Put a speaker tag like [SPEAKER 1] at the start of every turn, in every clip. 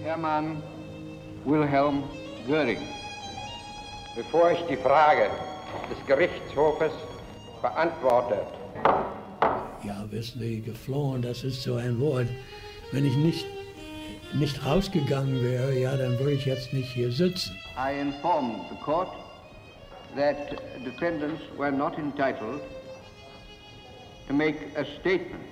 [SPEAKER 1] Hermann Wilhelm Göring.
[SPEAKER 2] Bevor ich die Frage des Gerichtshofes beantworte.
[SPEAKER 3] Ja, wissen Sie, geflohen, das ist so ein Wort. Wenn ich nicht rausgegangen wäre, ja, dann würde ich jetzt nicht hier sitzen.
[SPEAKER 1] I informed the court that defendants were not entitled to make a statement.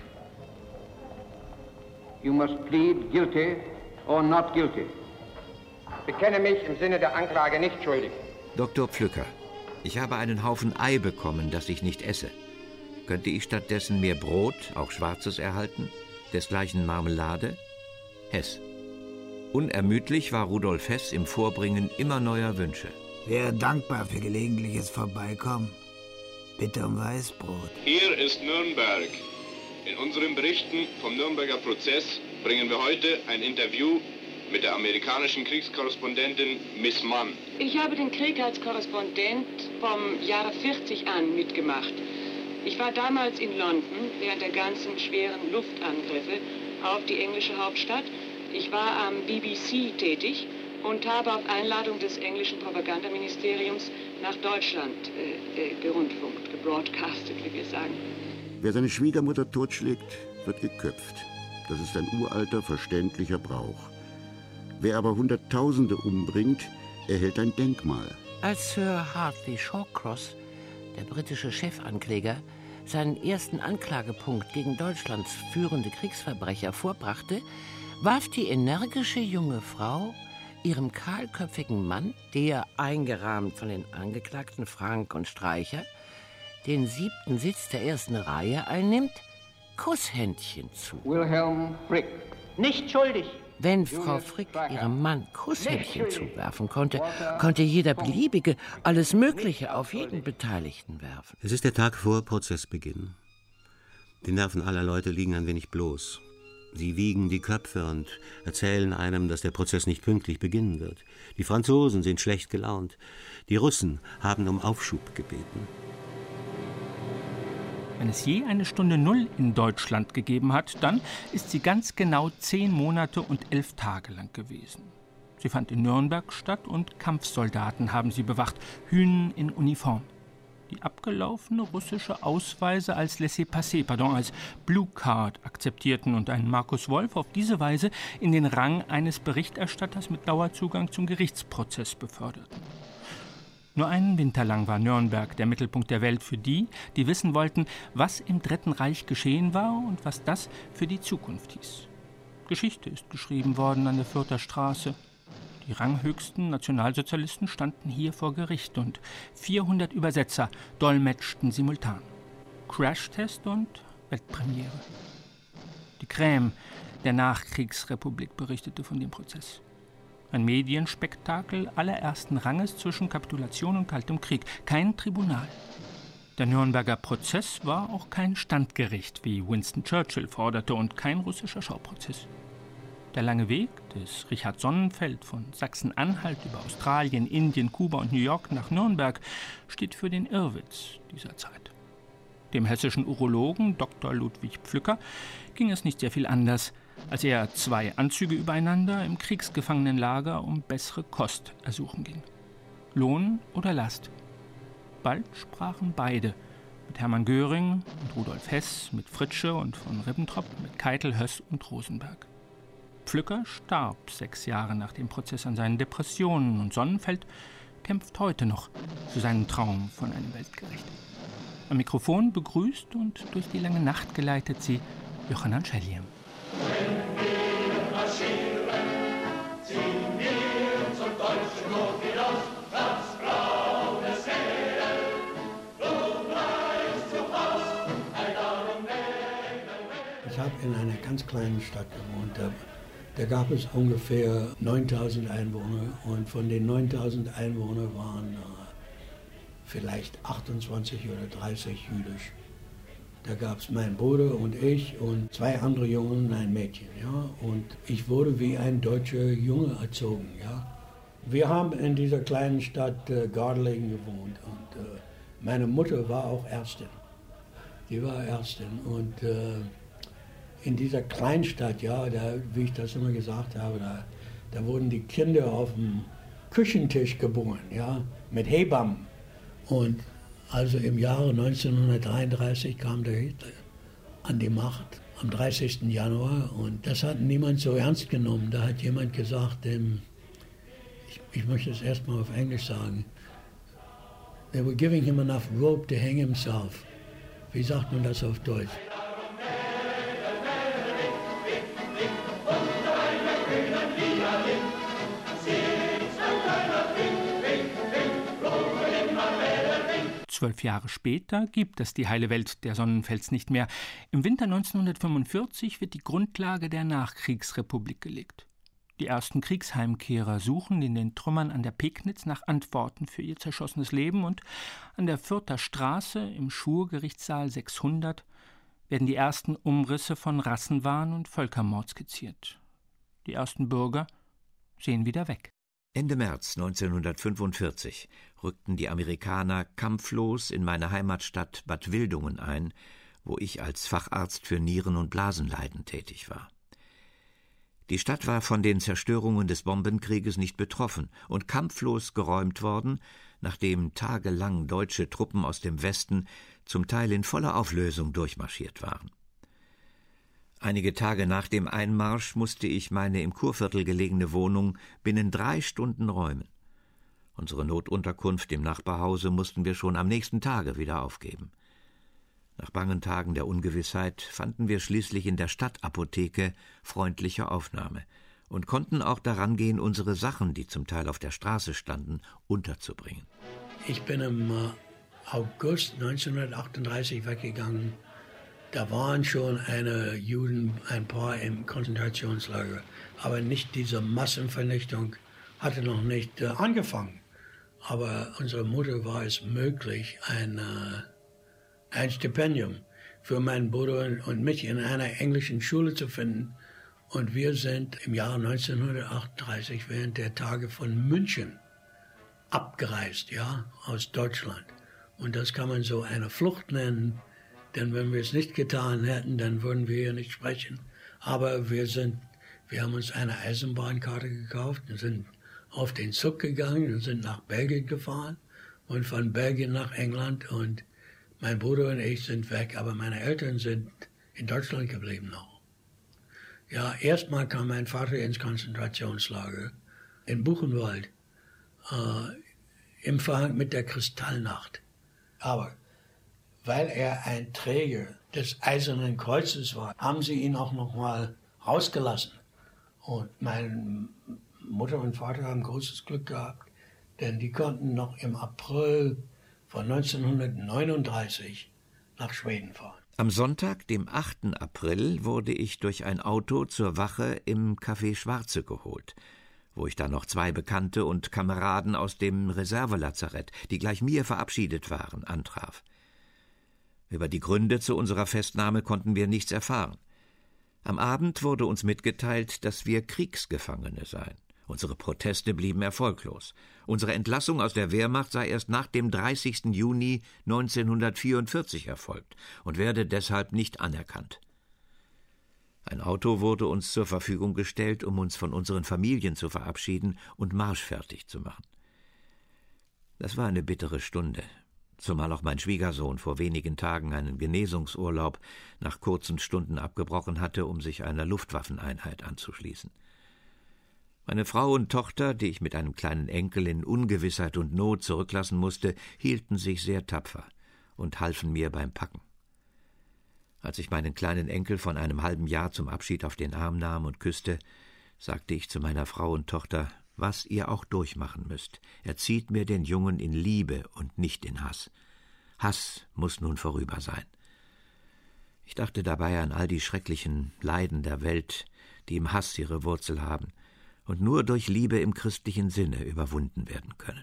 [SPEAKER 1] You must plead guilty or not guilty.
[SPEAKER 2] Ich bekenne mich im Sinne der Anklage nicht schuldig.
[SPEAKER 4] Dr. Pflücker, ich habe einen Haufen Ei bekommen, das ich nicht esse. Könnte ich stattdessen mehr Brot, auch schwarzes, erhalten? Desgleichen Marmelade? Hess. Unermüdlich war Rudolf Hess im Vorbringen immer neuer Wünsche.
[SPEAKER 5] Wäre dankbar für gelegentliches Vorbeikommen. Bitte um Weißbrot.
[SPEAKER 6] Hier ist Nürnberg. In unseren Berichten vom Nürnberger Prozess bringen wir heute ein Interview mit der amerikanischen Kriegskorrespondentin Miss Mann.
[SPEAKER 7] Ich habe den Krieg als Korrespondent vom Jahre 40 an mitgemacht. Ich war damals in London während der ganzen schweren Luftangriffe auf die englische Hauptstadt. Ich war am BBC tätig und habe auf Einladung des englischen Propagandaministeriums nach Deutschland gerundfunkt, gebroadcastet, wie wir sagen.
[SPEAKER 8] Wer seine Schwiegermutter totschlägt, wird geköpft. Das ist ein uralter, verständlicher Brauch. Wer aber Hunderttausende umbringt, erhält ein Denkmal.
[SPEAKER 9] Als Sir Hartley Shawcross, der britische Chefankläger, seinen ersten Anklagepunkt gegen Deutschlands führende Kriegsverbrecher vorbrachte, warf die energische junge Frau ihrem kahlköpfigen Mann, der, eingerahmt von den Angeklagten Frank und Streicher, den 7. Sitz der ersten Reihe einnimmt, Kusshändchen zu.
[SPEAKER 1] Wilhelm Frick.
[SPEAKER 7] Nicht schuldig.
[SPEAKER 9] Wenn Frau Frick ihrem Mann Kusshändchen zuwerfen konnte, konnte jeder Beliebige alles Mögliche auf jeden Beteiligten werfen.
[SPEAKER 10] Es ist der Tag vor Prozessbeginn. Die Nerven aller Leute liegen ein wenig bloß. Sie wiegen die Köpfe und erzählen einem, dass der Prozess nicht pünktlich beginnen wird. Die Franzosen sind schlecht gelaunt. Die Russen haben um Aufschub gebeten.
[SPEAKER 11] Wenn es je eine Stunde Null in Deutschland gegeben hat, dann ist sie ganz genau 10 Monate und 11 Tage lang gewesen. Sie fand in Nürnberg statt und Kampfsoldaten haben sie bewacht, Hünen in Uniform. Die abgelaufene russische Ausweise als Laissez-passer, als Blue Card akzeptierten und einen Markus Wolf auf diese Weise in den Rang eines Berichterstatters mit Dauerzugang zum Gerichtsprozess beförderten. Nur einen Winter lang war Nürnberg der Mittelpunkt der Welt für die, die wissen wollten, was im Dritten Reich geschehen war und was das für die Zukunft hieß. Geschichte ist geschrieben worden an der Fürther Straße. Die ranghöchsten Nationalsozialisten standen hier vor Gericht und 400 Übersetzer dolmetschten simultan. Crashtest und Weltpremiere. Die Crème der Nachkriegsrepublik berichtete von dem Prozess. Ein Medienspektakel allerersten Ranges zwischen Kapitulation und Kaltem Krieg. Kein Tribunal. Der Nürnberger Prozess war auch kein Standgericht, wie Winston Churchill forderte, und kein russischer Schauprozess. Der lange Weg des Richard Sonnenfeld von Sachsen-Anhalt über Australien, Indien, Kuba und New York nach Nürnberg steht für den Irrwitz dieser Zeit. Dem hessischen Urologen Dr. Ludwig Pflücker ging es nicht sehr viel anders, als er 2 Anzüge übereinander im Kriegsgefangenenlager um bessere Kost ersuchen ging. Lohn oder Last? Bald sprachen beide, mit Hermann Göring und Rudolf Hess, mit Fritzsche und von Ribbentrop, mit Keitel, Höss und Rosenberg. Pflücker starb 6 Jahre nach dem Prozess an seinen Depressionen und Sonnenfeld kämpft heute noch für seinen Traum von einem Weltgericht. Am Mikrofon begrüßt und durch die lange Nacht geleitet sie Johanna Schelliem.
[SPEAKER 12] Wenn wir marschieren, ziehen wir zum deutschen Hof hinaus, das blaues Heer. Du bleibst zu Haus, ein darum
[SPEAKER 3] Ich habe in einer ganz kleinen Stadt gewohnt. Da gab es ungefähr 9000 Einwohner und von den 9000 Einwohnern waren vielleicht 28 oder 30 jüdisch. Da gab es meinen Bruder und ich und 2 andere Jungen und ein Mädchen. Ja? Und ich wurde wie ein deutscher Junge erzogen. Ja? Wir haben in dieser kleinen Stadt Gardelegen gewohnt und meine Mutter war auch Ärztin. Die war Ärztin und in dieser Kleinstadt, ja, da, wie ich das immer gesagt habe, da wurden die Kinder auf dem Küchentisch geboren, ja, mit Hebammen. Und also im Jahre 1933 kam der Hitler an die Macht, am 30. Januar, und das hat niemand so ernst genommen. Da hat jemand gesagt, ich möchte es erstmal auf Englisch sagen, they were giving him enough rope to hang himself. Wie sagt man das auf Deutsch?
[SPEAKER 11] Zwölf Jahre später gibt es die heile Welt der Sonnenfels nicht mehr. Im Winter 1945 wird die Grundlage der Nachkriegsrepublik gelegt. Die ersten Kriegsheimkehrer suchen in den Trümmern an der Pegnitz nach Antworten für ihr zerschossenes Leben, und an der Fürther Straße im Schwurgerichtssaal 600 werden die ersten Umrisse von Rassenwahn und Völkermord skizziert. Die ersten Bürger sehen wieder weg.
[SPEAKER 4] Ende März 1945 rückten die Amerikaner kampflos in meine Heimatstadt Bad Wildungen ein, wo ich als Facharzt für Nieren- und Blasenleiden tätig war. Die Stadt war von den Zerstörungen des Bombenkrieges nicht betroffen und kampflos geräumt worden, nachdem tagelang deutsche Truppen aus dem Westen zum Teil in voller Auflösung durchmarschiert waren. Einige Tage nach dem Einmarsch musste ich meine im Kurviertel gelegene Wohnung binnen 3 Stunden räumen. Unsere Notunterkunft im Nachbarhause mussten wir schon am nächsten Tage wieder aufgeben. Nach bangen Tagen der Ungewissheit fanden wir schließlich in der Stadtapotheke freundliche Aufnahme und konnten auch daran gehen, unsere Sachen, die zum Teil auf der Straße standen, unterzubringen.
[SPEAKER 3] Ich bin im August 1938 weggegangen. Da waren schon ein paar im Konzentrationslager, aber nicht diese Massenvernichtung hatte noch nicht angefangen. Aber unserer Mutter war es möglich, ein Stipendium für meinen Bruder und mich in einer englischen Schule zu finden. Und wir sind im Jahr 1938 während der Tage von München abgereist, ja, aus Deutschland. Und das kann man so eine Flucht nennen, denn wenn wir es nicht getan hätten, dann würden wir hier nicht sprechen. Aber wir haben uns eine Eisenbahnkarte gekauft und sind auf den Zug gegangen und sind nach Belgien gefahren und von Belgien nach England, und mein Bruder und ich sind weg, aber meine Eltern sind in Deutschland geblieben noch. Ja, erstmal kam mein Vater ins Konzentrationslager in Buchenwald im Verhang mit der Kristallnacht. Aber weil er ein Träger des Eisernen Kreuzes war, haben sie ihn auch noch mal rausgelassen. Und meine Mutter und Vater haben großes Glück gehabt, denn die konnten noch im April von 1939 nach Schweden fahren.
[SPEAKER 4] Am Sonntag, dem 8. April, wurde ich durch ein Auto zur Wache im Café Schwarze geholt, wo ich dann noch 2 Bekannte und Kameraden aus dem Reservelazarett, die gleich mir verabschiedet waren, antraf. Über die Gründe zu unserer Festnahme konnten wir nichts erfahren. Am Abend wurde uns mitgeteilt, dass wir Kriegsgefangene seien. Unsere Proteste blieben erfolglos. Unsere Entlassung aus der Wehrmacht sei erst nach dem 30. Juni 1944 erfolgt und werde deshalb nicht anerkannt. Ein Auto wurde uns zur Verfügung gestellt, um uns von unseren Familien zu verabschieden und marschfertig zu machen. Das war eine bittere Stunde, zumal auch mein Schwiegersohn vor wenigen Tagen einen Genesungsurlaub nach kurzen Stunden abgebrochen hatte, um sich einer Luftwaffeneinheit anzuschließen. Meine Frau und Tochter, die ich mit einem kleinen Enkel in Ungewissheit und Not zurücklassen musste, hielten sich sehr tapfer und halfen mir beim Packen. Als ich meinen kleinen Enkel von einem halben Jahr zum Abschied auf den Arm nahm und küsste, sagte ich zu meiner Frau und Tochter: Was ihr auch durchmachen müsst, erzieht mir den Jungen in Liebe und nicht in Hass. Hass muss nun vorüber sein. Ich dachte dabei an all die schrecklichen Leiden der Welt, die im Hass ihre Wurzel haben und nur durch Liebe im christlichen Sinne überwunden werden können.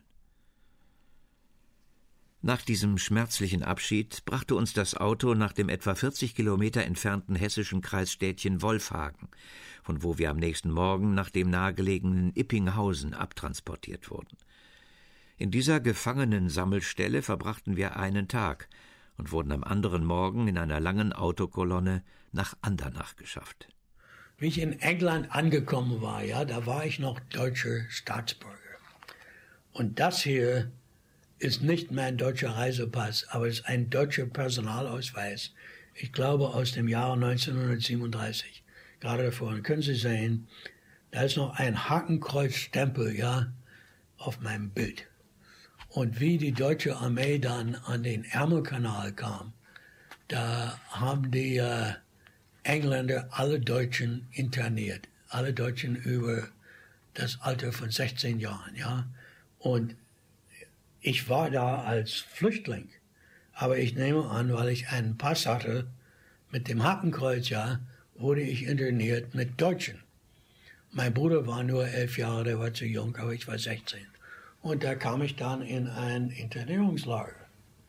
[SPEAKER 4] Nach diesem schmerzlichen Abschied brachte uns das Auto nach dem etwa 40 Kilometer entfernten hessischen Kreisstädtchen Wolfhagen, von wo wir am nächsten Morgen nach dem nahegelegenen Ippinghausen abtransportiert wurden. In dieser Gefangenensammelstelle verbrachten wir einen Tag und wurden am anderen Morgen in einer langen Autokolonne nach Andernach geschafft.
[SPEAKER 3] Wie ich in England angekommen war, ja, da war ich noch deutscher Staatsbürger. Und das hier ist nicht mein deutscher Reisepass, aber es ist ein deutscher Personalausweis. Ich glaube aus dem Jahre 1937. Gerade davor. Und können Sie sehen, da ist noch ein Hakenkreuzstempel, ja, auf meinem Bild. Und wie die deutsche Armee dann an den Ärmelkanal kam, da haben die Engländer alle Deutschen interniert. Alle Deutschen über das Alter von 16 Jahren, ja. Und ich war da als Flüchtling. Aber ich nehme an, weil ich einen Pass hatte mit dem Hakenkreuz, ja, wurde ich interniert mit Deutschen. Mein Bruder war nur 11 Jahre, der war zu jung, aber ich war 16. Und da kam ich dann in ein Internierungslager.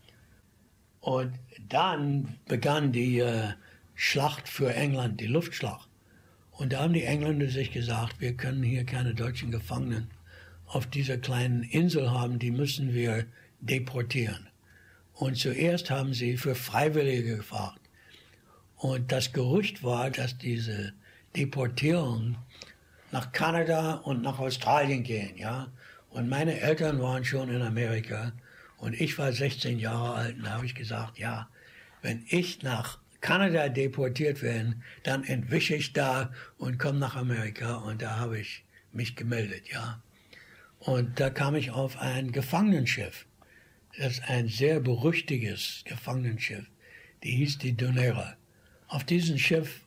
[SPEAKER 3] Und dann begann die Schlacht für England, die Luftschlacht. Und da haben die Engländer sich gesagt, wir können hier keine deutschen Gefangenen auf dieser kleinen Insel haben, die müssen wir deportieren. Und zuerst haben sie für Freiwillige gefragt. Und das Gerücht war, dass diese Deportierung nach Kanada und nach Australien gehen, ja. Und meine Eltern waren schon in Amerika und ich war 16 Jahre alt und da habe ich gesagt, ja, wenn ich nach Kanada deportiert werde, dann entwische ich da und komme nach Amerika und da habe ich mich gemeldet, ja. Und da kam ich auf ein Gefangenenschiff. Das ist ein sehr berüchtigtes Gefangenenschiff. Die hieß die Donera. Auf diesem Schiff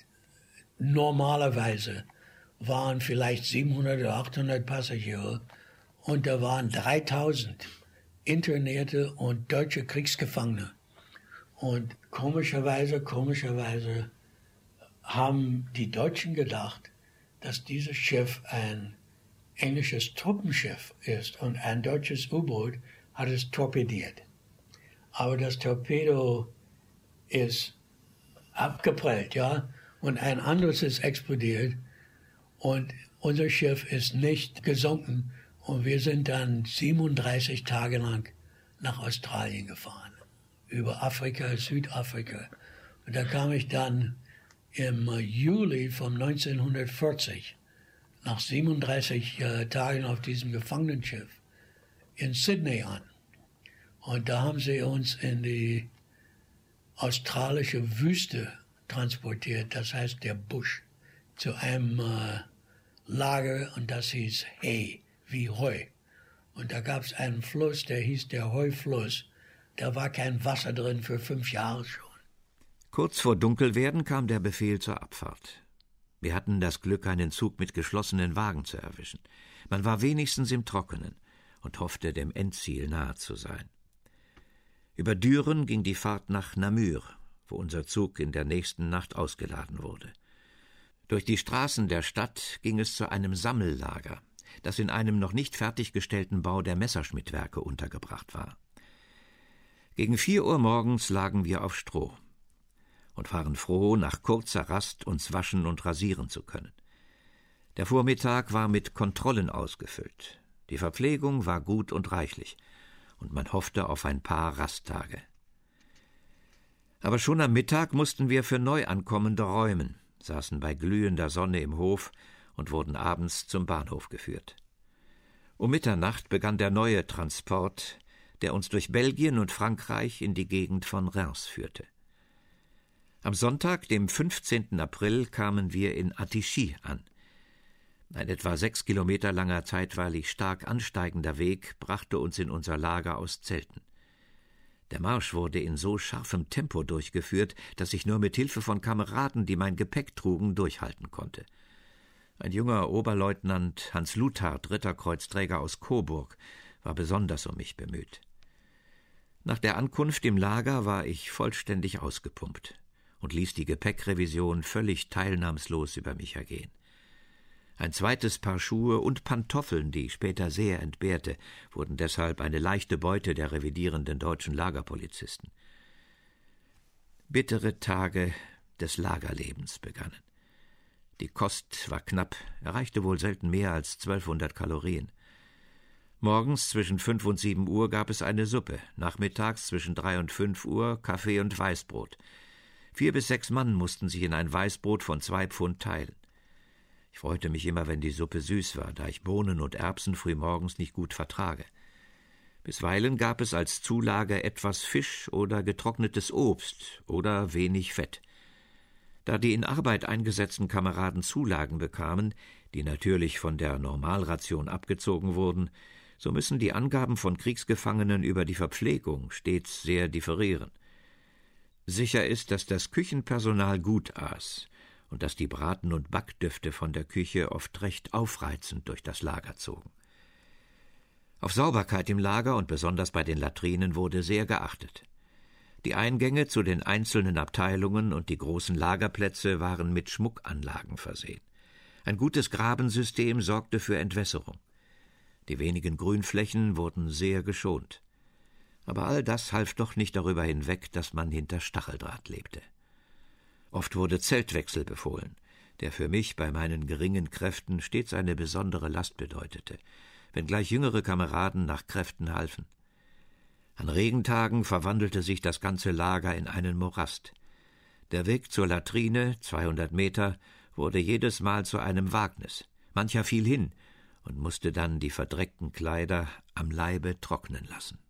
[SPEAKER 3] normalerweise waren vielleicht 700 oder 800 Passagiere und da waren 3000 internierte und deutsche Kriegsgefangene. Und komischerweise haben die Deutschen gedacht, dass dieses Schiff ein englisches Truppenschiff ist und ein deutsches U-Boot hat es torpediert. Aber das Torpedo ist abgeprellt, ja, und ein anderes ist explodiert und unser Schiff ist nicht gesunken und wir sind dann 37 Tage lang nach Australien gefahren, über Afrika, Südafrika. Und da kam ich dann im Juli von 1940, nach 37 Tagen auf diesem Gefangenenschiff, in Sydney an. Und da haben sie uns in die australische Wüste transportiert, das heißt der Busch, zu einem Lager und das hieß Hay, wie Heu. Und da gab es einen Fluss, der hieß der Heufluss. Da war kein Wasser drin für 5 Jahre schon.
[SPEAKER 4] Kurz vor Dunkelwerden kam der Befehl zur Abfahrt. Wir hatten das Glück, einen Zug mit geschlossenen Wagen zu erwischen. Man war wenigstens im Trockenen und hoffte, dem Endziel nahe zu sein. Über Düren ging die Fahrt nach Namur, wo unser Zug in der nächsten Nacht ausgeladen wurde. Durch die Straßen der Stadt ging es zu einem Sammellager, das in einem noch nicht fertiggestellten Bau der Messerschmittwerke untergebracht war. Gegen 4 Uhr morgens lagen wir auf Stroh und waren froh, nach kurzer Rast uns waschen und rasieren zu können. Der Vormittag war mit Kontrollen ausgefüllt. Die Verpflegung war gut und reichlich, und man hoffte auf ein paar Rasttage. Aber schon am Mittag mussten wir für Neuankommende räumen, saßen bei glühender Sonne im Hof und wurden abends zum Bahnhof geführt. Um Mitternacht begann der neue Transport, der uns durch Belgien und Frankreich in die Gegend von Reims führte. Am Sonntag, dem 15. April, kamen wir in Attichy an. Ein etwa 6 Kilometer langer, zeitweilig stark ansteigender Weg brachte uns in unser Lager aus Zelten. Der Marsch wurde in so scharfem Tempo durchgeführt, dass ich nur mit Hilfe von Kameraden, die mein Gepäck trugen, durchhalten konnte. Ein junger Oberleutnant Hans Luthard, Ritterkreuzträger aus Coburg, war besonders um mich bemüht. Nach der Ankunft im Lager war ich vollständig ausgepumpt und ließ die Gepäckrevision völlig teilnahmslos über mich ergehen. Ein zweites Paar Schuhe und Pantoffeln, die ich später sehr entbehrte, wurden deshalb eine leichte Beute der revidierenden deutschen Lagerpolizisten. Bittere Tage des Lagerlebens begannen. Die Kost war knapp, erreichte wohl selten mehr als 1200 Kalorien. Morgens zwischen 5 und 7 Uhr gab es eine Suppe, nachmittags zwischen 3 und 5 Uhr Kaffee und Weißbrot. 4 bis 6 Mann mussten sich in ein Weißbrot von 2 Pfund teilen. Ich freute mich immer, wenn die Suppe süß war, da ich Bohnen und Erbsen frühmorgens nicht gut vertrage. Bisweilen gab es als Zulage etwas Fisch oder getrocknetes Obst oder wenig Fett. Da die in Arbeit eingesetzten Kameraden Zulagen bekamen, die natürlich von der Normalration abgezogen wurden, so müssen die Angaben von Kriegsgefangenen über die Verpflegung stets sehr differieren. Sicher ist, dass das Küchenpersonal gut aß und dass die Braten- und Backdüfte von der Küche oft recht aufreizend durch das Lager zogen. Auf Sauberkeit im Lager und besonders bei den Latrinen wurde sehr geachtet. Die Eingänge zu den einzelnen Abteilungen und die großen Lagerplätze waren mit Schmuckanlagen versehen. Ein gutes Grabensystem sorgte für Entwässerung. Die wenigen Grünflächen wurden sehr geschont. Aber all das half doch nicht darüber hinweg, dass man hinter Stacheldraht lebte. Oft wurde Zeltwechsel befohlen, der für mich bei meinen geringen Kräften stets eine besondere Last bedeutete, wenngleich jüngere Kameraden nach Kräften halfen. An Regentagen verwandelte sich das ganze Lager in einen Morast. Der Weg zur Latrine, 200 Meter, wurde jedes Mal zu einem Wagnis. Mancher fiel hin und musste dann die verdreckten Kleider am Leibe trocknen lassen.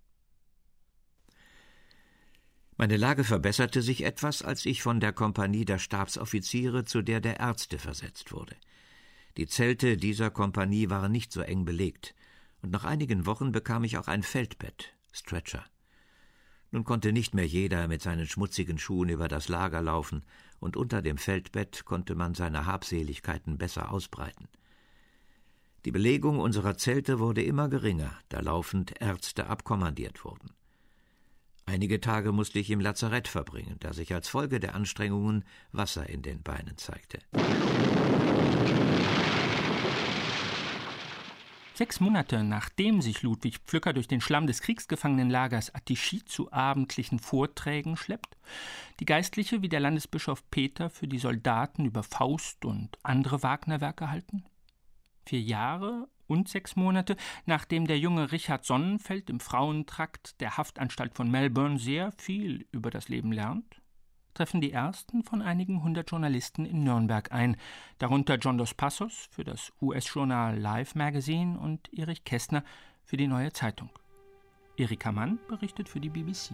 [SPEAKER 4] Meine Lage verbesserte sich etwas, als ich von der Kompanie der Stabsoffiziere zu der Ärzte versetzt wurde. Die Zelte dieser Kompanie waren nicht so eng belegt, und nach einigen Wochen bekam ich auch ein Feldbett, Stretcher. Nun konnte nicht mehr jeder mit seinen schmutzigen Schuhen über das Lager laufen, und unter dem Feldbett konnte man seine Habseligkeiten besser ausbreiten. Die Belegung unserer Zelte wurde immer geringer, da laufend Ärzte abkommandiert wurden. Einige Tage musste ich im Lazarett verbringen, da sich als Folge der Anstrengungen Wasser in den Beinen zeigte.
[SPEAKER 11] 6 Monate nachdem sich Ludwig Pflücker durch den Schlamm des Kriegsgefangenenlagers Attichy zu abendlichen Vorträgen schleppt, die Geistliche wie der Landesbischof Peter für die Soldaten über Faust und andere Wagner-Werke halten? 4 Jahre und 6 Monate, nachdem der junge Richard Sonnenfeld im Frauentrakt der Haftanstalt von Melbourne sehr viel über das Leben lernt, treffen die ersten von einigen 100 Journalisten in Nürnberg ein, darunter John Dos Passos für das US-Journal Life Magazine und Erich Kästner für die Neue Zeitung. Erika Mann berichtet für die BBC.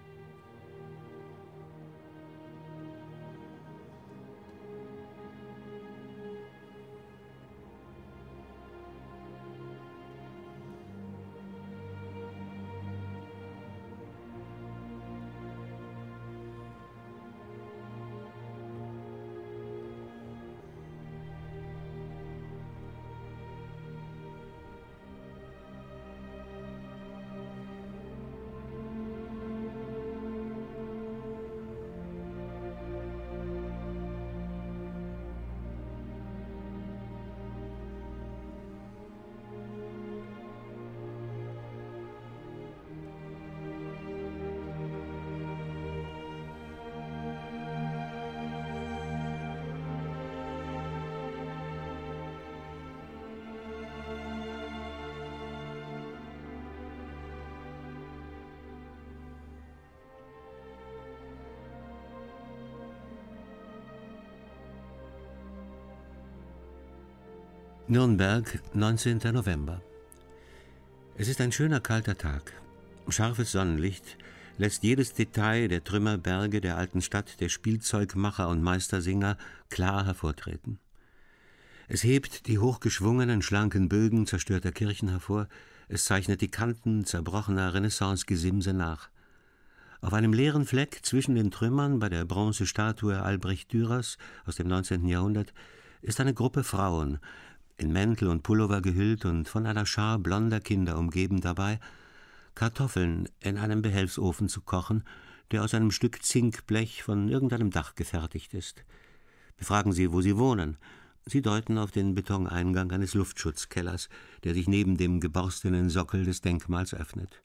[SPEAKER 10] Nürnberg, 19. November. Es ist ein schöner, kalter Tag. Scharfes Sonnenlicht lässt jedes Detail der Trümmerberge der alten Stadt, der Spielzeugmacher und Meistersinger klar hervortreten. Es hebt die hochgeschwungenen, schlanken Bögen zerstörter Kirchen hervor, es zeichnet die Kanten zerbrochener Renaissance-Gesimse nach. Auf einem leeren Fleck zwischen den Trümmern bei der Bronzestatue Albrecht Dürers aus dem 19. Jahrhundert ist eine Gruppe Frauen, in Mäntel und Pullover gehüllt und von einer Schar blonder Kinder umgeben, dabei Kartoffeln in einem Behelfsofen zu kochen, der aus einem Stück Zinkblech von irgendeinem Dach gefertigt ist. Befragen Sie, wo sie wohnen. Sie deuten auf den Betoneingang eines Luftschutzkellers, der sich neben dem geborstenen Sockel des Denkmals öffnet.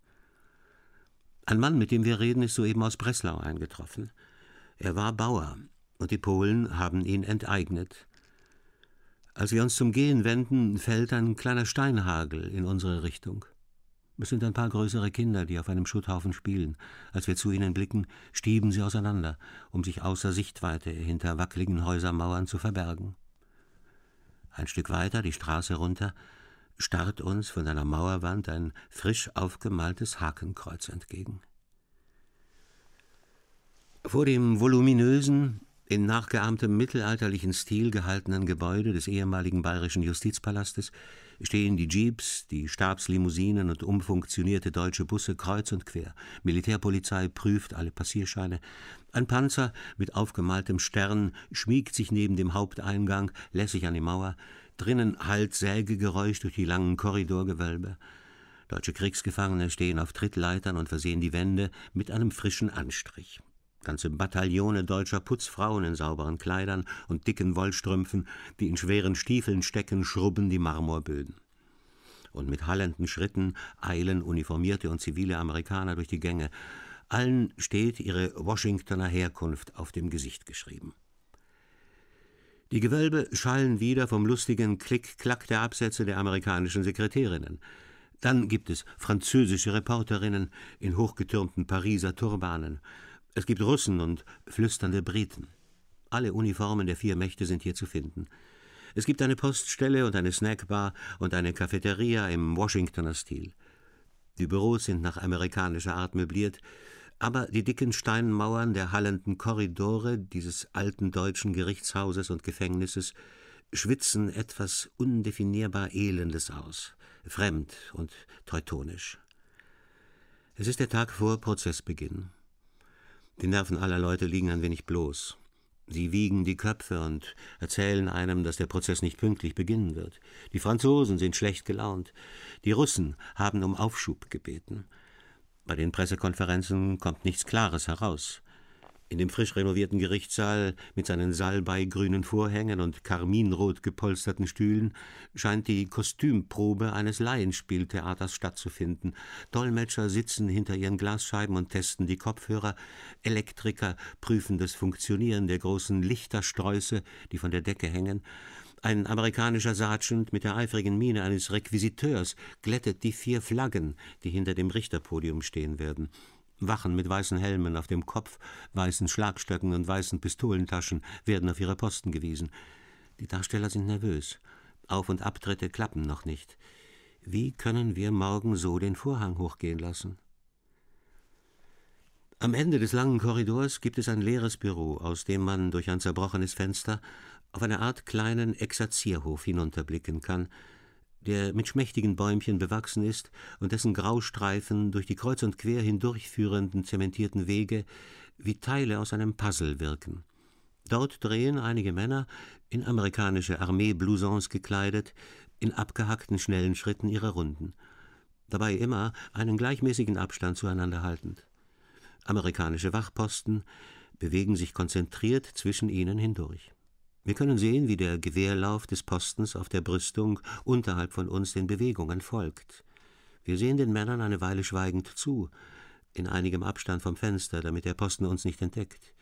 [SPEAKER 10] Ein Mann, mit dem wir reden, ist soeben aus Breslau eingetroffen. Er war Bauer, und die Polen haben ihn enteignet. Als wir uns zum Gehen wenden, fällt ein kleiner Steinhagel in unsere Richtung. Es sind ein paar größere Kinder, die auf einem Schutthaufen spielen. Als wir zu ihnen blicken, stieben sie auseinander, um sich außer Sichtweite hinter wackeligen Häusermauern zu verbergen. Ein Stück weiter, die Straße runter, starrt uns von einer Mauerwand ein frisch aufgemaltes Hakenkreuz entgegen. Vor dem voluminösen, in nachgeahmtem mittelalterlichen Stil gehaltenen Gebäude des ehemaligen bayerischen Justizpalastes stehen die Jeeps, die Stabslimousinen und umfunktionierte deutsche Busse kreuz und quer. Militärpolizei prüft alle Passierscheine. Ein Panzer mit aufgemaltem Stern schmiegt sich neben dem Haupteingang lässig an die Mauer. Drinnen hallt Sägegeräusch durch die langen Korridorgewölbe. Deutsche Kriegsgefangene stehen auf Trittleitern und versehen die Wände mit einem frischen Anstrich. Ganze Bataillone deutscher Putzfrauen in sauberen Kleidern und dicken Wollstrümpfen, die in schweren Stiefeln stecken, schrubben die Marmorböden. Und mit hallenden Schritten eilen uniformierte und zivile Amerikaner durch die Gänge. Allen steht ihre Washingtoner Herkunft auf dem Gesicht geschrieben. Die Gewölbe schallen wieder vom lustigen Klick-Klack der Absätze der amerikanischen Sekretärinnen. Dann gibt es französische Reporterinnen in hochgetürmten Pariser Turbanen. Es gibt Russen und flüsternde Briten. Alle Uniformen der 4 Mächte sind hier zu finden. Es gibt eine Poststelle und eine Snackbar und eine Cafeteria im Washingtoner Stil. Die Büros sind nach amerikanischer Art möbliert, aber die dicken Steinmauern der hallenden Korridore dieses alten deutschen Gerichtshauses und Gefängnisses schwitzen etwas undefinierbar Elendes aus, fremd und teutonisch. Es ist der Tag vor Prozessbeginn. Die Nerven aller Leute liegen ein wenig bloß. Sie wiegen die Köpfe und erzählen einem, dass der Prozess nicht pünktlich beginnen wird. Die Franzosen sind schlecht gelaunt. Die Russen haben um Aufschub gebeten. Bei den Pressekonferenzen kommt nichts Klares heraus. In dem frisch renovierten Gerichtssaal mit seinen salbeigrünen Vorhängen und karminrot gepolsterten Stühlen scheint die Kostümprobe eines Laienspieltheaters stattzufinden. Dolmetscher sitzen hinter ihren Glasscheiben und testen die Kopfhörer. Elektriker prüfen das Funktionieren der großen Lichtersträuße, die von der Decke hängen. Ein amerikanischer Sergeant mit der eifrigen Miene eines Requisiteurs glättet die 4 Flaggen, die hinter dem Richterpodium stehen werden. Wachen mit weißen Helmen auf dem Kopf, weißen Schlagstöcken und weißen Pistolentaschen werden auf ihre Posten gewiesen. Die Darsteller sind nervös. Auf- und Abtritte klappen noch nicht. Wie können wir morgen so den Vorhang hochgehen lassen? Am Ende des langen Korridors gibt es ein leeres Büro, aus dem man durch ein zerbrochenes Fenster auf eine Art kleinen Exerzierhof hinunterblicken kann, der mit schmächtigen Bäumchen bewachsen ist und dessen Graustreifen durch die kreuz und quer hindurchführenden zementierten Wege wie Teile aus einem Puzzle wirken. Dort drehen einige Männer, in amerikanische Armee-Blousons gekleidet, in abgehackten, schnellen Schritten ihre Runden. Dabei immer einen gleichmäßigen Abstand zueinander haltend. Amerikanische Wachposten bewegen sich konzentriert zwischen ihnen hindurch. Wir können sehen, wie der Gewehrlauf des Postens auf der Brüstung unterhalb von uns den Bewegungen folgt. Wir sehen den Männern eine Weile schweigend zu, in einigem Abstand vom Fenster, damit der Posten uns nicht entdeckt.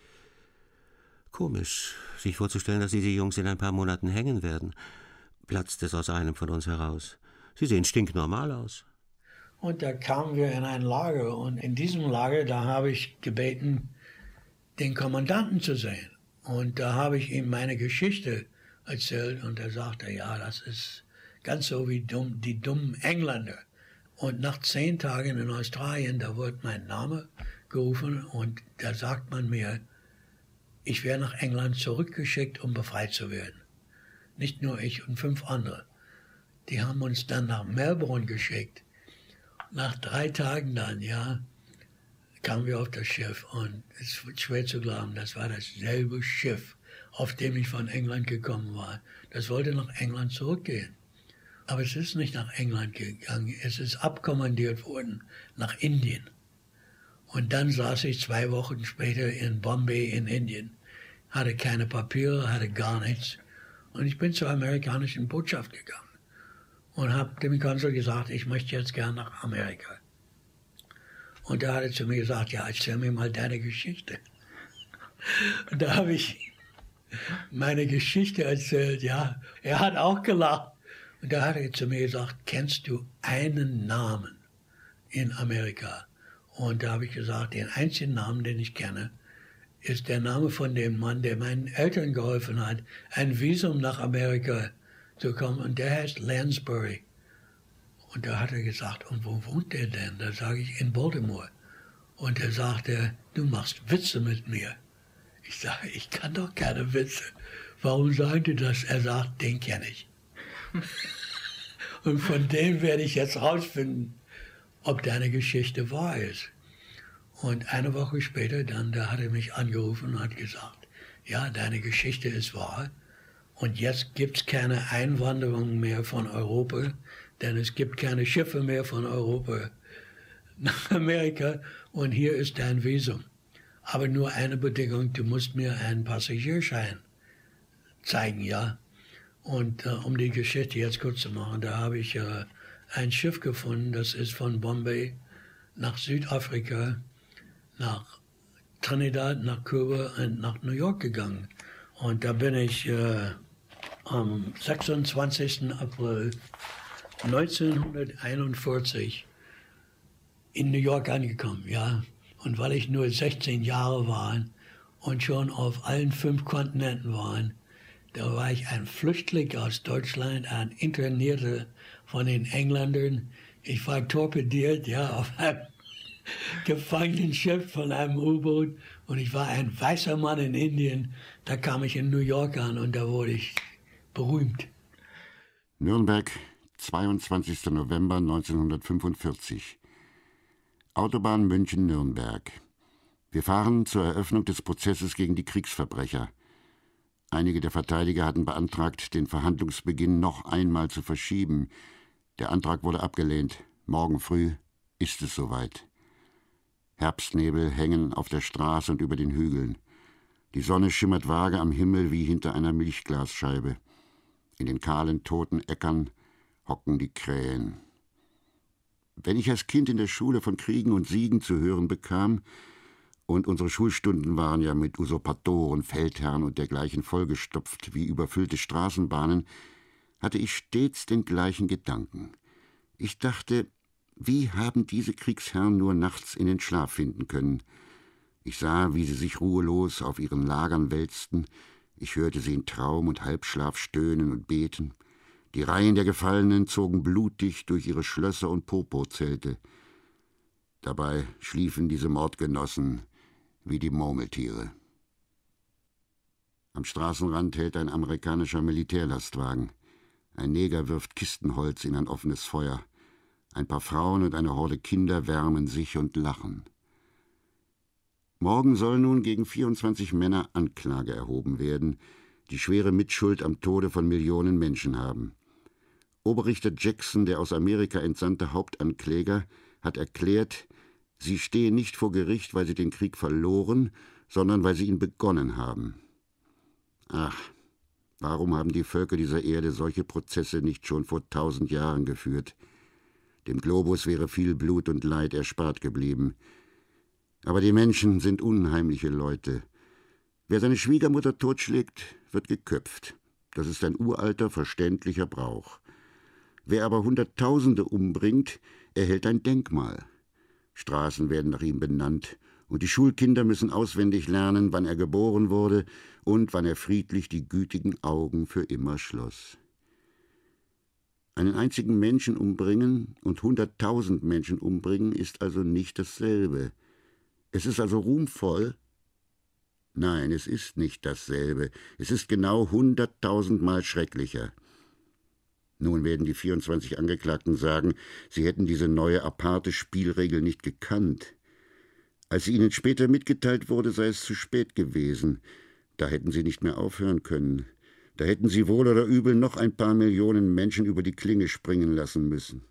[SPEAKER 10] Komisch, sich vorzustellen, dass diese Jungs in ein paar Monaten hängen werden, platzt es aus einem von uns heraus. Sie sehen stinknormal aus.
[SPEAKER 3] Und da kamen wir in ein Lager und in diesem Lager, da habe ich gebeten, den Kommandanten zu sehen. Und da habe ich ihm meine Geschichte erzählt und er sagte, ja, das ist ganz so wie die dummen Engländer. Und nach 10 Tagen in Australien, da wurde mein Name gerufen und da sagt man mir, ich werde nach England zurückgeschickt, um befreit zu werden. Nicht nur ich und 5 andere. Die haben uns dann nach Melbourne geschickt. Nach 3 Tagen dann, ja, kamen wir auf das Schiff und es wird schwer zu glauben, das war dasselbe Schiff, auf dem ich von England gekommen war. Das wollte nach England zurückgehen. Aber es ist nicht nach England gegangen, es ist abkommandiert worden nach Indien. Und dann saß ich 2 Wochen später in Bombay in Indien, hatte keine Papiere, hatte gar nichts. Und ich bin zur amerikanischen Botschaft gegangen und habe dem Konsul gesagt, ich möchte jetzt gern nach Amerika. Und da hat er zu mir gesagt, ja, erzähl mir mal deine Geschichte. Und da habe ich meine Geschichte erzählt, ja. Er hat auch gelacht. Und da hat er zu mir gesagt, kennst du einen Namen in Amerika. Und da habe ich gesagt, den einzigen Namen, den ich kenne, ist der Name von dem Mann, der meinen Eltern geholfen hat, ein Visum nach Amerika zu kommen. Und der heißt Lansbury. Und da hat er gesagt, und wo wohnt der denn? Da sage ich, in Baltimore. Und er sagte, du machst Witze mit mir. Ich sage, ich kann doch keine Witze. Warum sagt ihr das? Er sagt, den kenne ich. Und von dem werde ich jetzt rausfinden, ob deine Geschichte wahr ist. Und eine Woche später dann, da hat er mich angerufen und hat gesagt, ja, deine Geschichte ist wahr. Und jetzt gibt es keine Einwanderung mehr von Europa, denn es gibt keine Schiffe mehr von Europa nach Amerika. Und hier ist dein Visum. Aber nur eine Bedingung, du musst mir einen Passagierschein zeigen, ja. Und um die Geschichte jetzt kurz zu machen, da habe ich ein Schiff gefunden, das ist von Bombay nach Südafrika, nach Trinidad, nach Kuba und nach New York gegangen. Und da bin ich am 26. April 1941 in New York angekommen, ja. Und weil ich nur 16 Jahre war und schon auf allen 5 Kontinenten war, da war ich ein Flüchtling aus Deutschland, ein Internierter von den Engländern. Ich war torpediert, ja, auf einem Gefangenenschiff von einem U-Boot. Und ich war ein weißer Mann in Indien. Da kam ich in New York an und da wurde ich berühmt.
[SPEAKER 8] Nürnberg, 22. November 1945. Autobahn München-Nürnberg. Wir fahren zur Eröffnung des Prozesses gegen die Kriegsverbrecher. Einige der Verteidiger hatten beantragt, den Verhandlungsbeginn noch einmal zu verschieben. Der Antrag wurde abgelehnt. Morgen früh ist es soweit. Herbstnebel hängen auf der Straße und über den Hügeln. Die Sonne schimmert vage am Himmel wie hinter einer Milchglasscheibe. In den kahlen, toten Äckern hocken die Krähen. Wenn ich als Kind in der Schule von Kriegen und Siegen zu hören bekam, und unsere Schulstunden waren ja mit Usurpatoren, Feldherren und dergleichen vollgestopft wie überfüllte Straßenbahnen, hatte ich stets den gleichen Gedanken. Ich dachte, wie haben diese Kriegsherren nur nachts in den Schlaf finden können? Ich sah, wie sie sich ruhelos auf ihren Lagern wälzten, ich hörte sie in Traum und Halbschlaf stöhnen und beten. Die Reihen der Gefallenen zogen blutig durch ihre Schlösser und Purpurzelte. Dabei schliefen diese Mordgenossen wie die Murmeltiere. Am Straßenrand hält ein amerikanischer Militärlastwagen. Ein Neger wirft Kistenholz in ein offenes Feuer. Ein paar Frauen und eine Horde Kinder wärmen sich und lachen. Morgen soll nun gegen 24 Männer Anklage erhoben werden, die schwere Mitschuld am Tode von Millionen Menschen haben. Oberrichter Jackson, der aus Amerika entsandte Hauptankläger, hat erklärt, sie stehen nicht vor Gericht, weil sie den Krieg verloren, sondern weil sie ihn begonnen haben. Ach, warum haben die Völker dieser Erde solche Prozesse nicht schon vor 1000 Jahren geführt? Dem Globus wäre viel Blut und Leid erspart geblieben. Aber die Menschen sind unheimliche Leute. Wer seine Schwiegermutter totschlägt, wird geköpft. Das ist ein uralter, verständlicher Brauch. Wer aber Hunderttausende umbringt, erhält ein Denkmal. Straßen werden nach ihm benannt, und die Schulkinder müssen auswendig lernen, wann er geboren wurde und wann er friedlich die gütigen Augen für immer schloss. Einen einzigen Menschen umbringen und 100.000 Menschen umbringen ist also nicht dasselbe. Es ist also ruhmvoll? Nein, es ist nicht dasselbe. Es ist genau 100.000 Mal schrecklicher. Nun werden die 24 Angeklagten sagen, sie hätten diese neue aparte Spielregel nicht gekannt. Als sie ihnen später mitgeteilt wurde, sei es zu spät gewesen. Da hätten sie nicht mehr aufhören können. Da hätten sie wohl oder übel noch ein paar Millionen Menschen über die Klinge springen lassen müssen.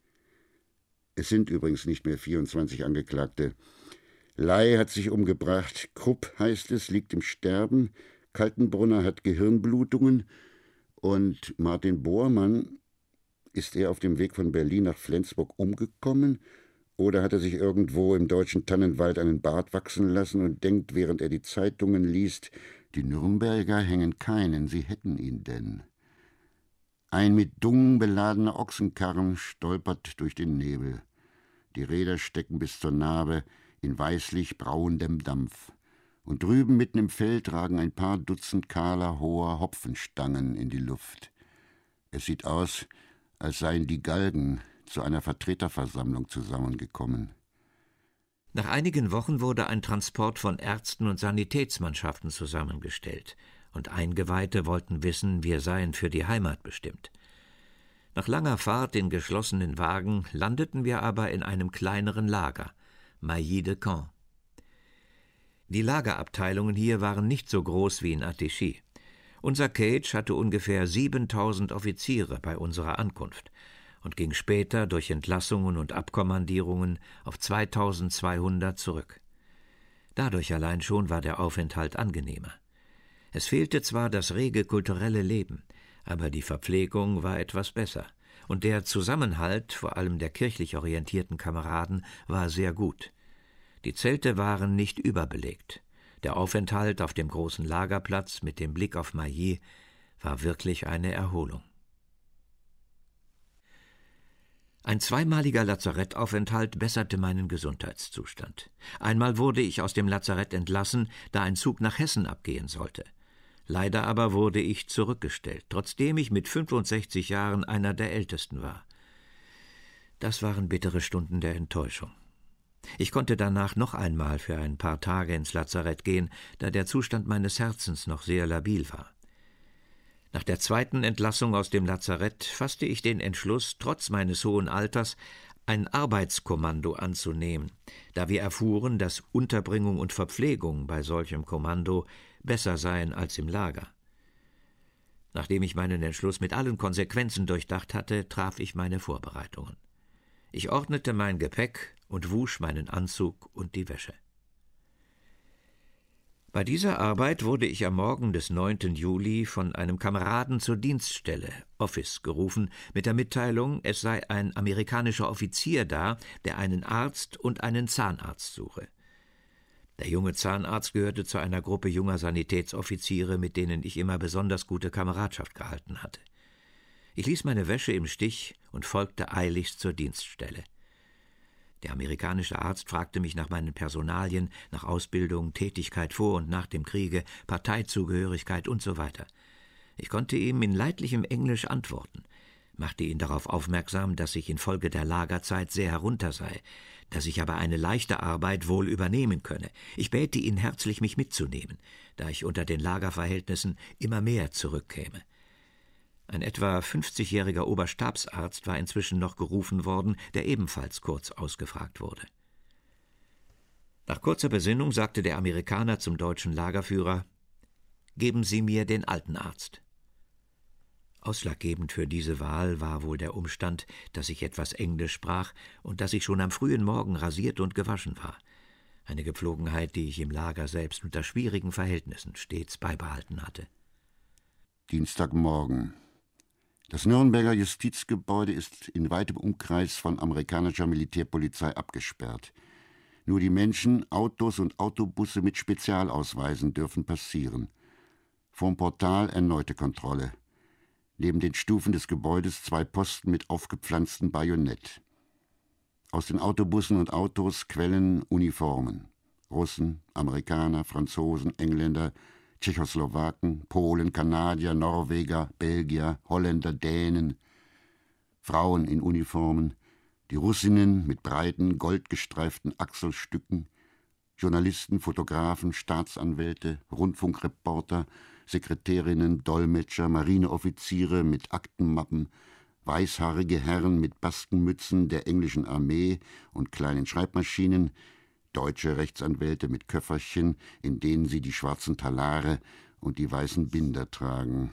[SPEAKER 8] Es sind übrigens nicht mehr 24 Angeklagte. Ley hat sich umgebracht, Krupp, heißt es, liegt im Sterben, Kaltenbrunner hat Gehirnblutungen und Martin Bormann, ist er auf dem Weg von Berlin nach Flensburg umgekommen oder hat er sich irgendwo im deutschen Tannenwald einen Bart wachsen lassen und denkt, während er die Zeitungen liest, die Nürnberger hängen keinen, sie hätten ihn denn. Ein mit Dung beladener Ochsenkarren stolpert durch den Nebel. Die Räder stecken bis zur Nabe in weißlich brauendem Dampf. Und drüben mitten im Feld ragen ein paar Dutzend kahler, hoher Hopfenstangen in die Luft. Es sieht aus, als seien die Galgen zu einer Vertreterversammlung zusammengekommen.
[SPEAKER 4] Nach einigen Wochen wurde ein Transport von Ärzten und Sanitätsmannschaften zusammengestellt, und Eingeweihte wollten wissen, wir seien für die Heimat bestimmt. Nach langer Fahrt in geschlossenen Wagen landeten wir aber in einem kleineren Lager, Mailly-de-Camp. Die Lagerabteilungen hier waren nicht so groß wie in Attichy. Unser Cage hatte ungefähr 7000 Offiziere bei unserer Ankunft und ging später durch Entlassungen und Abkommandierungen auf 2200 zurück. Dadurch allein schon war der Aufenthalt angenehmer. Es fehlte zwar das rege kulturelle Leben, aber die Verpflegung war etwas besser, und der Zusammenhalt, vor allem der kirchlich orientierten Kameraden, war sehr gut. Die Zelte waren nicht überbelegt. Der Aufenthalt auf dem großen Lagerplatz mit dem Blick auf Mailly war wirklich eine Erholung. Ein zweimaliger Lazarettaufenthalt besserte meinen Gesundheitszustand. Einmal wurde ich aus dem Lazarett entlassen, da ein Zug nach Hessen abgehen sollte. Leider aber wurde ich zurückgestellt, trotzdem ich mit 65 Jahren einer der Ältesten war. Das waren bittere Stunden der Enttäuschung. Ich konnte danach noch einmal für ein paar Tage ins Lazarett gehen, da der Zustand meines Herzens noch sehr labil war. Nach der zweiten Entlassung aus dem Lazarett fasste ich den Entschluss, trotz meines hohen Alters ein Arbeitskommando anzunehmen, da wir erfuhren, dass Unterbringung und Verpflegung bei solchem Kommando besser seien als im Lager. Nachdem ich meinen Entschluss mit allen Konsequenzen durchdacht hatte, traf ich meine Vorbereitungen. Ich ordnete mein Gepäck und wusch meinen Anzug und die Wäsche. Bei dieser Arbeit wurde ich am Morgen des 9. Juli von einem Kameraden zur Dienststelle, Office, gerufen, mit der Mitteilung, es sei ein amerikanischer Offizier da, der einen Arzt und einen Zahnarzt suche. Der junge Zahnarzt gehörte zu einer Gruppe junger Sanitätsoffiziere, mit denen ich immer besonders gute Kameradschaft gehalten hatte. Ich ließ meine Wäsche im Stich und folgte eiligst zur Dienststelle. Der amerikanische Arzt fragte mich nach meinen Personalien, nach Ausbildung, Tätigkeit vor und nach dem Kriege, Parteizugehörigkeit und so weiter. Ich konnte ihm in leidlichem Englisch antworten, machte ihn darauf aufmerksam, dass ich infolge der Lagerzeit sehr herunter sei, dass ich aber eine leichte Arbeit wohl übernehmen könne. Ich bäte ihn herzlich, mich mitzunehmen, da ich unter den Lagerverhältnissen immer mehr zurückkäme. Ein etwa 50-jähriger Oberstabsarzt war inzwischen noch gerufen worden, der ebenfalls kurz ausgefragt wurde. Nach kurzer Besinnung sagte der Amerikaner zum deutschen Lagerführer: »Geben Sie mir den alten Arzt.« Ausschlaggebend für diese Wahl war wohl der Umstand, dass ich etwas Englisch sprach und dass ich schon am frühen Morgen rasiert und gewaschen war. Eine Gepflogenheit, die ich im Lager selbst unter schwierigen Verhältnissen stets beibehalten hatte.
[SPEAKER 8] Dienstagmorgen. Das Nürnberger Justizgebäude ist in weitem Umkreis von amerikanischer Militärpolizei abgesperrt. Nur die Menschen, Autos und Autobusse mit Spezialausweisen dürfen passieren. Vorm Portal erneute Kontrolle. Neben den Stufen des Gebäudes 2 Posten mit aufgepflanztem Bajonett. Aus den Autobussen und Autos quellen Uniformen. Russen, Amerikaner, Franzosen, Engländer, Tschechoslowaken, Polen, Kanadier, Norweger, Belgier, Holländer, Dänen, Frauen in Uniformen, die Russinnen mit breiten, goldgestreiften Achselstücken, Journalisten, Fotografen, Staatsanwälte, Rundfunkreporter, Sekretärinnen, Dolmetscher, Marineoffiziere mit Aktenmappen, weißhaarige Herren mit Baskenmützen der englischen Armee und kleinen Schreibmaschinen, deutsche Rechtsanwälte mit Köfferchen, in denen sie die schwarzen Talare und die weißen Binder tragen.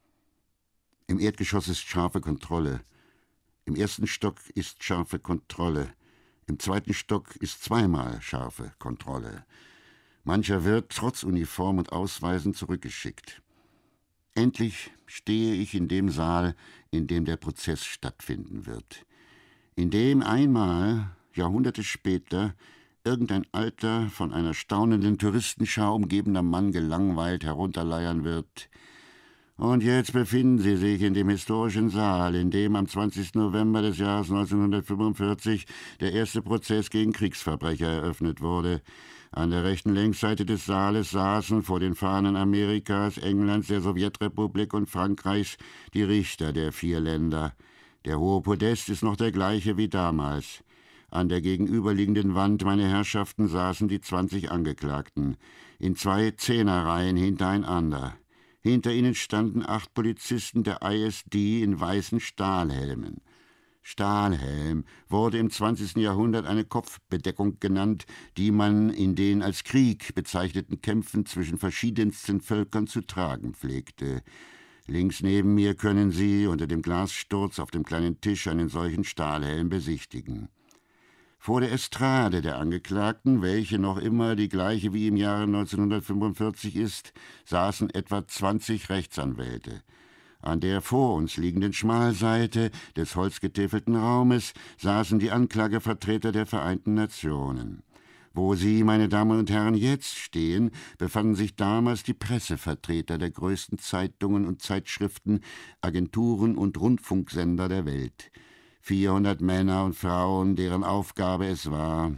[SPEAKER 8] Im Erdgeschoss ist scharfe Kontrolle. Im 1. Stock ist scharfe Kontrolle. Im 2. Stock ist zweimal scharfe Kontrolle. Mancher wird trotz Uniform und Ausweisen zurückgeschickt. Endlich stehe ich in dem Saal, in dem der Prozess stattfinden wird. In dem einmal, Jahrhunderte später, irgendein alter, von einer staunenden Touristenschar umgebener Mann gelangweilt herunterleiern wird: Und jetzt befinden Sie sich in dem historischen Saal, in dem am 20. November des Jahres 1945 der erste Prozess gegen Kriegsverbrecher eröffnet wurde. An der rechten Längsseite des Saales saßen vor den Fahnen Amerikas, Englands, der Sowjetrepublik und Frankreichs die Richter der 4 Länder. Der hohe Podest ist noch der gleiche wie damals. An der gegenüberliegenden Wand, meine Herrschaften, saßen die 20 Angeklagten, in 2 Zehnerreihen hintereinander. Hinter ihnen standen 8 Polizisten der ISD in weißen Stahlhelmen. Stahlhelm wurde im 20. Jahrhundert eine Kopfbedeckung genannt, die man in den als Krieg bezeichneten Kämpfen zwischen verschiedensten Völkern zu tragen pflegte. Links neben mir können Sie unter dem Glassturz auf dem kleinen Tisch einen solchen Stahlhelm besichtigen. Vor der Estrade der Angeklagten, welche noch immer die gleiche wie im Jahre 1945 ist, saßen etwa 20 Rechtsanwälte. An der vor uns liegenden Schmalseite des holzgetäfelten Raumes saßen die Anklagevertreter der Vereinten Nationen. Wo Sie, meine Damen und Herren, jetzt stehen, befanden sich damals die Pressevertreter der größten Zeitungen und Zeitschriften, Agenturen und Rundfunksender der Welt. 400 Männer und Frauen, deren Aufgabe es war.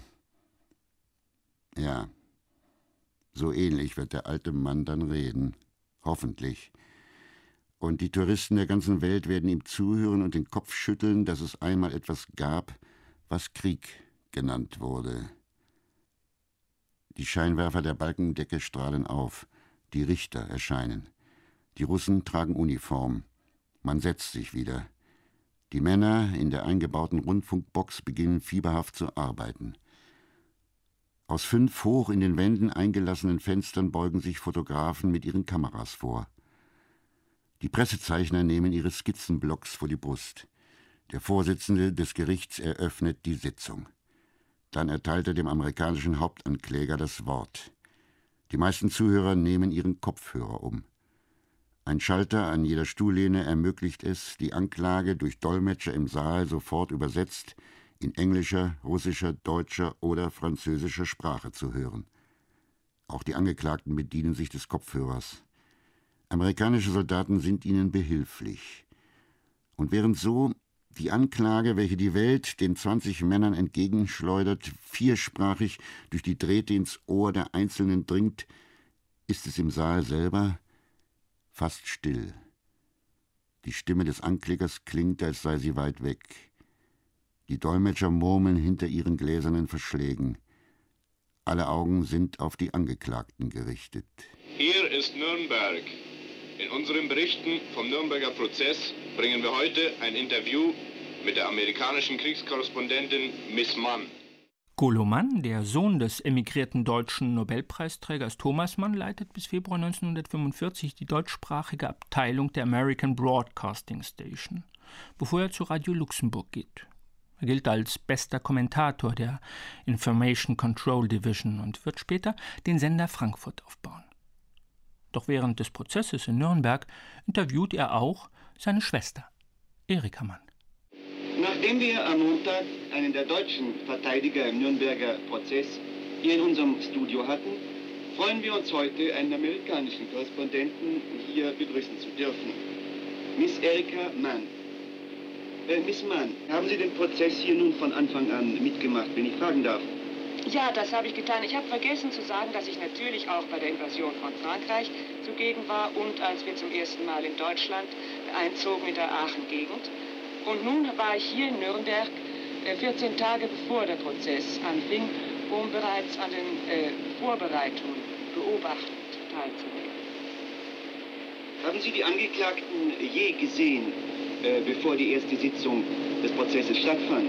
[SPEAKER 8] Ja, so ähnlich wird der alte Mann dann reden. Hoffentlich. Und die Touristen der ganzen Welt werden ihm zuhören und den Kopf schütteln, dass es einmal etwas gab, was Krieg genannt wurde. Die Scheinwerfer der Balkendecke strahlen auf. Die Richter erscheinen. Die Russen tragen Uniform. Man setzt sich wieder. Die Männer in der eingebauten Rundfunkbox beginnen fieberhaft zu arbeiten. Aus 5 hoch in den Wänden eingelassenen Fenstern beugen sich Fotografen mit ihren Kameras vor. Die Pressezeichner nehmen ihre Skizzenblocks vor die Brust. Der Vorsitzende des Gerichts eröffnet die Sitzung. Dann erteilt er dem amerikanischen Hauptankläger das Wort. Die meisten Zuhörer nehmen ihren Kopfhörer um. Ein Schalter an jeder Stuhllehne ermöglicht es, die Anklage durch Dolmetscher im Saal sofort übersetzt in englischer, russischer, deutscher oder französischer Sprache zu hören. Auch die Angeklagten bedienen sich des Kopfhörers. Amerikanische Soldaten sind ihnen behilflich. Und während so die Anklage, welche die Welt den 20 Männern entgegenschleudert, viersprachig durch die Drähte ins Ohr der Einzelnen dringt, ist es im Saal selber fast still. Die Stimme des Anklägers klingt, als sei sie weit weg. Die Dolmetscher murmeln hinter ihren gläsernen Verschlägen. Alle Augen sind auf die Angeklagten gerichtet.
[SPEAKER 6] Hier ist Nürnberg. In unseren Berichten vom Nürnberger Prozess bringen wir heute ein Interview mit der amerikanischen Kriegskorrespondentin Miss Mann.
[SPEAKER 11] Golo Mann, der Sohn des emigrierten deutschen Nobelpreisträgers Thomas Mann, leitet bis Februar 1945 die deutschsprachige Abteilung der American Broadcasting Station, bevor er zu Radio Luxemburg geht. Er gilt als bester Kommentator der Information Control Division und wird später den Sender Frankfurt aufbauen. Doch während des Prozesses in Nürnberg interviewt er auch seine Schwester, Erika Mann.
[SPEAKER 13] Nachdem wir am Montag einen der deutschen Verteidiger im Nürnberger Prozess hier in unserem Studio hatten, freuen wir uns heute, einen amerikanischen Korrespondenten hier begrüßen zu dürfen. Miss Erika Mann. Miss Mann, haben Sie den Prozess hier nun von Anfang an mitgemacht, wenn ich fragen darf?
[SPEAKER 7] Ja, das habe ich getan. Ich habe vergessen zu sagen, dass ich natürlich auch bei der Invasion von Frankreich zugegen war und als wir zum ersten Mal in Deutschland einzogen in der Aachen-Gegend. Und nun war ich hier in Nürnberg 14 Tage bevor der Prozess anfing, um bereits an den Vorbereitungen beobachtend teilzunehmen.
[SPEAKER 13] Haben Sie die Angeklagten je gesehen, bevor die erste Sitzung des Prozesses stattfand?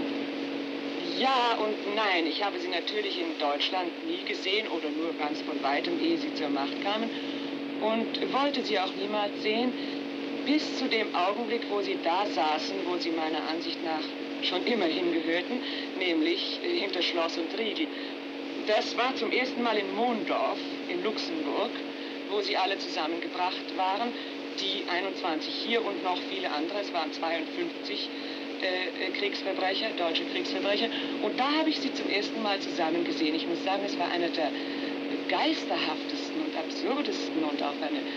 [SPEAKER 7] Ja und nein. Ich habe sie natürlich in Deutschland nie gesehen oder nur ganz von weitem, ehe sie zur Macht kamen. Und wollte sie auch niemals sehen, bis zu dem Augenblick, wo sie da saßen, wo sie meiner Ansicht nach schon immer hingehörten, nämlich hinter Schloss und Riegel. Das war zum ersten Mal in Mondorf in Luxemburg, wo sie alle zusammengebracht waren, die 21 hier und noch viele andere, es waren 52 Kriegsverbrecher, deutsche Kriegsverbrecher. Und da habe ich sie zum ersten Mal zusammen gesehen. Ich muss sagen, es war einer der geisterhaftesten und absurdesten und auf eine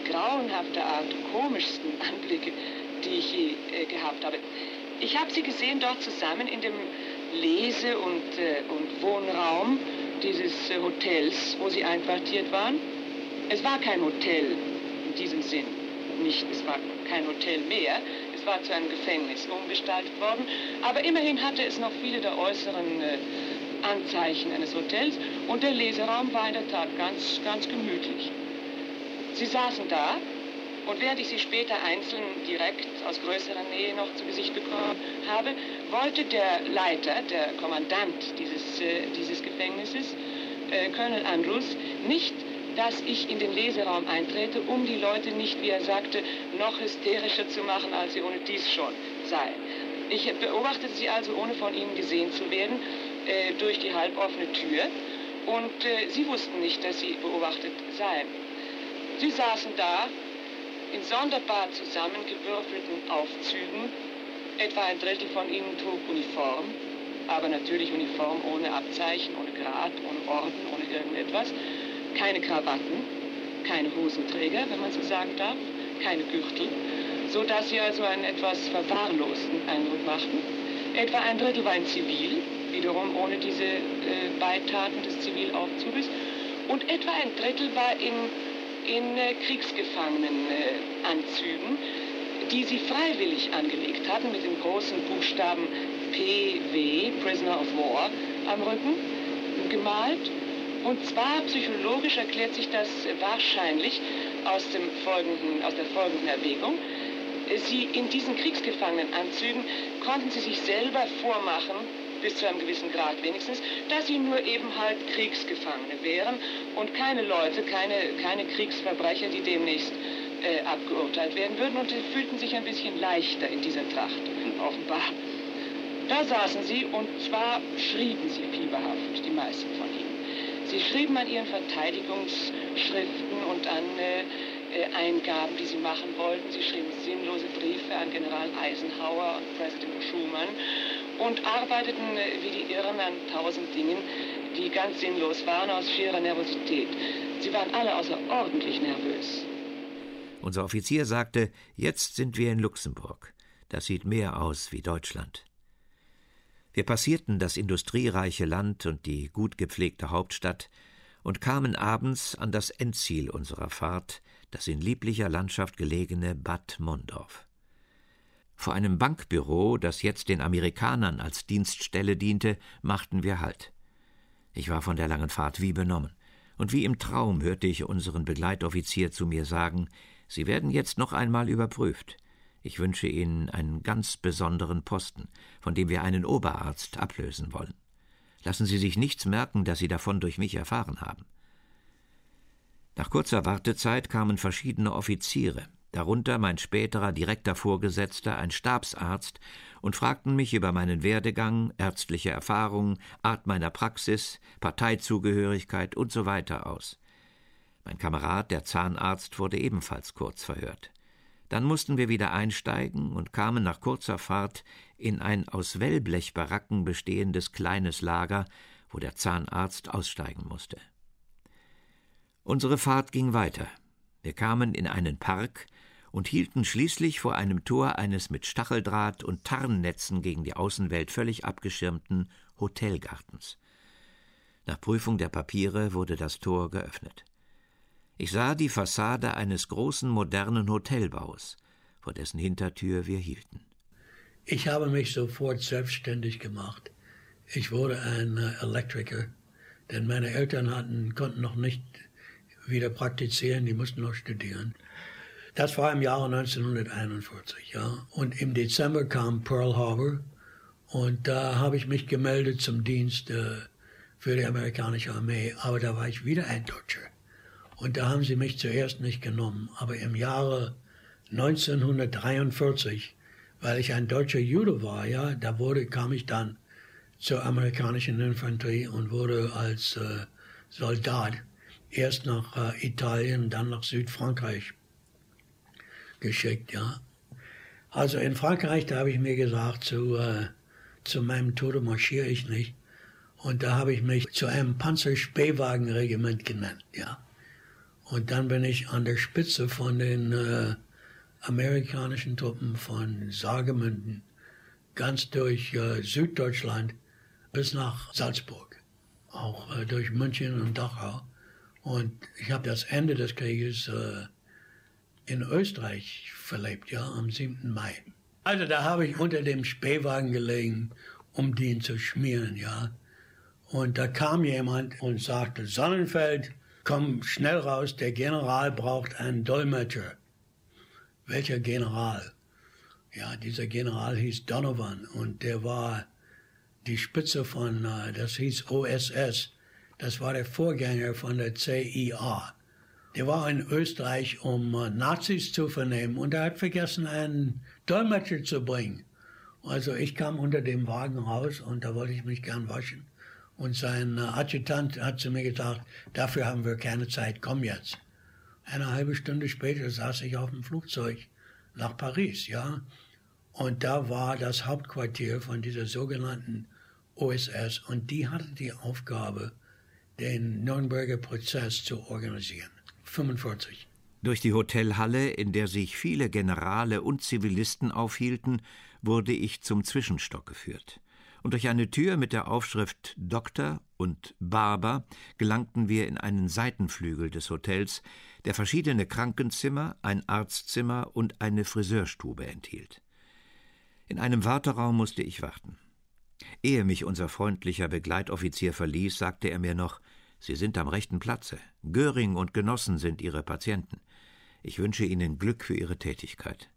[SPEAKER 7] grauenhafter Art komischsten Anblicke, die ich je gehabt habe. Ich habe sie gesehen dort zusammen in dem Lese- und Wohnraum dieses Hotels, wo sie einquartiert waren. Es war kein Hotel in diesem Sinn. Nicht, es war kein Hotel mehr. Es war zu einem Gefängnis umgestaltet worden. Aber immerhin hatte es noch viele der äußeren Anzeichen eines Hotels. Und der Leseraum war in der Tat ganz, ganz gemütlich. Sie saßen da. Und während ich sie später einzeln direkt aus größerer Nähe noch zu Gesicht bekommen habe, wollte der Leiter, der Kommandant dieses Gefängnisses, Colonel Andrews, nicht, dass ich in den Leseraum eintrete, um die Leute nicht, wie er sagte, noch hysterischer zu machen, als sie ohne dies schon seien. Ich beobachtete sie also, ohne von ihnen gesehen zu werden, durch die halboffene Tür. Und sie wussten nicht, dass sie beobachtet seien. Sie saßen da, in sonderbar zusammengewürfelten Aufzügen. Etwa ein Drittel von ihnen trug Uniform, aber natürlich Uniform ohne Abzeichen, ohne Grat, ohne Orden, ohne irgendetwas. Keine Krawatten, keine Hosenträger, wenn man so sagen darf, keine Gürtel, sodass sie also einen etwas verwahrlosten Eindruck machten. Etwa ein Drittel war in Zivil, wiederum ohne diese Beitaten des Zivilaufzuges. Und etwa ein Drittel war in Kriegsgefangenenanzügen, die sie freiwillig angelegt hatten, mit dem großen Buchstaben PW, Prisoner of War, am Rücken gemalt. Und zwar psychologisch erklärt sich das wahrscheinlich aus der folgenden Erwägung. Sie in diesen Kriegsgefangenenanzügen konnten sie sich selber vormachen, bis zu einem gewissen Grad wenigstens, dass sie nur eben halt Kriegsgefangene wären und keine Leute, keine Kriegsverbrecher, die demnächst abgeurteilt werden würden, und sie fühlten sich ein bisschen leichter in dieser Tracht, offenbar. Da saßen sie, und zwar schrieben sie fieberhaft, die meisten von ihnen. Sie schrieben an ihren Verteidigungsschriften und an Eingaben, die sie machen wollten. Sie schrieben sinnlose Briefe an General Eisenhower und Präsident Truman und arbeiteten wie die Irren an 1000 Dingen, die ganz sinnlos waren, aus schierer Nervosität. Sie waren alle außerordentlich nervös.
[SPEAKER 4] Unser Offizier sagte, jetzt sind wir in Luxemburg. Das sieht mehr aus wie Deutschland. Wir passierten das industriereiche Land und die gut gepflegte Hauptstadt und kamen abends an das Endziel unserer Fahrt, das in lieblicher Landschaft gelegene Bad Mondorf. Vor einem Bankbüro, das jetzt den Amerikanern als Dienststelle diente, machten wir Halt. Ich war von der langen Fahrt wie benommen, und wie im Traum hörte ich unseren Begleitoffizier zu mir sagen, Sie werden jetzt noch einmal überprüft. Ich wünsche Ihnen einen ganz besonderen Posten, von dem wir einen Oberarzt ablösen wollen. Lassen Sie sich nichts merken, dass Sie davon durch mich erfahren haben. Nach kurzer Wartezeit kamen verschiedene Offiziere, darunter mein späterer direkter Vorgesetzter, ein Stabsarzt, und fragten mich über meinen Werdegang, ärztliche Erfahrung, Art meiner Praxis, Parteizugehörigkeit usw. aus. Mein Kamerad, der Zahnarzt, wurde ebenfalls kurz verhört. Dann mussten wir wieder einsteigen und kamen nach kurzer Fahrt in ein aus Wellblechbaracken bestehendes kleines Lager, wo der Zahnarzt aussteigen musste. Unsere Fahrt ging weiter. Wir kamen in einen Park und hielten schließlich vor einem Tor eines mit Stacheldraht und Tarnnetzen gegen die Außenwelt völlig abgeschirmten Hotelgartens. Nach Prüfung der Papiere wurde das Tor geöffnet. Ich sah die Fassade eines großen modernen Hotelbaus, vor dessen Hintertür wir hielten.
[SPEAKER 3] Ich habe mich sofort selbstständig gemacht. Ich wurde ein Elektriker, denn meine Eltern konnten noch nicht wieder praktizieren, die mussten noch studieren. Das war im Jahre 1941, ja. Und im Dezember kam Pearl Harbor und da habe ich mich gemeldet zum Dienst für die amerikanische Armee, aber da war ich wieder ein Deutscher. Und da haben sie mich zuerst nicht genommen. Aber im Jahre 1943, weil ich ein deutscher Jude war, ja, kam ich dann zur amerikanischen Infanterie und wurde als Soldat erst nach Italien, dann nach Südfrankreich geschickt, ja. Also in Frankreich, da habe ich mir gesagt, zu meinem Tode marschiere ich nicht. Und da habe ich mich zu einem Panzerspähwagenregiment genannt, ja. Und dann bin ich an der Spitze von den amerikanischen Truppen von Saargemünden ganz durch Süddeutschland bis nach Salzburg, auch durch München und Dachau. Und ich habe das Ende des Krieges in Österreich verlebt, ja, am 7. Mai. Also da habe ich unter dem Spähwagen gelegen, um den zu schmieren, ja. Und da kam jemand und sagte, Sonnenfeld, komm schnell raus, der General braucht einen Dolmetscher. Welcher General? Ja, dieser General hieß Donovan und der war die Spitze von, das hieß OSS, das war der Vorgänger von der CIA. Der war in Österreich, um Nazis zu vernehmen und er hat vergessen, einen Dolmetscher zu bringen. Also ich kam unter dem Wagen raus und da wollte ich mich gern waschen. Und sein Adjutant hat zu mir gesagt, dafür haben wir keine Zeit, komm jetzt. Eine halbe Stunde später saß ich auf dem Flugzeug nach Paris, ja. Und da war das Hauptquartier von dieser sogenannten OSS und die hatte die Aufgabe, den Nürnberger Prozess zu organisieren. 45.
[SPEAKER 4] Durch die Hotelhalle, in der sich viele Generale und Zivilisten aufhielten, wurde ich zum Zwischenstock geführt. Und durch eine Tür mit der Aufschrift Doktor und Barber gelangten wir in einen Seitenflügel des Hotels, der verschiedene Krankenzimmer, ein Arztzimmer und eine Friseurstube enthielt. In einem Warteraum musste ich warten. Ehe mich unser freundlicher Begleitoffizier verließ, sagte er mir noch, »Sie sind am rechten Platze. Göring und Genossen sind Ihre Patienten. Ich wünsche Ihnen Glück für Ihre Tätigkeit.«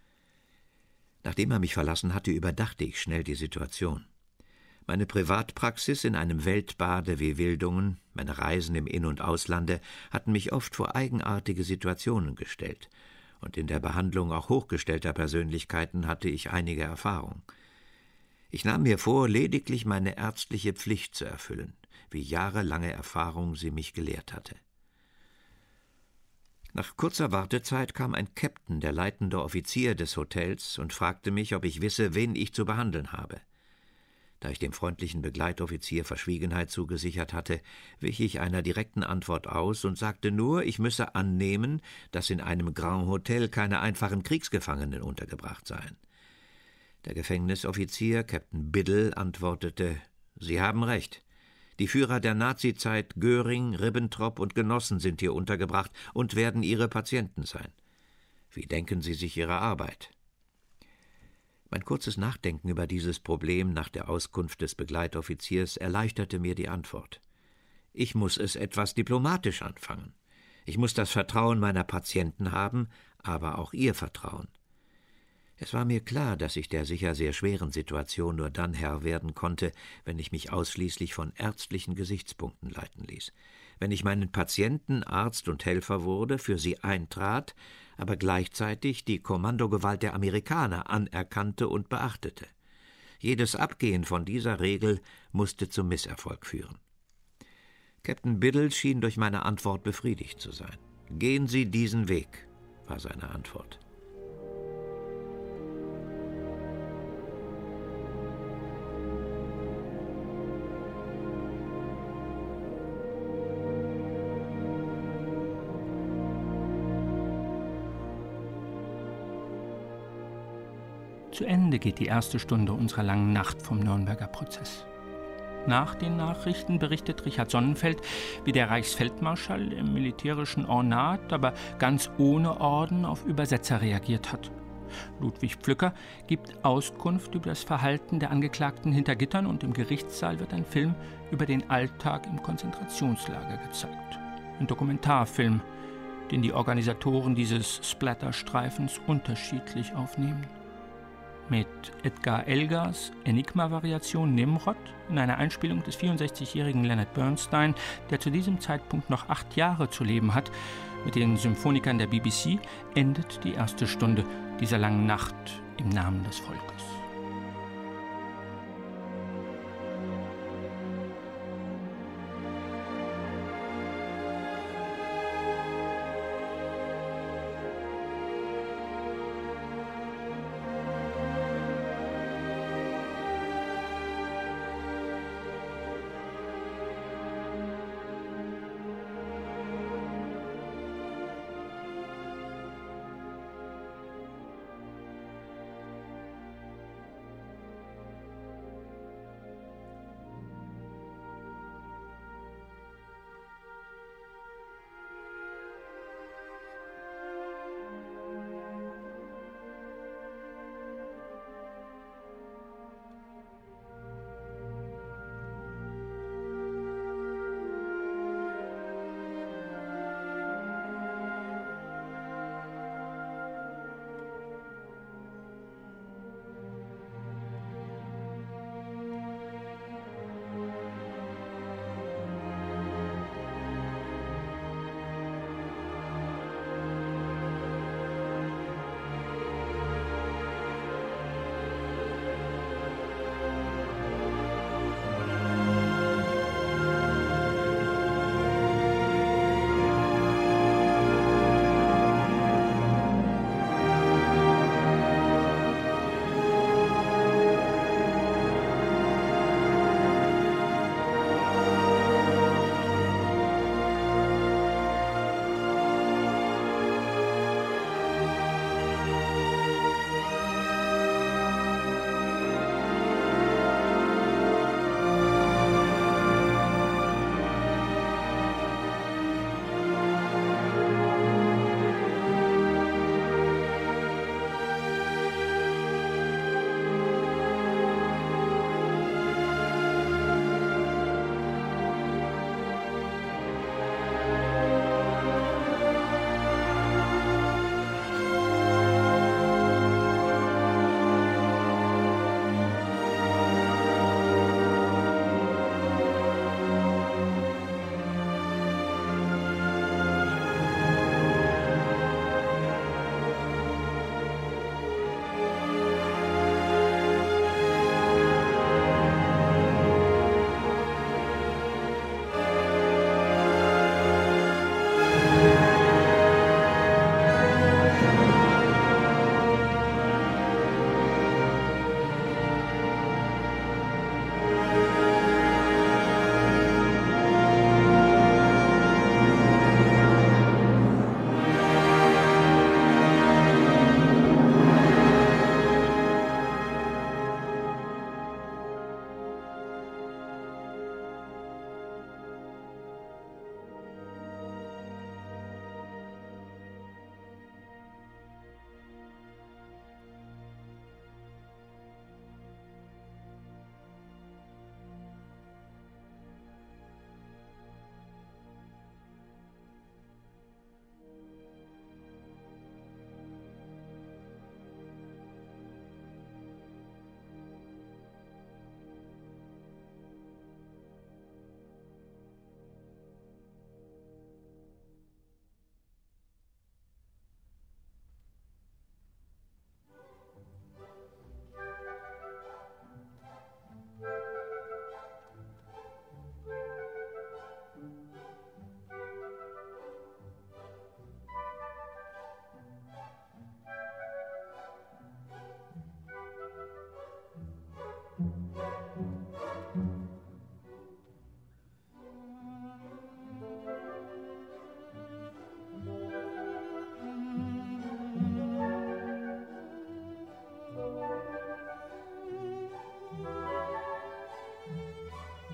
[SPEAKER 4] Nachdem er mich verlassen hatte, überdachte ich schnell die Situation. Meine Privatpraxis in einem Weltbade wie Wildungen, meine Reisen im In- und Auslande hatten mich oft vor eigenartige Situationen gestellt, und in der Behandlung auch hochgestellter Persönlichkeiten hatte ich einige Erfahrung. Ich nahm mir vor, lediglich meine ärztliche Pflicht zu erfüllen, wie jahrelange Erfahrung sie mich gelehrt hatte. Nach kurzer Wartezeit kam ein Captain, der leitende Offizier des Hotels, und fragte mich, ob ich wisse, wen ich zu behandeln habe. Da ich dem freundlichen Begleitoffizier Verschwiegenheit zugesichert hatte, wich ich einer direkten Antwort aus und sagte nur, ich müsse annehmen, dass in einem Grand Hotel keine einfachen Kriegsgefangenen untergebracht seien. Der Gefängnisoffizier, Captain Biddle, antwortete, »Sie haben recht. Die Führer der Nazizeit, Göring, Ribbentrop und Genossen sind hier untergebracht und werden Ihre Patienten sein. Wie denken Sie sich Ihre Arbeit?« Mein kurzes Nachdenken über dieses Problem nach der Auskunft des Begleitoffiziers erleichterte mir die Antwort. Ich muss es etwas diplomatisch anfangen. Ich muss das Vertrauen meiner Patienten haben, aber auch ihr Vertrauen. Es war mir klar, dass ich der sicher sehr schweren Situation nur dann Herr werden konnte, wenn ich mich ausschließlich von ärztlichen Gesichtspunkten leiten ließ, wenn ich meinen Patienten Arzt und Helfer wurde, für sie eintrat, aber gleichzeitig die Kommandogewalt der Amerikaner anerkannte und beachtete. Jedes Abgehen von dieser Regel musste zum Misserfolg führen. Captain Biddle schien durch meine Antwort befriedigt zu sein. »Gehen Sie diesen Weg«, war seine Antwort.
[SPEAKER 11] Zu Ende geht die erste Stunde unserer langen Nacht vom Nürnberger Prozess. Nach den Nachrichten berichtet Richard Sonnenfeld, wie der Reichsfeldmarschall im militärischen Ornat, aber ganz ohne Orden auf Übersetzer reagiert hat. Ludwig Pflücker gibt Auskunft über das Verhalten der Angeklagten hinter Gittern und im Gerichtssaal wird ein Film über den Alltag im Konzentrationslager gezeigt. Ein Dokumentarfilm, den die Organisatoren dieses Splatter-Streifens unterschiedlich aufnehmen. Mit Edgar Elgars Enigma-Variation Nimrod in einer Einspielung des 64-jährigen Leonard Bernstein, der zu diesem Zeitpunkt noch 8 Jahre zu leben hat, mit den Symphonikern der BBC, endet die erste Stunde dieser langen Nacht im Namen des Volkes.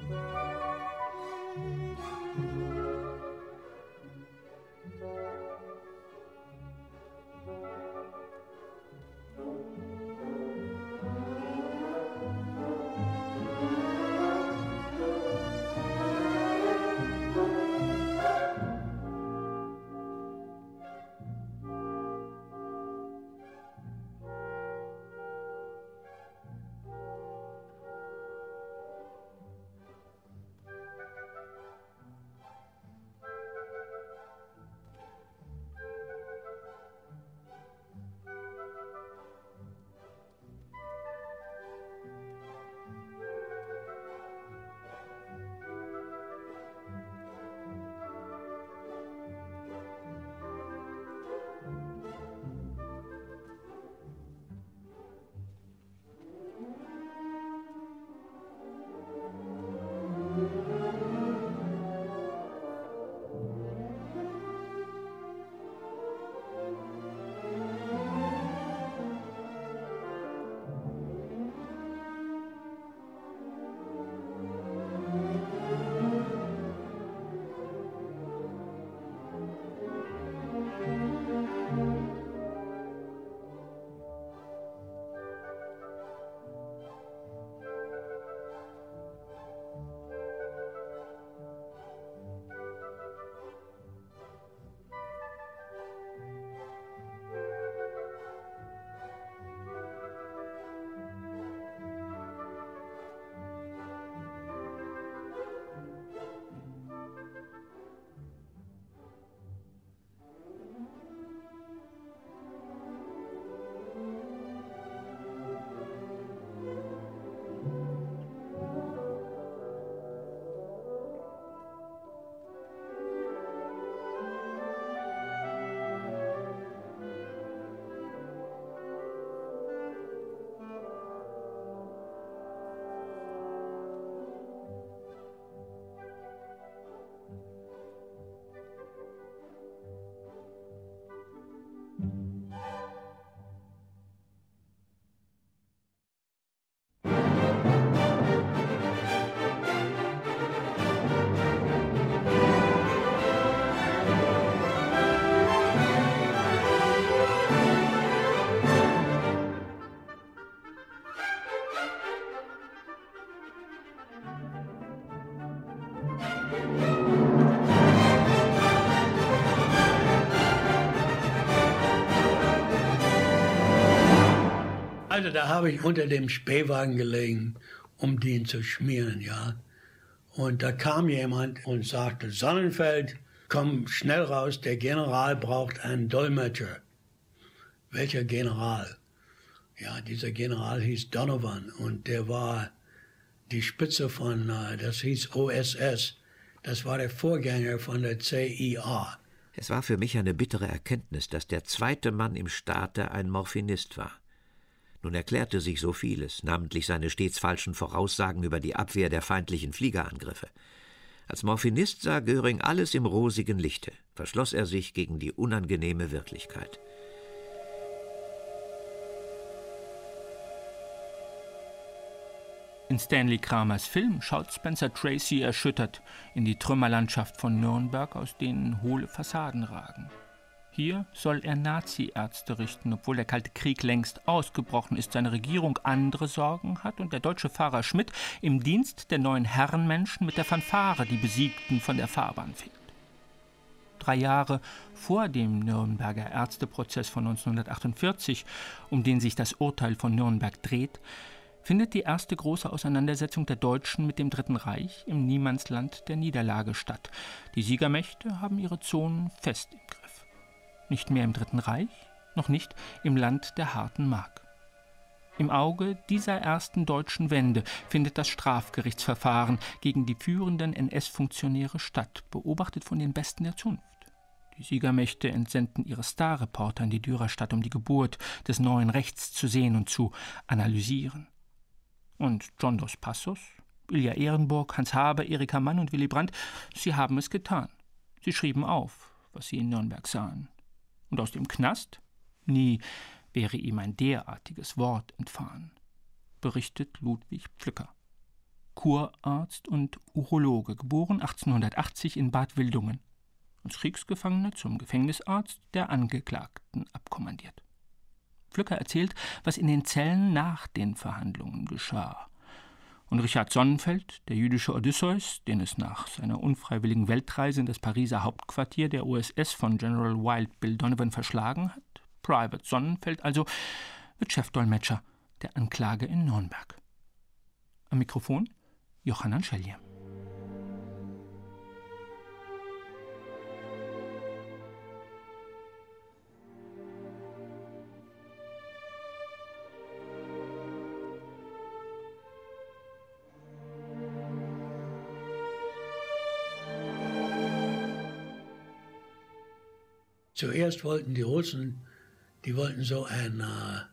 [SPEAKER 3] Also da habe ich unter dem Spähwagen gelegen, um den zu schmieren, ja. Und da kam jemand und sagte, Sonnenfeld, komm schnell raus, der General braucht einen Dolmetscher. Welcher General? Ja, dieser General hieß Donovan und der war die Spitze von, das hieß OSS. Das war der Vorgänger von der CIA.
[SPEAKER 4] Es war für mich eine bittere Erkenntnis, dass der zweite Mann im Staate ein Morphinist war. Nun erklärte sich so vieles, namentlich seine stets falschen Voraussagen über die Abwehr der feindlichen Fliegerangriffe. Als Morphinist sah Göring alles im rosigen Lichte, verschloss er sich gegen die unangenehme Wirklichkeit.
[SPEAKER 11] In Stanley Kramers Film schaut Spencer Tracy erschüttert in die Trümmerlandschaft von Nürnberg, aus denen hohle Fassaden ragen. Hier soll er Nazi-Ärzte richten, obwohl der Kalte Krieg längst ausgebrochen ist, seine Regierung andere Sorgen hat und der deutsche Fahrer Schmidt im Dienst der neuen Herrenmenschen mit der Fanfare die Besiegten von der Fahrbahn fegt. 3 Jahre vor dem Nürnberger Ärzteprozess von 1948, um den sich das Urteil von Nürnberg dreht, findet die erste große Auseinandersetzung der Deutschen mit dem Dritten Reich im Niemandsland der Niederlage statt. Die Siegermächte haben ihre Zonen fest im Griff. Nicht mehr im Dritten Reich, noch nicht im Land der harten Mark. Im Auge dieser ersten deutschen Wende findet das Strafgerichtsverfahren gegen die führenden NS-Funktionäre statt, beobachtet von den Besten der Zunft. Die Siegermächte entsenden ihre Starreporter in die Dürerstadt, um die Geburt des neuen Rechts zu sehen und zu analysieren. Und John Dos Passos, Ilja Ehrenburg, Hans Haber, Erika Mann und Willy Brandt, sie haben es getan. Sie schrieben auf, was sie in Nürnberg sahen. Und aus dem Knast? Nie wäre ihm ein derartiges Wort entfahren, berichtet Ludwig Pflücker. Kurarzt und Urologe, geboren 1880 in Bad Wildungen. Als Kriegsgefangener zum Gefängnisarzt der Angeklagten abkommandiert. Flücker erzählt, was in den Zellen nach den Verhandlungen geschah. Und Richard Sonnenfeld, der jüdische Odysseus, den es nach seiner unfreiwilligen Weltreise in das Pariser Hauptquartier der USS von General Wild Bill Donovan verschlagen hat, Private Sonnenfeld also, wird Chefdolmetscher der Anklage in Nürnberg. Am Mikrofon Johannan Schellje.
[SPEAKER 3] Zuerst wollten die Russen, die wollten so ein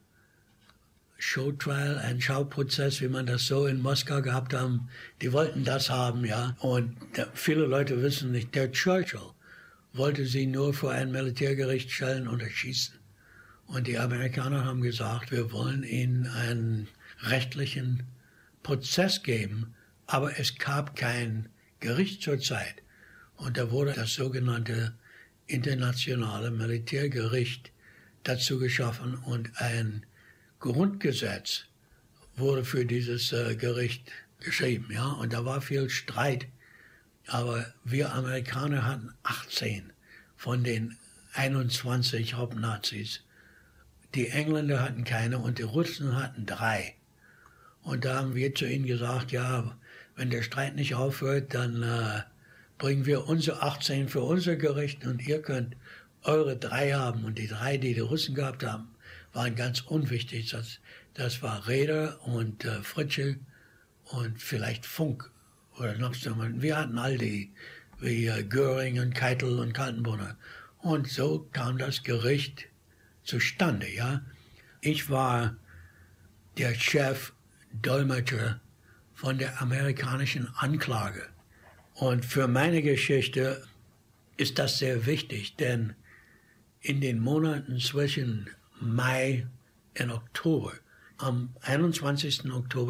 [SPEAKER 3] Showtrial, einen Schauprozess, wie man das so in Moskau gehabt haben. Die wollten das haben, ja. Und viele Leute wissen nicht, der Churchill wollte sie nur vor ein Militärgericht stellen und erschießen. Und die Amerikaner haben gesagt, wir wollen ihnen einen rechtlichen Prozess geben, aber es gab kein Gericht zur Zeit. Und da wurde das sogenannte internationale Militärgericht dazu geschaffen und ein Grundgesetz wurde für dieses Gericht geschrieben, ja, und da war viel Streit, aber wir Amerikaner hatten 18 von den 21 Hauptnazis. Die Engländer hatten keine und die Russen hatten 3. Und da haben wir zu ihnen gesagt, ja, wenn der Streit nicht aufhört, dann bringen wir unsere 18 für unser Gericht und ihr könnt eure 3 haben. Und die 3, die Russen gehabt haben, waren ganz unwichtig. Das war Raeder und Fritzl und vielleicht Funk oder noch so. Wir hatten all die, wie Göring und Keitel und Kaltenbrunner. Und so kam das Gericht zustande, ja. Ich war der Chef-Dolmetscher von der amerikanischen Anklage. Und für meine Geschichte ist das sehr wichtig, denn in den Monaten zwischen Mai und Oktober, am 21. Oktober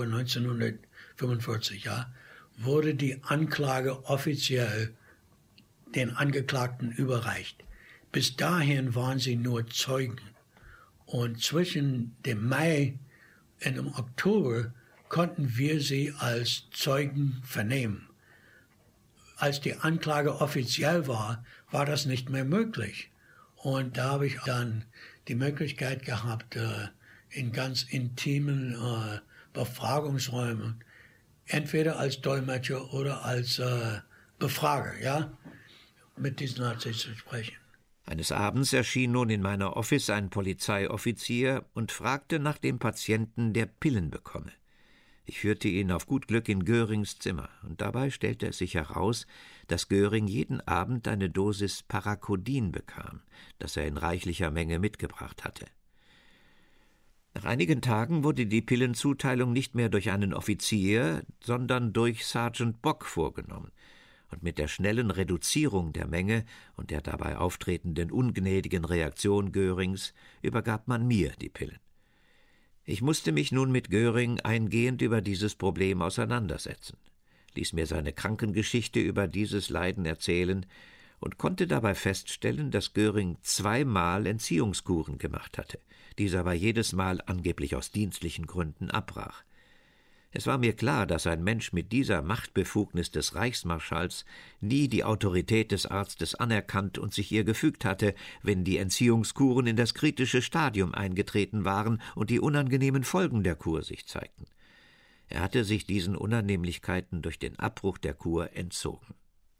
[SPEAKER 3] 1945, ja, wurde die Anklage offiziell den Angeklagten überreicht. Bis dahin waren sie nur Zeugen. Und zwischen dem Mai und dem Oktober konnten wir sie als Zeugen vernehmen. Als die Anklage offiziell war, war das nicht mehr möglich. Und da habe ich dann die Möglichkeit gehabt, in ganz intimen Befragungsräumen, entweder als Dolmetscher oder als Befrager, ja, mit diesen Nazis zu sprechen.
[SPEAKER 4] Eines Abends erschien nun in meiner Office ein Polizeioffizier und fragte nach dem Patienten, der Pillen bekomme. Ich führte ihn auf gut Glück in Görings Zimmer, und dabei stellte es sich heraus, dass Göring jeden Abend eine Dosis Parakodin bekam, das er in reichlicher Menge mitgebracht hatte. Nach einigen Tagen wurde die Pillenzuteilung nicht mehr durch einen Offizier, sondern durch Sergeant Bock vorgenommen, und mit der schnellen Reduzierung der Menge und der dabei auftretenden ungnädigen Reaktion Görings übergab man mir die Pillen. Ich musste mich nun mit Göring eingehend über dieses Problem auseinandersetzen, ließ mir seine Krankengeschichte über dieses Leiden erzählen und konnte dabei feststellen, dass Göring 2-mal Entziehungskuren gemacht hatte, dieser aber jedes Mal angeblich aus dienstlichen Gründen abbrach. Es war mir klar, dass ein Mensch mit dieser Machtbefugnis des Reichsmarschalls nie die Autorität des Arztes anerkannt und sich ihr gefügt hatte, wenn die Entziehungskuren in das kritische Stadium eingetreten waren und die unangenehmen Folgen der Kur sich zeigten. Er hatte sich diesen Unannehmlichkeiten durch den Abbruch der Kur entzogen.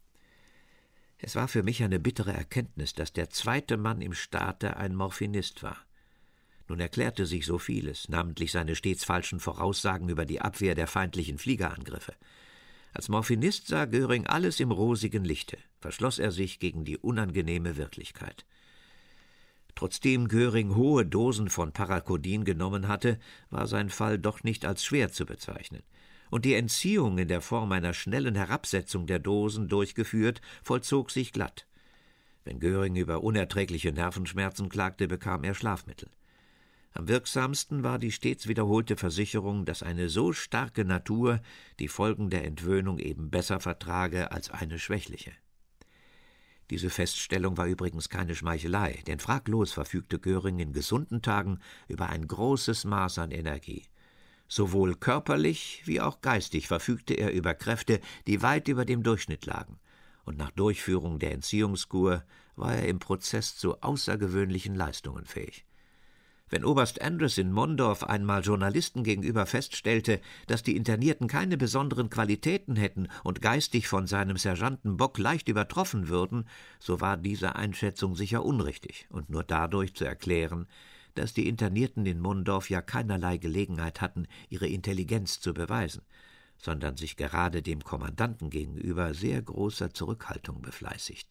[SPEAKER 4] Es war für mich eine bittere Erkenntnis, dass der zweite Mann im Staate ein Morphinist war. Nun erklärte sich so vieles, namentlich seine stets falschen Voraussagen über die Abwehr der feindlichen Fliegerangriffe. Als Morphinist sah Göring alles im rosigen Lichte, verschloss er sich gegen die unangenehme Wirklichkeit. Trotzdem Göring hohe Dosen von Parakodin genommen hatte, war sein Fall doch nicht als schwer zu bezeichnen. Und die Entziehung in der Form einer schnellen Herabsetzung der Dosen durchgeführt, vollzog sich glatt. Wenn Göring über unerträgliche Nervenschmerzen klagte, bekam er Schlafmittel. Am wirksamsten war die stets wiederholte Versicherung, dass eine so starke Natur die Folgen der Entwöhnung eben besser vertrage als eine schwächliche. Diese Feststellung war übrigens keine Schmeichelei, denn fraglos verfügte Göring in gesunden Tagen über ein großes Maß an Energie. Sowohl körperlich wie auch geistig verfügte er über Kräfte, die weit über dem Durchschnitt lagen, und nach Durchführung der Entziehungskur war er im Prozess zu außergewöhnlichen Leistungen fähig. Wenn Oberst Andress in Mondorf einmal Journalisten gegenüber feststellte, dass die Internierten keine besonderen Qualitäten hätten und geistig von seinem Sergeanten Bock leicht übertroffen würden, so war diese Einschätzung sicher unrichtig und nur dadurch zu erklären, dass die Internierten in Mondorf ja keinerlei Gelegenheit hatten, ihre Intelligenz zu beweisen, sondern sich gerade dem Kommandanten gegenüber sehr großer Zurückhaltung befleißigten.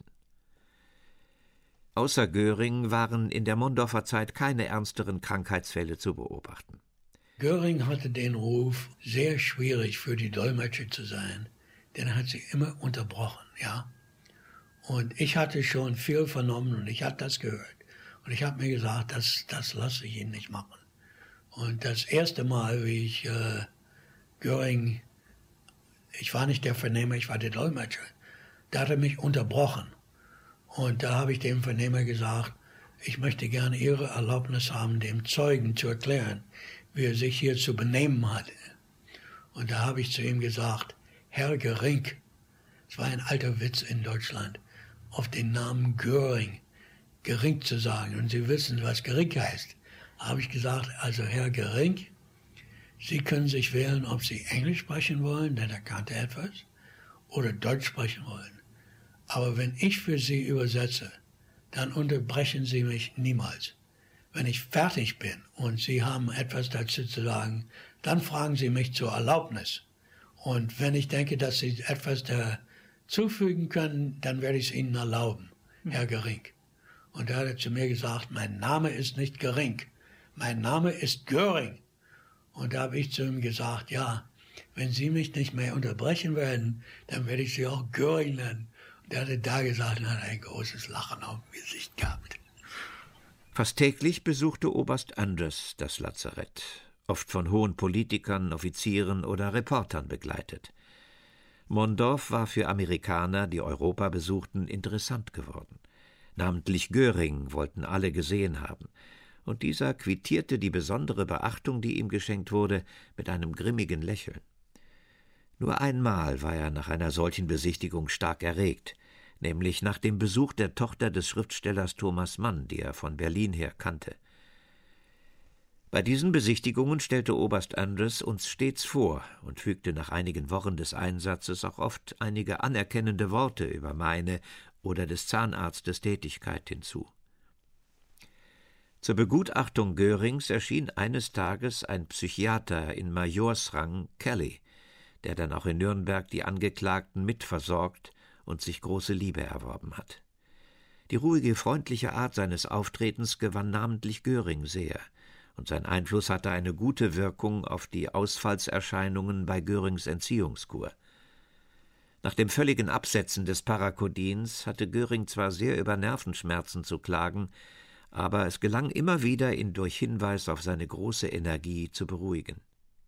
[SPEAKER 4] Außer Göring waren in der Mondorfer Zeit keine ernsteren Krankheitsfälle zu beobachten.
[SPEAKER 3] Göring hatte den Ruf, sehr schwierig für die Dolmetscher zu sein, denn er hat sie immer unterbrochen, ja. Und ich hatte schon viel vernommen und ich hatte das gehört. Und ich habe mir gesagt, das lasse ich ihn nicht machen. Und das erste Mal, wie ich Göring, ich war nicht der Vernehmer, ich war der Dolmetscher, da hat er mich unterbrochen. Und da habe ich dem Vernehmer gesagt, ich möchte gerne Ihre Erlaubnis haben, dem Zeugen zu erklären, wie er sich hier zu benehmen hatte. Und da habe ich zu ihm gesagt, Herr Göring, es war ein alter Witz in Deutschland, auf den Namen Göring, Göring zu sagen. Und Sie wissen, was Göring heißt. Da habe ich gesagt, also Herr Göring, Sie können sich wählen, ob Sie Englisch sprechen wollen, denn er kannte etwas, oder Deutsch sprechen wollen. Aber wenn ich für Sie übersetze, dann unterbrechen Sie mich niemals. Wenn ich fertig bin und Sie haben etwas dazu zu sagen, dann fragen Sie mich zur Erlaubnis. Und wenn ich denke, dass Sie etwas dazufügen können, dann werde ich es Ihnen erlauben, Herr Göring. Und da hat er zu mir gesagt, mein Name ist nicht Göring, mein Name ist Göring. Und da habe ich zu ihm gesagt, ja, wenn Sie mich nicht mehr unterbrechen werden, dann werde ich Sie auch Göring nennen. Der hatte da gesagt und hat ein großes Lachen auf dem Gesicht gehabt.
[SPEAKER 4] Fast täglich besuchte Oberst Andress das Lazarett, oft von hohen Politikern, Offizieren oder Reportern begleitet. Mondorf war für Amerikaner, die Europa besuchten, interessant geworden. Namentlich Göring wollten alle gesehen haben, und dieser quittierte die besondere Beachtung, die ihm geschenkt wurde, mit einem grimmigen Lächeln. Nur einmal war er nach einer solchen Besichtigung stark erregt, nämlich nach dem Besuch der Tochter des Schriftstellers Thomas Mann, die er von Berlin her kannte. Bei diesen Besichtigungen stellte Oberst Andress uns stets vor und fügte nach einigen Wochen des Einsatzes auch oft einige anerkennende Worte über meine oder des Zahnarztes Tätigkeit hinzu. Zur Begutachtung Görings erschien eines Tages ein Psychiater in Majorsrang, Kelly, der dann auch in Nürnberg die Angeklagten mitversorgt und sich große Liebe erworben hat. Die ruhige, freundliche Art seines Auftretens gewann namentlich Göring sehr, und sein Einfluss hatte eine gute Wirkung auf die Ausfallserscheinungen bei Görings Entziehungskur. Nach dem völligen Absetzen des Parakodins hatte Göring zwar sehr über Nervenschmerzen zu klagen, aber es gelang immer wieder, ihn durch Hinweis auf seine große Energie zu beruhigen.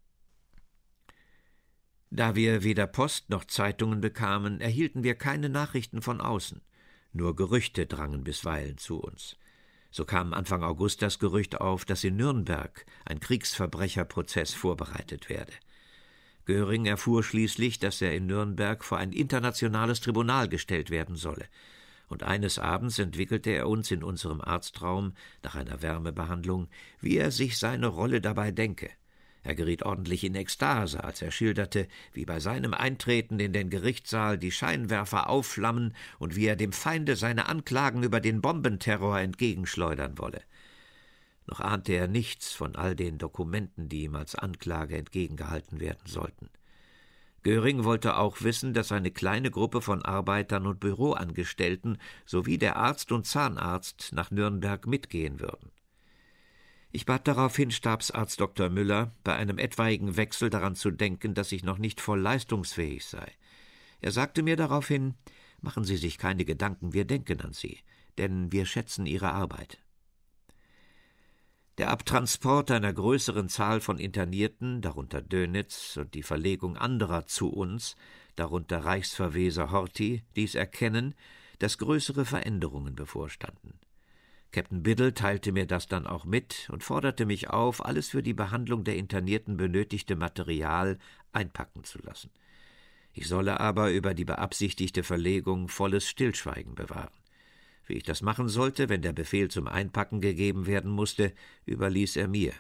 [SPEAKER 4] Da wir weder Post noch Zeitungen bekamen, erhielten wir keine Nachrichten von außen. Nur Gerüchte drangen bisweilen zu uns. So kam Anfang August das Gerücht auf, dass in Nürnberg ein Kriegsverbrecherprozess vorbereitet werde. Göring erfuhr schließlich, dass er in Nürnberg vor ein internationales Tribunal gestellt werden solle. Und eines Abends entwickelte er uns in unserem Arztraum, nach einer Wärmebehandlung, wie er sich seine Rolle dabei denke. Er geriet ordentlich in Ekstase, als er schilderte, wie bei seinem Eintreten in den Gerichtssaal die Scheinwerfer aufflammen und wie er dem Feinde seine Anklagen über den Bombenterror entgegenschleudern wolle. Noch ahnte er nichts von all den Dokumenten, die ihm als Anklage entgegengehalten werden sollten. Göring wollte auch wissen, dass eine kleine Gruppe von Arbeitern und Büroangestellten sowie der Arzt und Zahnarzt nach Nürnberg mitgehen würden. Ich bat daraufhin Stabsarzt Dr. Müller, bei einem etwaigen Wechsel daran zu denken, dass ich noch nicht voll leistungsfähig sei. Er sagte mir daraufhin, machen Sie sich keine Gedanken, wir denken an Sie, denn wir schätzen Ihre Arbeit. Der Abtransport einer größeren Zahl von Internierten, darunter Dönitz, und die Verlegung anderer zu uns, darunter Reichsverweser Horthy, ließ erkennen, dass größere Veränderungen bevorstanden. Captain Biddle teilte mir das dann auch mit und forderte mich auf, alles für die Behandlung der Internierten benötigte Material einpacken zu lassen. Ich solle aber über die beabsichtigte Verlegung volles Stillschweigen bewahren. Wie ich das machen sollte, wenn der Befehl zum Einpacken gegeben werden musste, überließ er mir.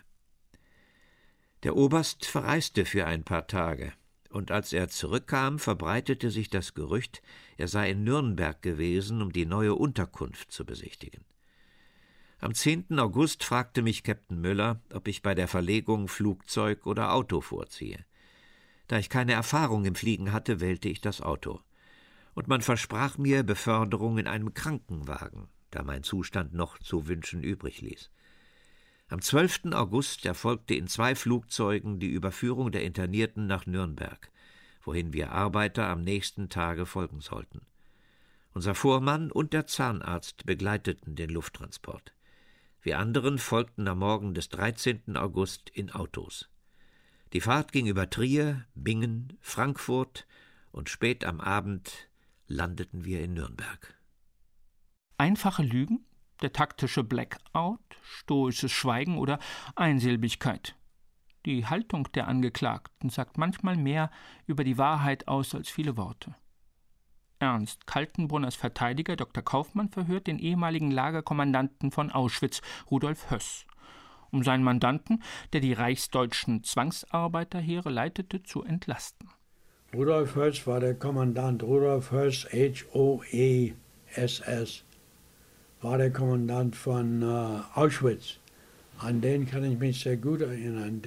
[SPEAKER 4] Der Oberst verreiste für ein paar Tage, und als er zurückkam, verbreitete sich das Gerücht, er sei in Nürnberg gewesen, um die neue Unterkunft zu besichtigen. Am 10. August fragte mich Captain Müller, ob ich bei der Verlegung Flugzeug oder Auto vorziehe. Da ich keine Erfahrung im Fliegen hatte, wählte ich das Auto. Und man versprach mir Beförderung in einem Krankenwagen, da mein Zustand noch zu wünschen übrig ließ. Am 12. August erfolgte in 2 Flugzeugen die Überführung der Internierten nach Nürnberg, wohin wir Arbeiter am nächsten Tage folgen sollten. Unser Fuhrmann und der Zahnarzt begleiteten den Lufttransport. Wir anderen folgten am Morgen des 13. August in Autos. Die Fahrt ging über Trier, Bingen, Frankfurt und spät am Abend landeten wir in Nürnberg.
[SPEAKER 11] Einfache Lügen, der taktische Blackout, stoisches Schweigen oder Einsilbigkeit. Die Haltung der Angeklagten sagt manchmal mehr über die Wahrheit aus als viele Worte. Ernst Kaltenbrunners Verteidiger Dr. Kaufmann verhört den ehemaligen Lagerkommandanten von Auschwitz, Rudolf Höss, um seinen Mandanten, der die reichsdeutschen Zwangsarbeiterheere leitete, zu entlasten.
[SPEAKER 3] Rudolf Höss war der Kommandant. Rudolf Höss, H-O-E-S-S, war der Kommandant von Auschwitz. An den kann ich mich sehr gut erinnern.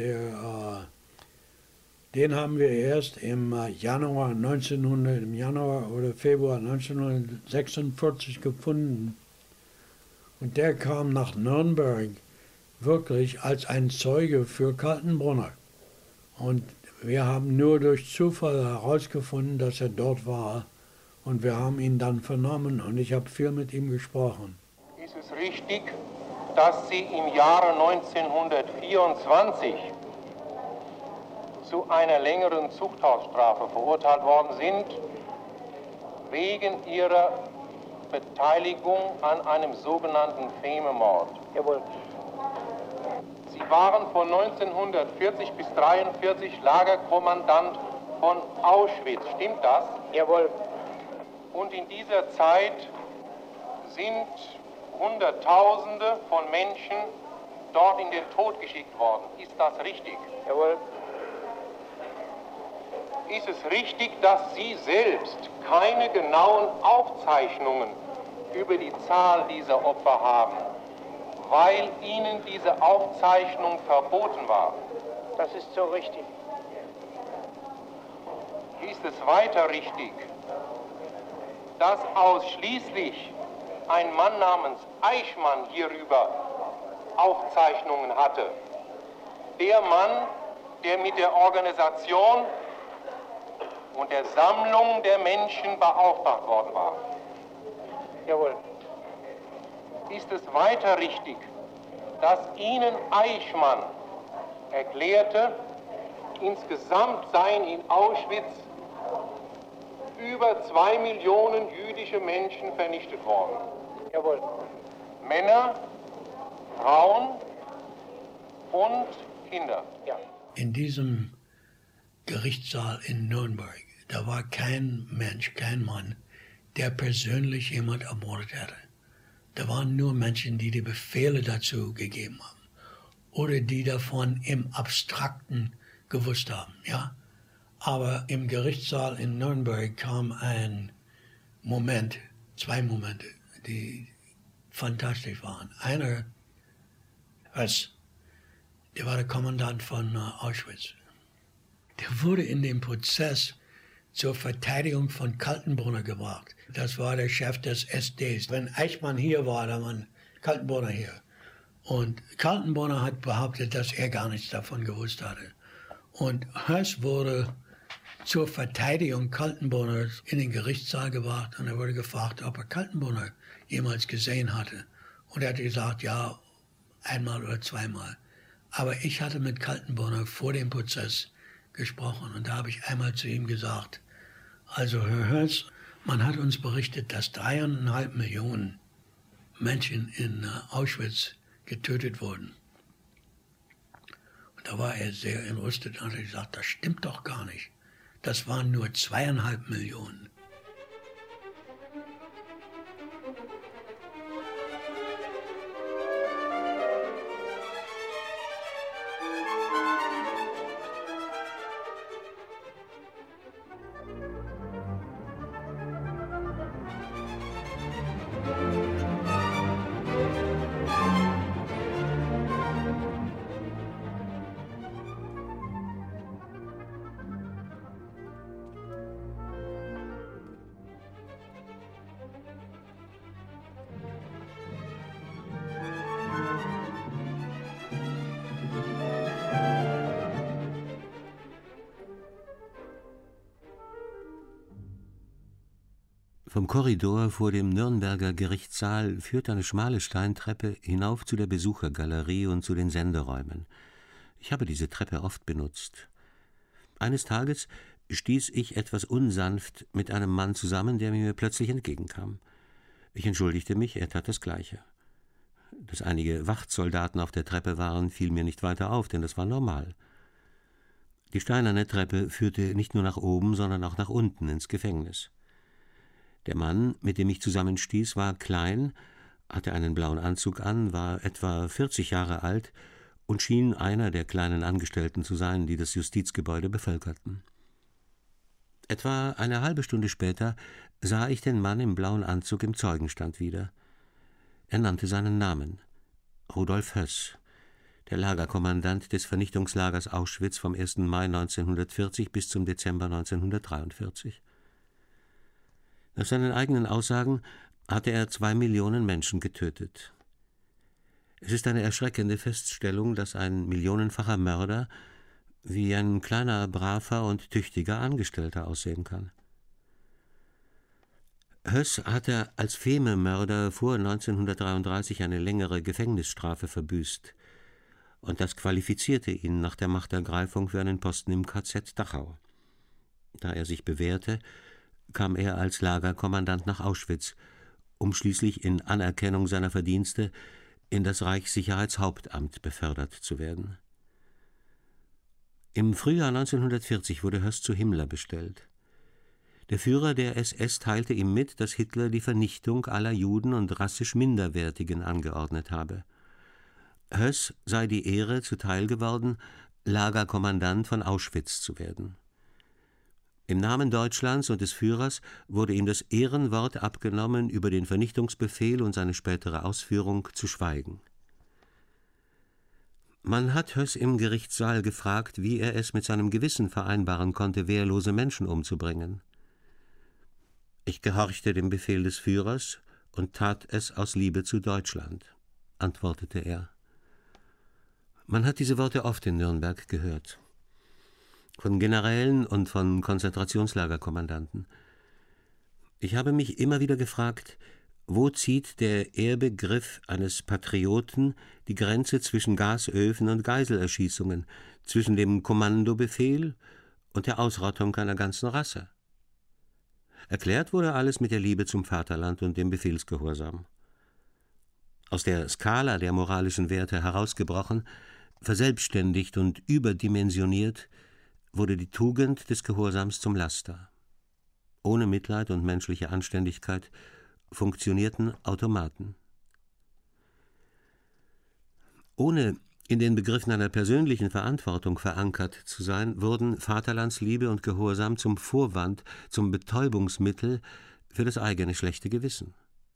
[SPEAKER 3] Den haben wir erst im Januar oder Februar 1946 gefunden. Und der kam nach Nürnberg wirklich als ein Zeuge für Kaltenbrunner. Und wir haben nur durch Zufall herausgefunden, dass er dort war. Und wir haben ihn dann vernommen und ich habe viel mit ihm gesprochen.
[SPEAKER 14] Ist es richtig, dass Sie im Jahre 1924 zu einer längeren Zuchthausstrafe verurteilt worden sind, wegen Ihrer Beteiligung an einem sogenannten Fememord? Jawohl. Sie waren von 1940 bis 1943 Lagerkommandant von Auschwitz, stimmt das? Jawohl. Und in dieser Zeit sind Hunderttausende von Menschen dort in den Tod geschickt worden. Ist das richtig? Jawohl. Ist es richtig, dass Sie selbst keine genauen Aufzeichnungen über die Zahl dieser Opfer haben, weil Ihnen diese Aufzeichnung verboten war? Das ist so richtig. Ist es weiter richtig, dass ausschließlich ein Mann namens Eichmann hierüber Aufzeichnungen hatte? Der Mann, der mit der Organisation und der Sammlung der Menschen beauftragt worden war. Jawohl. Ist es weiter richtig, dass Ihnen Eichmann erklärte, insgesamt seien in Auschwitz über 2 Millionen jüdische Menschen vernichtet worden? Jawohl. Männer, Frauen und Kinder. Ja.
[SPEAKER 3] In diesem Gerichtssaal in Nürnberg, da war kein Mensch, kein Mann, der persönlich jemand ermordet hätte. Da waren nur Menschen, die die Befehle dazu gegeben haben oder die davon im Abstrakten gewusst haben, ja. Aber im Gerichtssaal in Nürnberg kam ein Moment, 2 Momente, die fantastisch waren. Einer, der war der Kommandant von Auschwitz. Der wurde in dem Prozess zur Verteidigung von Kaltenbrunner gebracht. Das war der Chef des SDs. Wenn Eichmann hier war, dann war Kaltenbrunner hier. Und Kaltenbrunner hat behauptet, dass er gar nichts davon gewusst hatte. Und Höss wurde zur Verteidigung Kaltenbrunners in den Gerichtssaal gebracht und er wurde gefragt, ob er Kaltenbrunner jemals gesehen hatte. Und er hat gesagt, ja, einmal oder zweimal. Aber ich hatte mit Kaltenbrunner vor dem Prozess gesprochen und da habe ich einmal zu ihm gesagt, also Herr Höss, man hat uns berichtet, dass 3,5 Millionen Menschen in Auschwitz getötet wurden. Und da war er sehr entrüstet und hat gesagt, das stimmt doch gar nicht. Das waren nur 2,5 Millionen.
[SPEAKER 10] Vom Korridor vor dem Nürnberger Gerichtssaal führt eine schmale Steintreppe hinauf zu der Besuchergalerie und zu den Senderäumen. Ich habe diese Treppe oft benutzt. Eines Tages stieß ich etwas unsanft mit einem Mann zusammen, der mir plötzlich entgegenkam. Ich entschuldigte mich, er tat das Gleiche. Dass einige Wachtsoldaten auf der Treppe waren, fiel mir nicht weiter auf, denn das war normal. Die steinerne Treppe führte nicht nur nach oben, sondern auch nach unten ins Gefängnis. Der Mann, mit dem ich zusammenstieß, war klein, hatte einen blauen Anzug an, war etwa 40 Jahre alt und schien einer der kleinen Angestellten zu sein, die das Justizgebäude bevölkerten. Etwa eine halbe Stunde später sah ich den Mann im blauen Anzug im Zeugenstand wieder. Er nannte seinen Namen: Rudolf Höss, der Lagerkommandant des Vernichtungslagers Auschwitz vom 1. Mai 1940 bis zum Dezember 1943. Nach seinen eigenen Aussagen hatte er 2 Millionen Menschen getötet. Es ist eine erschreckende Feststellung, dass ein millionenfacher Mörder wie ein kleiner, braver und tüchtiger Angestellter aussehen kann. Höss hatte als Fememörder vor 1933 eine längere Gefängnisstrafe verbüßt, und das qualifizierte ihn nach der Machtergreifung für einen Posten im KZ Dachau. Da er sich bewährte, kam er als Lagerkommandant nach Auschwitz, um schließlich in Anerkennung seiner Verdienste in das Reichssicherheitshauptamt befördert zu werden. Im Frühjahr 1940 wurde Höss zu Himmler bestellt. Der Führer der SS teilte ihm mit, dass Hitler die Vernichtung aller Juden und rassisch Minderwertigen angeordnet habe. Höss sei die Ehre zuteil geworden, Lagerkommandant von Auschwitz zu werden. Im Namen Deutschlands und des Führers wurde ihm das Ehrenwort abgenommen, über den Vernichtungsbefehl und seine spätere Ausführung zu schweigen. Man hat Höss im Gerichtssaal gefragt, wie er es mit seinem Gewissen vereinbaren konnte, wehrlose Menschen umzubringen. »Ich gehorchte dem Befehl des Führers und tat es aus Liebe zu Deutschland«, antwortete er. Man hat diese Worte oft in Nürnberg gehört. Von Generälen und von Konzentrationslagerkommandanten. Ich habe mich immer wieder gefragt, wo zieht der Ehrbegriff eines Patrioten die Grenze zwischen Gasöfen und Geiselerschießungen, zwischen dem Kommandobefehl und der Ausrottung einer ganzen Rasse? Erklärt wurde alles mit der Liebe zum Vaterland und dem Befehlsgehorsam. Aus der Skala der moralischen Werte herausgebrochen, verselbstständigt und überdimensioniert, wurde die Tugend des Gehorsams zum Laster. Ohne Mitleid und menschliche Anständigkeit funktionierten Automaten. Ohne in den Begriffen einer persönlichen Verantwortung verankert zu sein, wurden Vaterlandsliebe und Gehorsam zum Vorwand, zum Betäubungsmittel für das eigene schlechte Gewissen.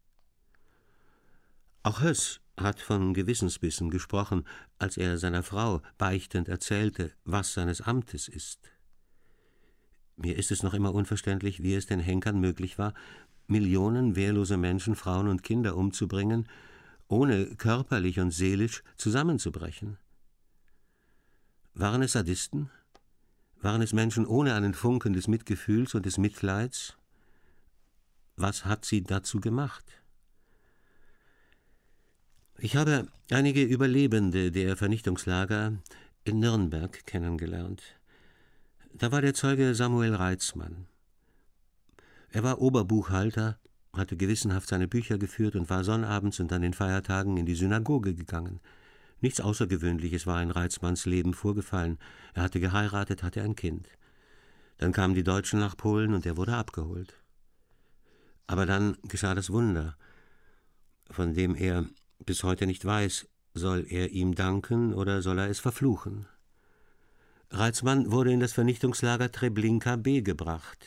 [SPEAKER 10] Auch Höss hat von Gewissensbissen gesprochen, als er seiner Frau beichtend erzählte, was seines Amtes ist. Mir ist es noch immer unverständlich, wie es den Henkern möglich war, Millionen wehrlose Menschen, Frauen und Kinder umzubringen, ohne körperlich und seelisch zusammenzubrechen. Waren es Sadisten? Waren es Menschen ohne einen Funken des Mitgefühls und des Mitleids? Was hat sie dazu gemacht? Ich habe einige Überlebende der Vernichtungslager in Nürnberg kennengelernt. Da war der Zeuge Samuel Reitzmann. Er war Oberbuchhalter, hatte gewissenhaft seine Bücher geführt und war sonnabends und an den Feiertagen in die Synagoge gegangen. Nichts Außergewöhnliches war in Reitzmanns Leben vorgefallen. Er hatte geheiratet, hatte ein Kind. Dann kamen die Deutschen nach Polen und er wurde abgeholt. Aber dann geschah das Wunder, von dem er bis heute nicht weiß, soll er ihm danken oder soll er es verfluchen. Reitzmann wurde in das Vernichtungslager Treblinka B gebracht.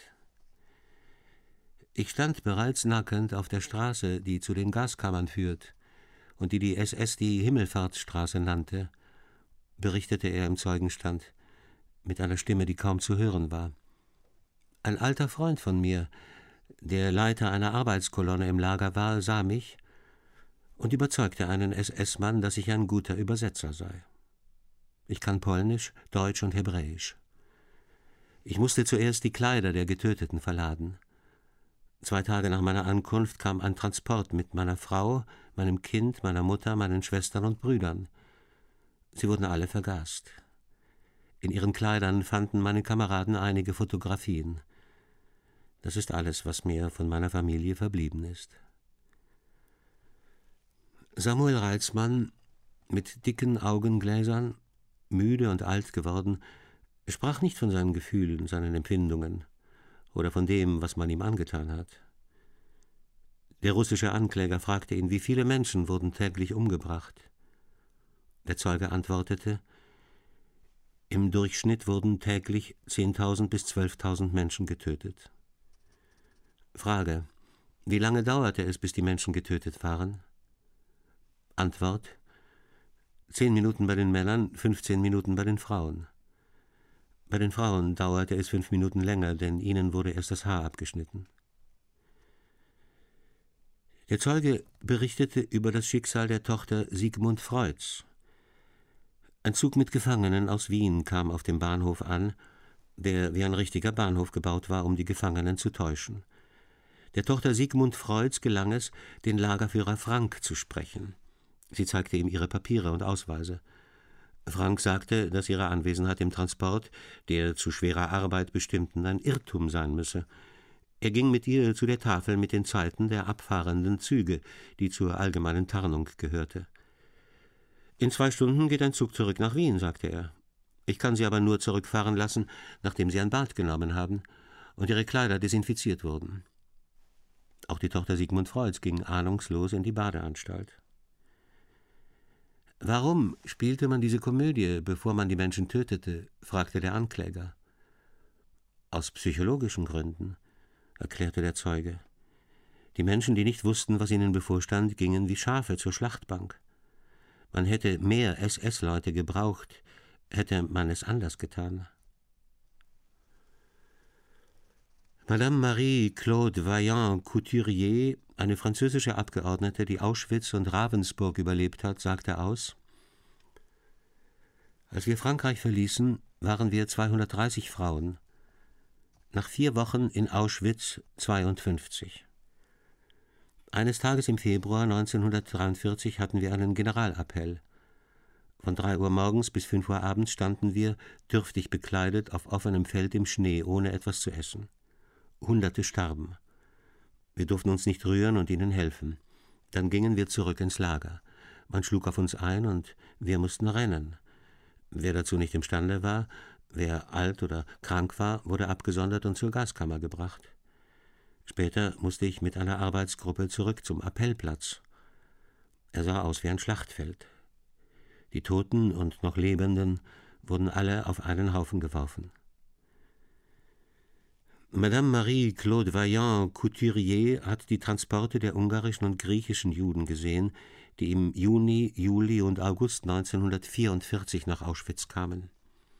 [SPEAKER 10] Ich stand bereits nackend auf der Straße, die zu den Gaskammern führt und die SS die Himmelfahrtsstraße nannte, berichtete er im Zeugenstand, mit einer Stimme, die kaum zu hören war. Ein alter Freund von mir, der Leiter einer Arbeitskolonne im Lager war, sah mich und überzeugte einen SS-Mann, dass ich ein guter Übersetzer sei. Ich kann Polnisch, Deutsch und Hebräisch. Ich musste zuerst die Kleider der Getöteten verladen. 2 Tage nach meiner Ankunft kam ein Transport mit meiner Frau, meinem Kind, meiner Mutter, meinen Schwestern und Brüdern. Sie wurden alle vergast. In ihren Kleidern fanden meine Kameraden einige Fotografien. Das ist alles, was mir von meiner Familie verblieben ist. Samuel Reitzmann, mit dicken Augengläsern, müde und alt geworden, sprach nicht von seinen Gefühlen, seinen Empfindungen oder von dem, was man ihm angetan hat. Der russische Ankläger fragte ihn, wie viele Menschen wurden täglich umgebracht. Der Zeuge antwortete, im Durchschnitt wurden täglich 10.000 bis 12.000 Menschen getötet. Frage: Wie lange dauerte es, bis die Menschen getötet waren? Antwort: 10 Minuten bei den Männern, 15 Minuten bei den Frauen. Bei den Frauen dauerte es 5 Minuten länger, denn ihnen wurde erst das Haar abgeschnitten. Der Zeuge berichtete über das Schicksal der Tochter Sigmund Freuds. Ein Zug mit Gefangenen aus Wien kam auf dem Bahnhof an, der wie ein richtiger Bahnhof gebaut war, um die Gefangenen zu täuschen. Der Tochter Sigmund Freuds gelang es, den Lagerführer Frank zu sprechen. Sie zeigte ihm ihre Papiere und Ausweise. Frank sagte, dass ihre Anwesenheit im Transport, der zu schwerer Arbeit bestimmten, ein Irrtum sein müsse. Er ging mit ihr zu der Tafel mit den Zeiten der abfahrenden Züge, die zur allgemeinen Tarnung gehörte. In 2 Stunden geht ein Zug zurück nach Wien, sagte er. Ich kann Sie aber nur zurückfahren lassen, nachdem Sie ein Bad genommen haben und Ihre Kleider desinfiziert wurden. Auch die Tochter Sigmund Freuds ging ahnungslos in die Badeanstalt. »Warum spielte man diese Komödie, bevor man die Menschen tötete?« fragte der Ankläger. »Aus psychologischen Gründen«, erklärte der Zeuge. »Die Menschen, die nicht wussten, was ihnen bevorstand, gingen wie Schafe zur Schlachtbank. Man hätte mehr SS-Leute gebraucht, hätte man es anders getan.« Madame Marie-Claude Vaillant-Couturier, eine französische Abgeordnete, die Auschwitz und Ravensburg überlebt hat, sagte aus: Als wir Frankreich verließen, waren wir 230 Frauen. Nach 4 Wochen in Auschwitz 52. Eines Tages im Februar 1943 hatten wir einen Generalappell. Von 3 Uhr morgens bis 5 Uhr abends standen wir, dürftig bekleidet, auf offenem Feld im Schnee, ohne etwas zu essen. Hunderte starben. Wir durften uns nicht rühren und ihnen helfen. Dann gingen wir zurück ins Lager. Man schlug auf uns ein und wir mussten rennen. Wer dazu nicht imstande war, wer alt oder krank war, wurde abgesondert und zur Gaskammer gebracht. Später musste ich mit einer Arbeitsgruppe zurück zum Appellplatz. Er sah aus wie ein Schlachtfeld. Die Toten und noch Lebenden wurden alle auf einen Haufen geworfen. Madame Marie-Claude Vaillant-Couturier hat die Transporte der ungarischen und griechischen Juden gesehen, die im Juni, Juli und August 1944 nach Auschwitz kamen.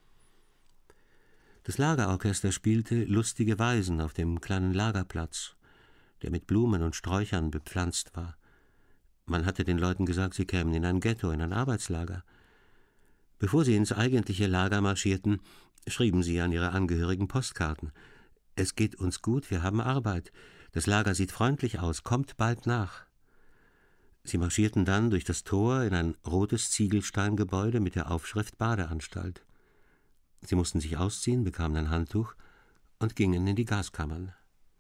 [SPEAKER 10] Das Lagerorchester spielte lustige Weisen auf dem kleinen Lagerplatz, der mit Blumen und Sträuchern bepflanzt war. Man hatte den Leuten gesagt, sie kämen in ein Ghetto, in ein Arbeitslager. Bevor sie ins eigentliche Lager marschierten, schrieben sie an ihre Angehörigen Postkarten: Es geht uns gut, wir haben Arbeit. Das Lager sieht freundlich aus, kommt bald nach. Sie marschierten dann durch das Tor in ein rotes Ziegelsteingebäude mit der Aufschrift Badeanstalt. Sie mussten sich ausziehen, bekamen ein Handtuch und gingen in die Gaskammern.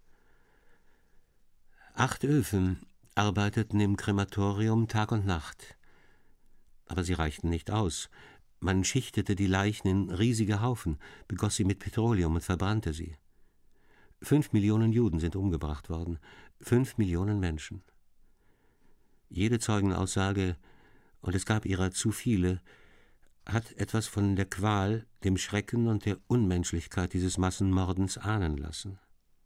[SPEAKER 10] 8 Öfen arbeiteten im Krematorium Tag und Nacht. Aber sie reichten nicht aus. Man schichtete die Leichen in riesige Haufen, begoss sie mit Petroleum und verbrannte sie. 5 Millionen Juden sind umgebracht worden, 5 Millionen Menschen. Jede Zeugenaussage, und es gab ihrer zu viele, hat etwas von der Qual, dem Schrecken und der Unmenschlichkeit dieses Massenmordens ahnen lassen.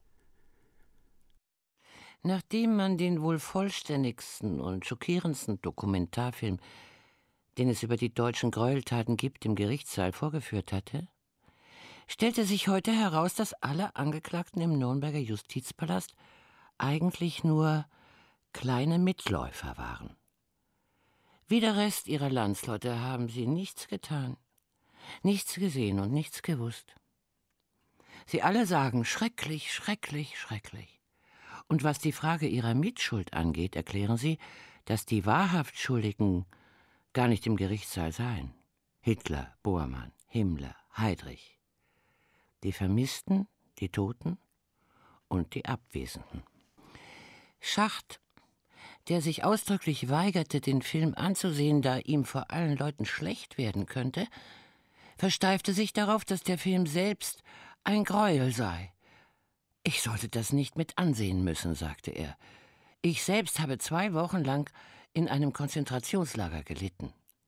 [SPEAKER 9] Nachdem man den wohl vollständigsten und schockierendsten Dokumentarfilm, den es über die deutschen Gräueltaten gibt, im Gerichtssaal vorgeführt hatte, stellte sich heute heraus, dass alle Angeklagten im Nürnberger Justizpalast eigentlich nur kleine Mitläufer waren. Wie der Rest ihrer Landsleute haben sie nichts getan, nichts gesehen und nichts gewusst. Sie alle sagen schrecklich, schrecklich, schrecklich. Und was die Frage ihrer Mitschuld angeht, erklären sie, dass die wahrhaft Schuldigen gar nicht im Gerichtssaal seien. Hitler, Bormann, Himmler, Heydrich. Die Vermissten, die Toten und die Abwesenden. Schacht, der sich ausdrücklich weigerte, den Film anzusehen, da ihm vor allen Leuten schlecht werden könnte, versteifte sich darauf, dass der Film selbst ein Gräuel sei. Ich sollte das nicht mit ansehen müssen, sagte er. Ich selbst habe 2 Wochen lang in einem Konzentrationslager gelitten.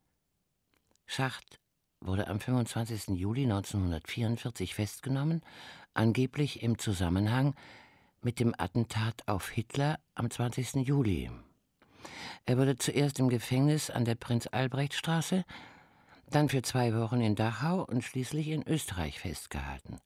[SPEAKER 9] Schacht wurde am 25. Juli 1944 festgenommen, angeblich im Zusammenhang mit dem Attentat auf Hitler am 20. Juli. Er wurde zuerst im Gefängnis an der Prinz-Albrecht-Straße, dann für 2 Wochen in Dachau und schließlich in Österreich festgehalten.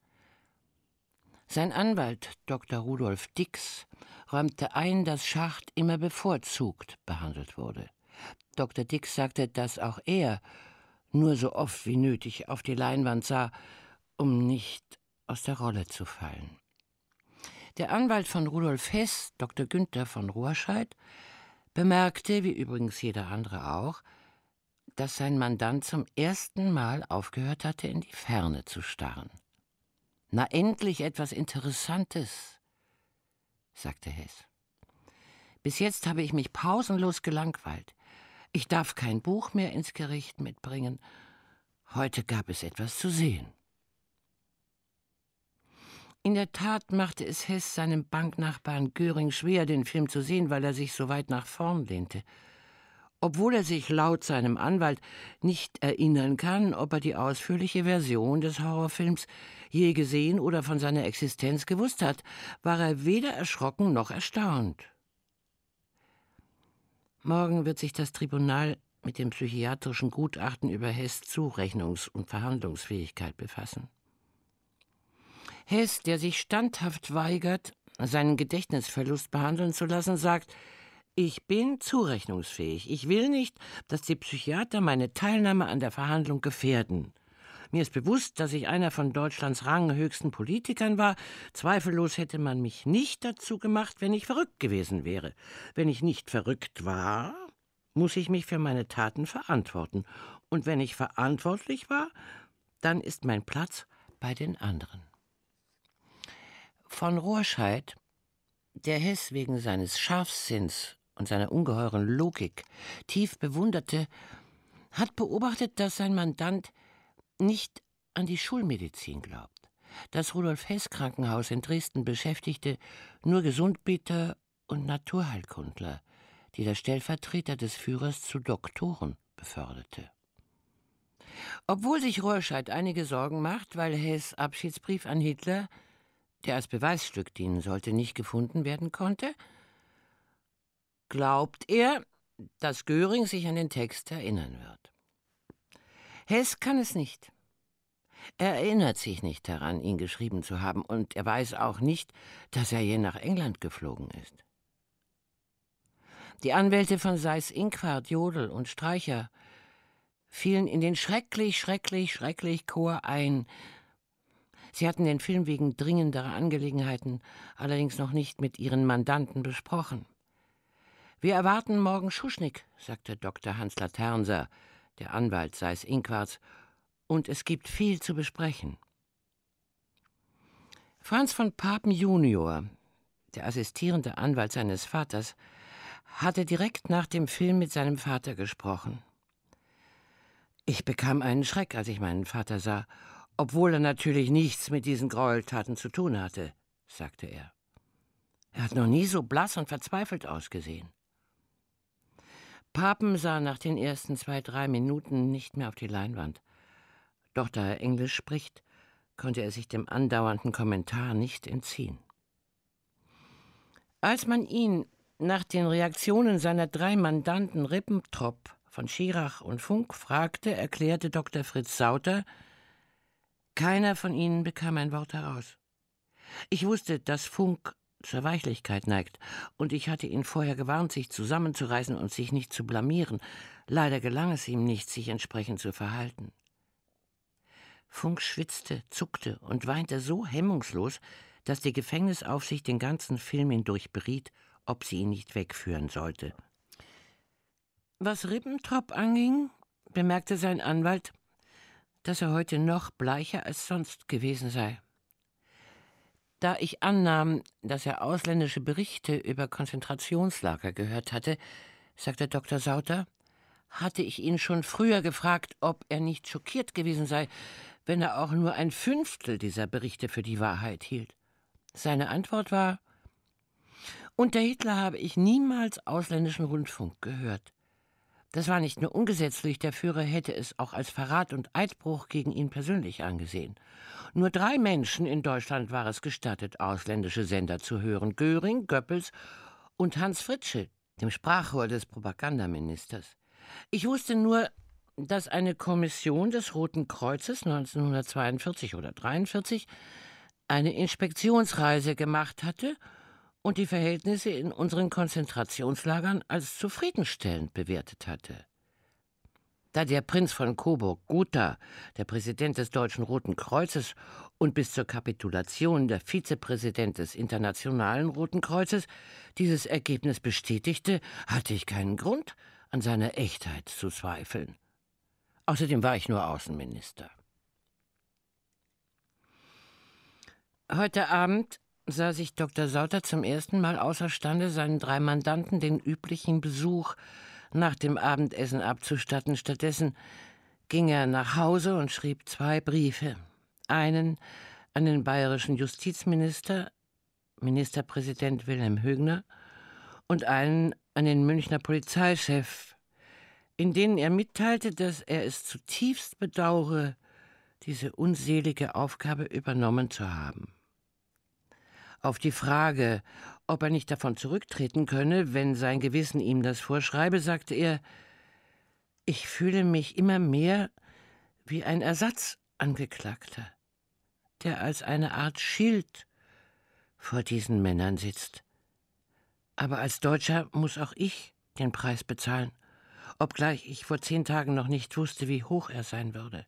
[SPEAKER 9] Sein Anwalt, Dr. Rudolf Dix, räumte ein, dass Schacht immer bevorzugt behandelt wurde. Dr. Dix sagte, dass auch er nur so oft wie nötig auf die Leinwand sah, um nicht aus der Rolle zu fallen. Der Anwalt von Rudolf Hess, Dr. Günther von Ruhrscheid, bemerkte, wie übrigens jeder andere auch, dass sein Mandant zum ersten Mal aufgehört hatte, in die Ferne zu starren. »Na, endlich etwas Interessantes«, sagte Hess. »Bis jetzt habe ich mich pausenlos gelangweilt. Ich darf kein Buch mehr ins Gericht mitbringen. Heute gab es etwas zu sehen.« In der Tat machte es Hess seinem Banknachbarn Göring schwer, den Film zu sehen, weil er sich so weit nach vorn lehnte. Obwohl er sich laut seinem Anwalt nicht erinnern kann, ob er die ausführliche Version des Horrorfilms je gesehen oder von seiner Existenz gewusst hat, war er weder erschrocken noch erstaunt. Morgen wird sich das Tribunal mit dem psychiatrischen Gutachten über Hess' Zurechnungs- und Verhandlungsfähigkeit befassen. Hess, der sich standhaft weigert, seinen Gedächtnisverlust behandeln zu lassen, sagt: »Ich bin zurechnungsfähig. Ich will nicht, dass die Psychiater meine Teilnahme an der Verhandlung gefährden. Mir ist bewusst, dass ich einer von Deutschlands ranghöchsten Politikern war. Zweifellos hätte man mich nicht dazu gemacht, wenn ich verrückt gewesen wäre. Wenn ich nicht verrückt war, muss ich mich für meine Taten verantworten. Und wenn ich verantwortlich war, dann ist mein Platz bei den anderen.« Von Ruhrscheid, der Hess wegen seines Scharfsinns und seiner ungeheuren Logik tief bewunderte, hat beobachtet, dass sein Mandant nicht an die Schulmedizin glaubt. Das Rudolf-Hess-Krankenhaus in Dresden beschäftigte nur Gesundbeter und Naturheilkundler, die der Stellvertreter des Führers zu Doktoren beförderte. Obwohl sich Ruhrscheid einige Sorgen macht, weil Hess' Abschiedsbrief an Hitler, der als Beweisstück dienen sollte, nicht gefunden werden konnte, glaubt er, dass Göring sich an den Text erinnern wird. Hess kann es nicht. Er erinnert sich nicht daran, ihn geschrieben zu haben, und er weiß auch nicht, dass er je nach England geflogen ist. Die Anwälte von Seyß-Inquart, Jodl und Streicher fielen in den schrecklich, schrecklich, schrecklich Chor ein. Sie hatten den Film wegen dringenderer Angelegenheiten allerdings noch nicht mit ihren Mandanten besprochen. »Wir erwarten morgen Schuschnigg«, sagte Dr. Hans Laternser, der Anwalt Seyß-Inquarts, »und es gibt viel zu besprechen.« Franz von Papen junior, der assistierende Anwalt seines Vaters, hatte direkt nach dem Film mit seinem Vater gesprochen. »Ich bekam einen Schreck, als ich meinen Vater sah, obwohl er natürlich nichts mit diesen Gräueltaten zu tun hatte«, sagte er. »Er hat noch nie so blass und verzweifelt ausgesehen.« Papen sah nach den ersten 2-3 Minuten nicht mehr auf die Leinwand. Doch da er Englisch spricht, konnte er sich dem andauernden Kommentar nicht entziehen. Als man ihn nach den Reaktionen seiner 3 Mandanten Ribbentrop, von Schirach und Funk fragte, erklärte Dr. Fritz Sauter, keiner von ihnen bekam ein Wort heraus. Ich wusste, dass Funk zur Weichlichkeit neigt, und ich hatte ihn vorher gewarnt, sich zusammenzureißen und sich nicht zu blamieren. Leider gelang es ihm nicht, sich entsprechend zu verhalten. Funk schwitzte, zuckte und weinte so hemmungslos, dass die Gefängnisaufsicht den ganzen Film hindurch beriet, ob sie ihn nicht wegführen sollte. Was Ribbentrop anging, bemerkte sein Anwalt, dass er heute noch bleicher als sonst gewesen sei. Da ich annahm, dass er ausländische Berichte über Konzentrationslager gehört hatte, sagte Dr. Sauter, hatte ich ihn schon früher gefragt, ob er nicht schockiert gewesen sei, wenn er auch nur 1/5 dieser Berichte für die Wahrheit hielt. Seine Antwort war, unter Hitler habe ich niemals ausländischen Rundfunk gehört. Das war nicht nur ungesetzlich, der Führer hätte es auch als Verrat und Eidbruch gegen ihn persönlich angesehen. Nur 3 Menschen in Deutschland war es gestattet, ausländische Sender zu hören: Göring, Goebbels und Hans Fritzsche, dem Sprachrohr des Propagandaministers. Ich wusste nur, dass eine Kommission des Roten Kreuzes 1942 oder 1943 eine Inspektionsreise gemacht hatte und die Verhältnisse in unseren Konzentrationslagern als zufriedenstellend bewertet hatte. Da der Prinz von Coburg-Gotha, der Präsident des Deutschen Roten Kreuzes und bis zur Kapitulation der Vizepräsident des Internationalen Roten Kreuzes dieses Ergebnis bestätigte, hatte ich keinen Grund, an seiner Echtheit zu zweifeln. Außerdem war ich nur Außenminister. Heute Abend sah sich Dr. Sauter zum ersten Mal außerstande, seinen 3 Mandanten den üblichen Besuch nach dem Abendessen abzustatten. Stattdessen ging er nach Hause und schrieb 2 Briefe. Einen an den bayerischen Justizminister, Ministerpräsident Wilhelm Högner, und einen an den Münchner Polizeichef, in denen er mitteilte, dass er es zutiefst bedauere, diese unselige Aufgabe übernommen zu haben. Auf die Frage, ob er nicht davon zurücktreten könne, wenn sein Gewissen ihm das vorschreibe, sagte er, ich fühle mich immer mehr wie ein Ersatzangeklagter, der als eine Art Schild vor diesen Männern sitzt. Aber als Deutscher muss auch ich den Preis bezahlen, obgleich ich vor 10 Tagen noch nicht wusste, wie hoch er sein würde.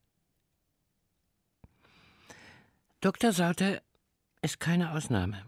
[SPEAKER 9] Dr. Sauter ist keine Ausnahme.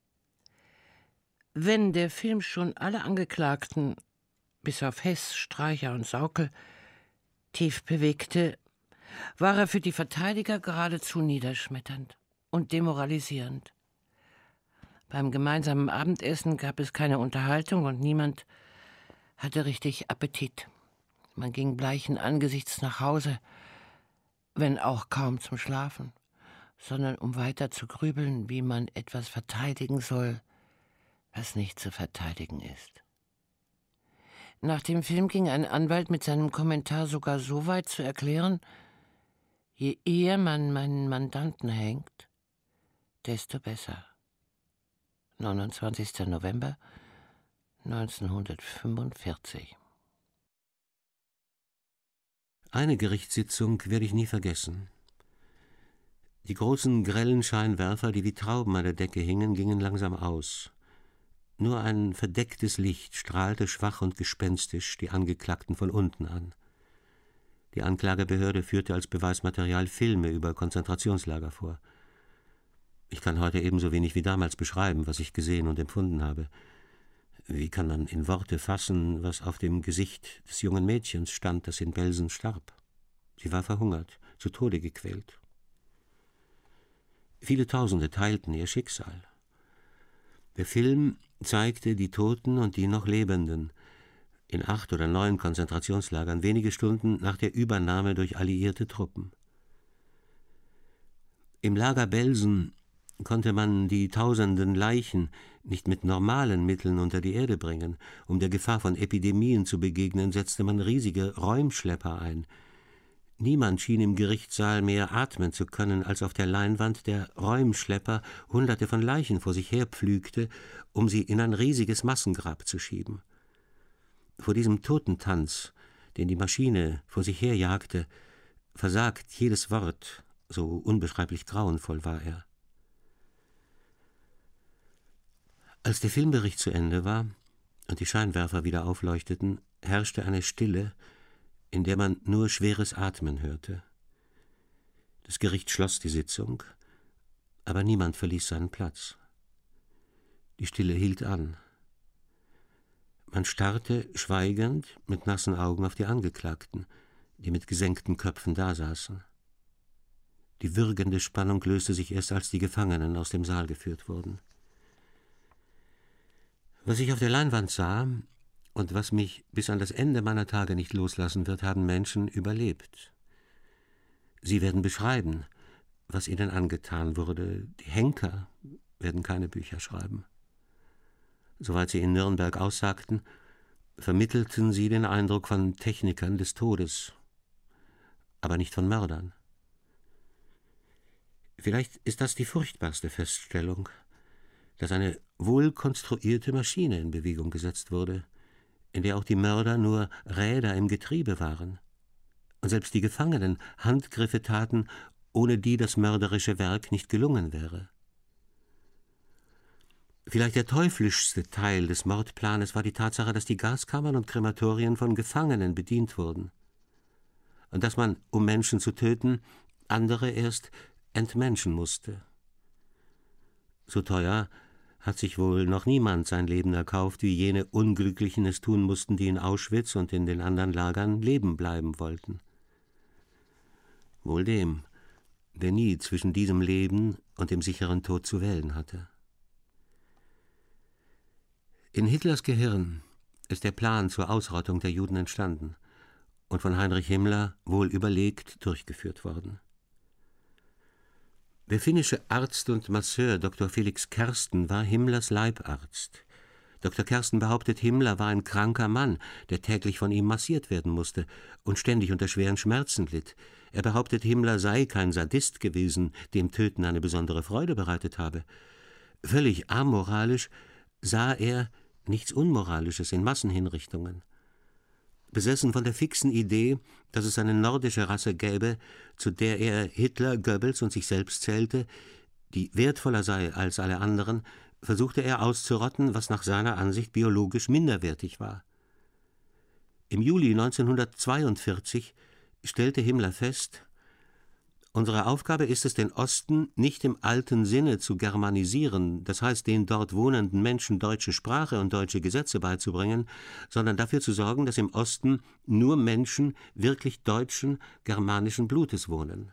[SPEAKER 9] Wenn der Film schon alle Angeklagten, bis auf Hess, Streicher und Sauckel, tief bewegte, war er für die Verteidiger geradezu niederschmetternd und demoralisierend. Beim gemeinsamen Abendessen gab es keine Unterhaltung und niemand hatte richtig Appetit. Man ging bleichen Angesichts nach Hause, wenn auch kaum zum Schlafen, sondern um weiter zu grübeln, wie man etwas verteidigen soll, was nicht zu verteidigen ist. Nach dem Film ging ein Anwalt mit seinem Kommentar sogar so weit zu erklären, je eher man meinen Mandanten hängt, desto besser. 29. November 1945.
[SPEAKER 10] Eine Gerichtssitzung werde ich nie vergessen. Die großen, grellen Scheinwerfer, die wie Trauben an der Decke hingen, gingen langsam aus. Nur ein verdecktes Licht strahlte schwach und gespenstisch die Angeklagten von unten an. Die Anklagebehörde führte als Beweismaterial Filme über Konzentrationslager vor. Ich kann heute ebenso wenig wie damals beschreiben, was ich gesehen und empfunden habe. Wie kann man in Worte fassen, was auf dem Gesicht des jungen Mädchens stand, das in Belsen starb? Sie war verhungert, zu Tode gequält. Viele Tausende teilten ihr Schicksal. Der Film zeigte die Toten und die noch Lebenden in 8 oder 9 Konzentrationslagern, wenige Stunden nach der Übernahme durch alliierte Truppen. Im Lager Belsen konnte man die tausenden Leichen nicht mit normalen Mitteln unter die Erde bringen. Um der Gefahr von Epidemien zu begegnen, setzte man riesige Räumschlepper ein. Niemand schien im Gerichtssaal mehr atmen zu können, als auf der Leinwand der Räumschlepper Hunderte von Leichen vor sich her pflügte, um sie in ein riesiges Massengrab zu schieben. Vor diesem Totentanz, den die Maschine vor sich her jagte, versagt jedes Wort, so unbeschreiblich grauenvoll war er. Als der Filmbericht zu Ende war und die Scheinwerfer wieder aufleuchteten, herrschte eine Stille, in der man nur schweres Atmen hörte. Das Gericht schloss die Sitzung, aber niemand verließ seinen Platz. Die Stille hielt an. Man starrte schweigend mit nassen Augen auf die Angeklagten, die mit gesenkten Köpfen dasaßen. Die würgende Spannung löste sich erst, als die Gefangenen aus dem Saal geführt wurden. Was ich auf der Leinwand sah und was mich bis an das Ende meiner Tage nicht loslassen wird, haben Menschen überlebt. Sie werden beschreiben, was ihnen angetan wurde. Die Henker werden keine Bücher schreiben. Soweit sie in Nürnberg aussagten, vermittelten sie den Eindruck von Technikern des Todes, aber nicht von Mördern. Vielleicht ist das die furchtbarste Feststellung, dass eine wohlkonstruierte Maschine in Bewegung gesetzt wurde, in der auch die Mörder nur Räder im Getriebe waren und selbst die Gefangenen Handgriffe taten, ohne die das mörderische Werk nicht gelungen wäre. Vielleicht der teuflischste Teil des Mordplanes war die Tatsache, dass die Gaskammern und Krematorien von Gefangenen bedient wurden und dass man, um Menschen zu töten, andere erst entmenschen musste. So teuer hat sich wohl noch niemand sein Leben erkauft, wie jene Unglücklichen es tun mussten, die in Auschwitz und in den anderen Lagern leben bleiben wollten. Wohl dem, der nie zwischen diesem Leben und dem sicheren Tod zu wählen hatte. In Hitlers Gehirn ist der Plan zur Ausrottung der Juden entstanden und von Heinrich Himmler wohl überlegt durchgeführt worden. Der finnische Arzt und Masseur Dr. Felix Kersten war Himmlers Leibarzt. Dr. Kersten behauptet, Himmler war ein kranker Mann, der täglich von ihm massiert werden musste und ständig unter schweren Schmerzen litt. Er behauptet, Himmler sei kein Sadist gewesen, dem Töten eine besondere Freude bereitet habe. Völlig amoralisch sah er nichts Unmoralisches in Massenhinrichtungen. Besessen von der fixen Idee, dass es eine nordische Rasse gäbe, zu der er Hitler, Goebbels und sich selbst zählte, die wertvoller sei als alle anderen, versuchte er auszurotten, was nach seiner Ansicht biologisch minderwertig war. Im Juli 1942 stellte Himmler fest: Unsere Aufgabe ist es, den Osten nicht im alten Sinne zu germanisieren, das heißt, den dort wohnenden Menschen deutsche Sprache und deutsche Gesetze beizubringen, sondern dafür zu sorgen, dass im Osten nur Menschen wirklich deutschen, germanischen Blutes wohnen.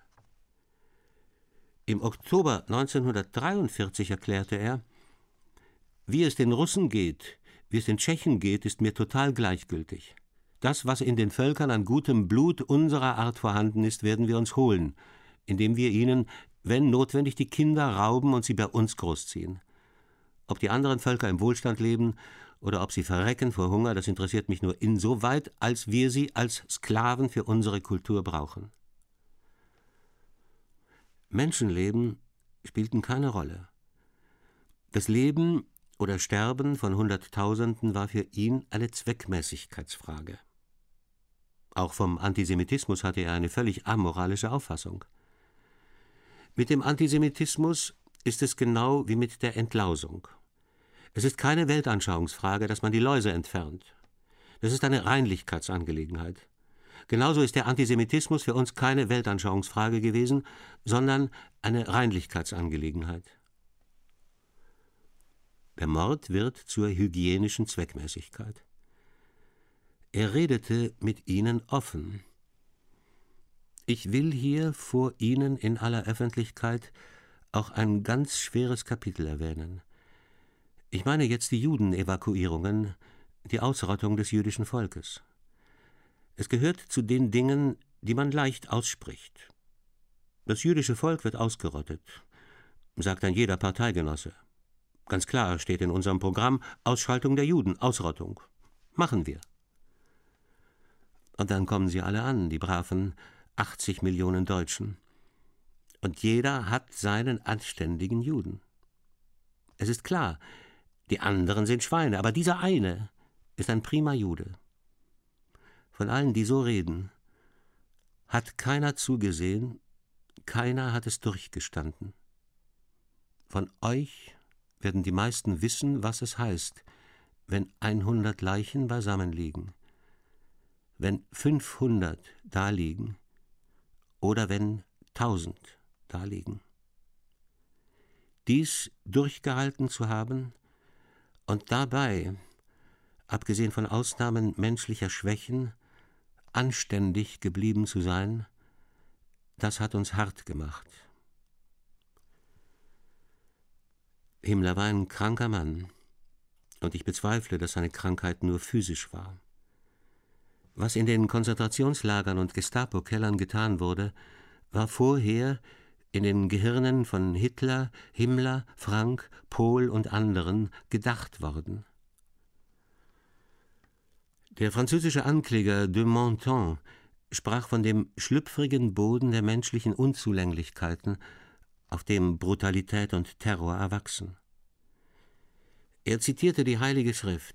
[SPEAKER 10] Im Oktober 1943 erklärte er: Wie es den Russen geht, wie es den Tschechen geht, ist mir total gleichgültig. Das, was in den Völkern an gutem Blut unserer Art vorhanden ist, werden wir uns holen, indem wir ihnen, wenn notwendig, die Kinder rauben und sie bei uns großziehen. Ob die anderen Völker im Wohlstand leben oder ob sie verrecken vor Hunger, das interessiert mich nur insoweit, als wir sie als Sklaven für unsere Kultur brauchen. Menschenleben spielten keine Rolle. Das Leben oder Sterben von Hunderttausenden war für ihn eine Zweckmäßigkeitsfrage. Auch vom Antisemitismus hatte er eine völlig amoralische Auffassung. Mit dem Antisemitismus ist es genau wie mit der Entlausung. Es ist keine Weltanschauungsfrage, dass man die Läuse entfernt. Das ist eine Reinlichkeitsangelegenheit. Genauso ist der Antisemitismus für uns keine Weltanschauungsfrage gewesen, sondern eine Reinlichkeitsangelegenheit. Der Mord wird zur hygienischen Zweckmäßigkeit. Er redete mit ihnen offen. Ich will hier vor Ihnen in aller Öffentlichkeit auch ein ganz schweres Kapitel erwähnen. Ich meine jetzt die Judenevakuierungen, die Ausrottung des jüdischen Volkes. Es gehört zu den Dingen, die man leicht ausspricht. Das jüdische Volk wird ausgerottet, sagt ein jeder Parteigenosse. Ganz klar steht in unserem Programm Ausschaltung der Juden, Ausrottung. Machen wir. Und dann kommen sie alle an, die braven 80 Millionen Deutschen. Und jeder hat seinen anständigen Juden. Es ist klar, die anderen sind Schweine, aber dieser eine ist ein prima Jude. Von allen, die so reden, hat keiner zugesehen, keiner hat es durchgestanden. Von euch werden die meisten wissen, was es heißt, wenn 100 Leichen beisammen liegen, wenn 500 da liegen oder wenn 1000 da liegen. Dies durchgehalten zu haben und dabei, abgesehen von Ausnahmen menschlicher Schwächen, anständig geblieben zu sein, das hat uns hart gemacht. Himmler war ein kranker Mann, und ich bezweifle, dass seine Krankheit nur physisch war. Was in den Konzentrationslagern und Gestapo-Kellern getan wurde, war vorher in den Gehirnen von Hitler, Himmler, Frank, Pohl und anderen gedacht worden. Der französische Ankläger de Menthon sprach von dem schlüpfrigen Boden der menschlichen Unzulänglichkeiten, auf dem Brutalität und Terror erwachsen. Er zitierte die Heilige Schrift.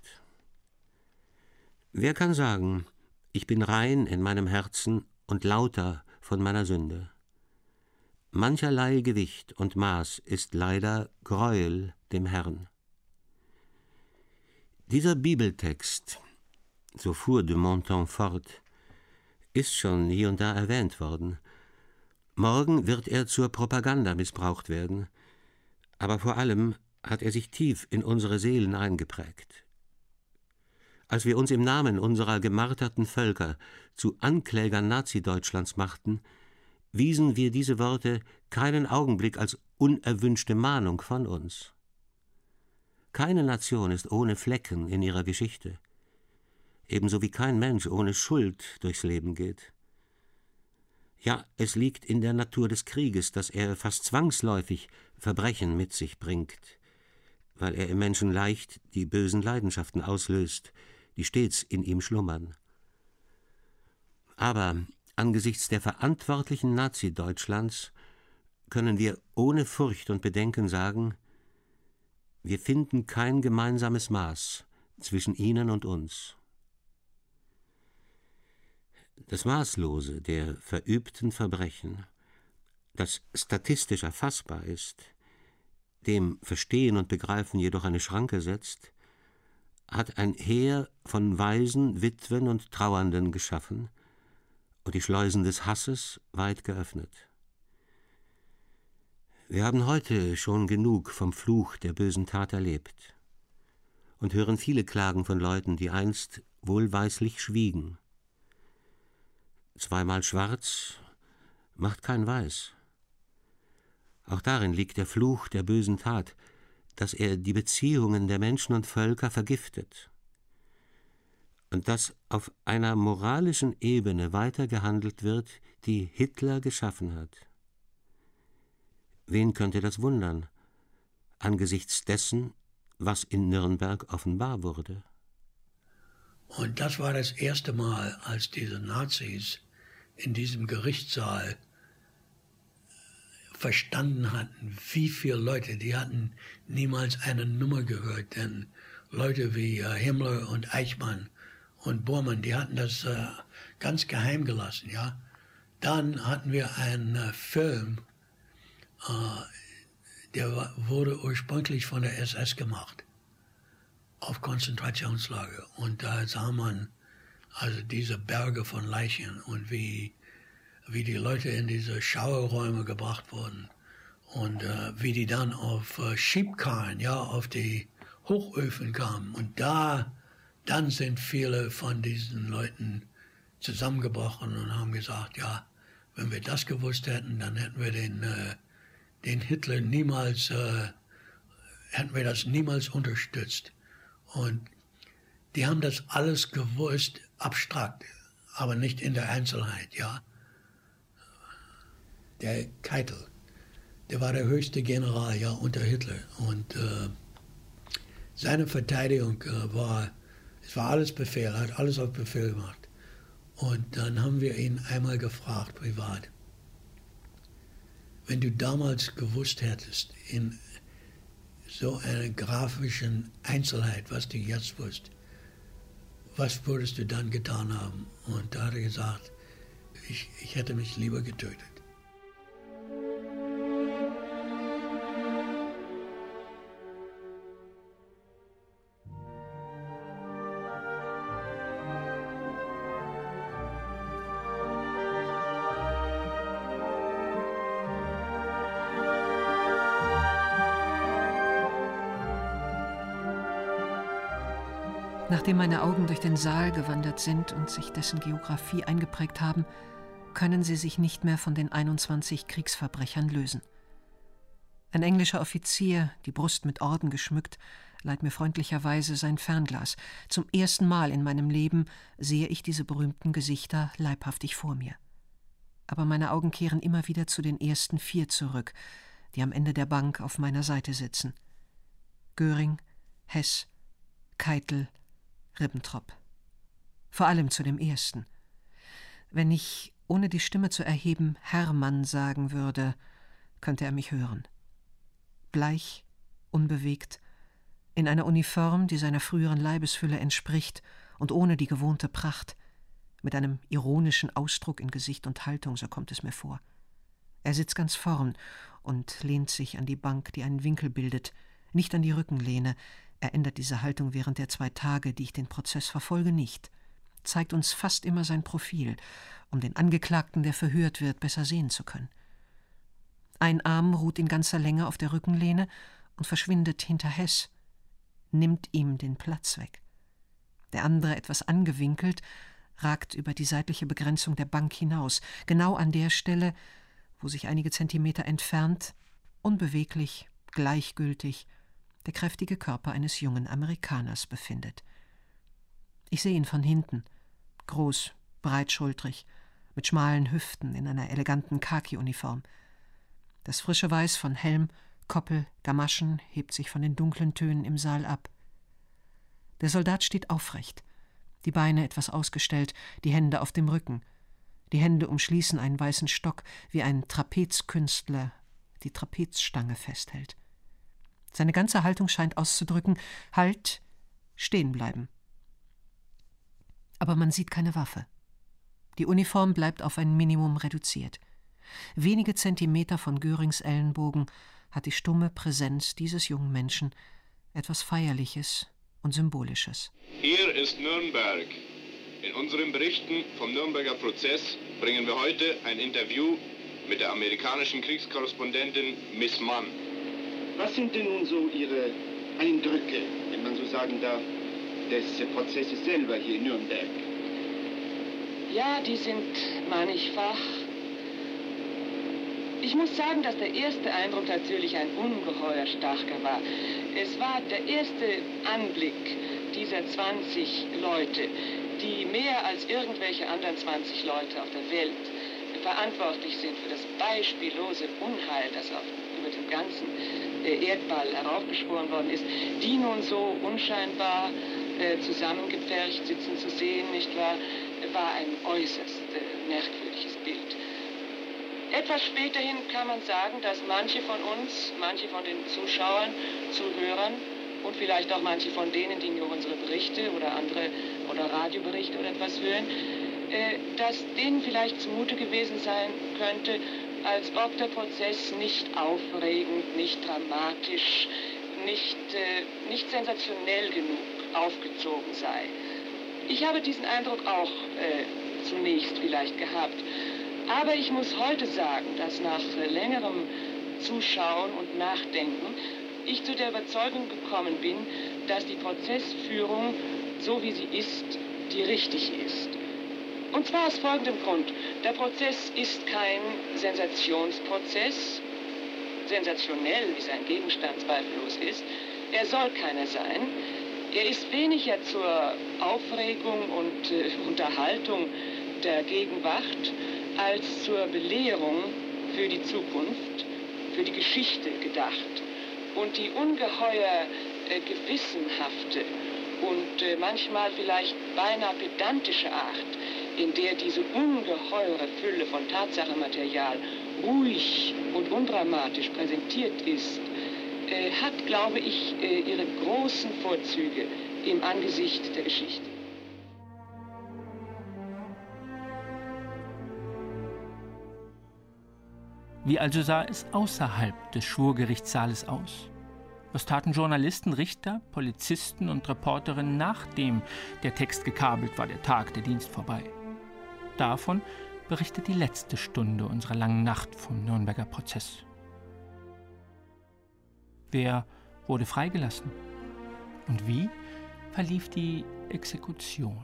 [SPEAKER 10] Wer kann sagen, ich bin rein in meinem Herzen und lauter von meiner Sünde? Mancherlei Gewicht und Maß ist leider Greuel dem Herrn. Dieser Bibeltext, so fuhr de Menthon fort, ist schon hier und da erwähnt worden. Morgen wird er zur Propaganda missbraucht werden, aber vor allem hat er sich tief in unsere Seelen eingeprägt. Als wir uns im Namen unserer gemarterten Völker zu Anklägern Nazi-Deutschlands machten, wiesen wir diese Worte keinen Augenblick als unerwünschte Mahnung von uns. Keine Nation ist ohne Flecken in ihrer Geschichte, ebenso wie kein Mensch ohne Schuld durchs Leben geht. Ja, es liegt in der Natur des Krieges, dass er fast zwangsläufig Verbrechen mit sich bringt, weil er im Menschen leicht die bösen Leidenschaften auslöst, die stets in ihm schlummern. Aber angesichts der verantwortlichen Nazi-Deutschlands können wir ohne Furcht und Bedenken sagen, wir finden kein gemeinsames Maß zwischen ihnen und uns. Das Maßlose der verübten Verbrechen, das statistisch erfassbar ist, dem Verstehen und Begreifen jedoch eine Schranke setzt, hat ein Heer von Waisen, Witwen und Trauernden geschaffen und die Schleusen des Hasses weit geöffnet. Wir haben heute schon genug vom Fluch der bösen Tat erlebt und hören viele Klagen von Leuten, die einst wohlweislich schwiegen. Zweimal schwarz macht kein Weiß. Auch darin liegt der Fluch der bösen Tat, dass er die Beziehungen der Menschen und Völker vergiftet und dass auf einer moralischen Ebene weiter gehandelt wird, die Hitler geschaffen hat. Wen könnte das wundern, angesichts dessen, was in Nürnberg offenbar wurde?
[SPEAKER 3] Und das war das erste Mal, als diese Nazis in diesem Gerichtssaal verstanden hatten, wie viele Leute, die hatten niemals eine Nummer gehört, denn Leute wie Himmler und Eichmann und Bormann, die hatten das ganz geheim gelassen, ja. Dann hatten wir einen Film, der wurde ursprünglich von der SS gemacht, auf Konzentrationslager. Und da sah man also diese Berge von Leichen und wie die Leute in diese Schauerräume gebracht wurden und wie die dann auf Schiebkarren, ja, auf die Hochöfen kamen. Und dann sind viele von diesen Leuten zusammengebrochen und haben gesagt, ja, wenn wir das gewusst hätten, dann hätten wir den Hitler niemals, hätten wir das niemals unterstützt. Und die haben das alles gewusst, abstrakt, aber nicht in der Einzelheit, ja. Der Keitel, der war der höchste General, ja, unter Hitler. Und seine Verteidigung es war alles Befehl, er hat alles auf Befehl gemacht. Und dann haben wir ihn einmal gefragt, privat, wenn du damals gewusst hättest, in so einer grafischen Einzelheit, was du jetzt wusst, was würdest du dann getan haben? Und da hat er gesagt, ich hätte mich lieber getötet.
[SPEAKER 15] Nachdem meine Augen durch den Saal gewandert sind und sich dessen Geografie eingeprägt haben, können sie sich nicht mehr von den 21 Kriegsverbrechern lösen. Ein englischer Offizier, die Brust mit Orden geschmückt, leiht mir freundlicherweise sein Fernglas. Zum ersten Mal in meinem Leben sehe ich diese berühmten Gesichter leibhaftig vor mir. Aber meine Augen kehren immer wieder zu den ersten 4 zurück, die am Ende der Bank auf meiner Seite sitzen. Göring, Hess, Keitel, Ribbentrop. Vor allem zu dem ersten. Wenn ich, ohne die Stimme zu erheben, Hermann sagen würde, könnte er mich hören. Bleich, unbewegt, in einer Uniform, die seiner früheren Leibesfülle entspricht und ohne die gewohnte Pracht, mit einem ironischen Ausdruck in Gesicht und Haltung, so kommt es mir vor. Er sitzt ganz vorn und lehnt sich an die Bank, die einen Winkel bildet, nicht an die Rückenlehne. Er ändert diese Haltung während der 2 Tage, die ich den Prozess verfolge, nicht. Zeigt uns fast immer sein Profil, um den Angeklagten, der verhört wird, besser sehen zu können. Ein Arm ruht in ganzer Länge auf der Rückenlehne und verschwindet hinter Hess, nimmt ihm den Platz weg. Der andere, etwas angewinkelt, ragt über die seitliche Begrenzung der Bank hinaus, genau an der Stelle, wo sich einige Zentimeter entfernt, unbeweglich, gleichgültig, der kräftige Körper eines jungen Amerikaners befindet. Ich sehe ihn von hinten, groß, breitschultrig, mit schmalen Hüften in einer eleganten Khaki-Uniform. Das frische Weiß von Helm, Koppel, Gamaschen hebt sich von den dunklen Tönen im Saal ab. Der Soldat steht aufrecht, die Beine etwas ausgestellt, die Hände auf dem Rücken. Die Hände umschließen einen weißen Stock, wie ein Trapezkünstler die Trapezstange festhält. Seine ganze Haltung scheint auszudrücken: Halt, stehen bleiben. Aber man sieht keine Waffe. Die Uniform bleibt auf ein Minimum reduziert. Wenige Zentimeter von Görings Ellenbogen hat die stumme Präsenz dieses jungen Menschen etwas Feierliches und Symbolisches.
[SPEAKER 6] Hier ist Nürnberg. In unseren Berichten vom Nürnberger Prozess bringen wir heute ein Interview mit der amerikanischen Kriegskorrespondentin Miss Mann.
[SPEAKER 13] Was sind denn nun so Ihre Eindrücke, wenn man so sagen darf, des Prozesses selber hier in Nürnberg?
[SPEAKER 7] Ja, die sind mannigfach. Ich muss sagen, dass der erste Eindruck natürlich ein ungeheuer starker war. Es war der erste Anblick dieser 20 Leute, die mehr als irgendwelche anderen 20 Leute auf der Welt verantwortlich sind für das beispiellose Unheil, das über den ganzen Erdball heraufbeschworen worden ist, die nun so unscheinbar zusammengepfercht sitzen zu sehen, nicht wahr, war ein äußerst merkwürdiges Bild. Etwas späterhin kann man sagen, dass manche von uns, manche von den Zuschauern, Zuhörern und vielleicht auch manche von denen, die nur unsere Berichte oder andere oder Radioberichte oder etwas hören, dass denen vielleicht zumute gewesen sein könnte, als ob der Prozess nicht aufregend, nicht dramatisch, nicht sensationell genug aufgezogen sei. Ich habe diesen Eindruck auch zunächst vielleicht gehabt. Aber ich muss heute sagen, dass nach längerem Zuschauen und Nachdenken ich zu der Überzeugung gekommen bin, dass die Prozessführung, so wie sie ist, die richtige ist. Und zwar aus folgendem Grund. Der Prozess ist kein Sensationsprozess, sensationell, wie sein Gegenstand zweifellos ist. Er soll keiner sein. Er ist weniger zur Aufregung und Unterhaltung der Gegenwart als zur Belehrung für die Zukunft, für die Geschichte gedacht. Und die ungeheuer gewissenhafte und manchmal vielleicht beinahe pedantische Art, in der diese ungeheure Fülle von Tatsachenmaterial ruhig und undramatisch präsentiert ist, hat, glaube ich, ihre großen Vorzüge im Angesicht der Geschichte.
[SPEAKER 11] Wie also sah es außerhalb des Schwurgerichtssaales aus? Was taten Journalisten, Richter, Polizisten und Reporterinnen, nachdem der Text gekabelt war, der Tag, der Dienst vorbei? Davon berichtet die letzte Stunde unserer langen Nacht vom Nürnberger Prozess. Wer wurde freigelassen? Und wie verlief die Exekution?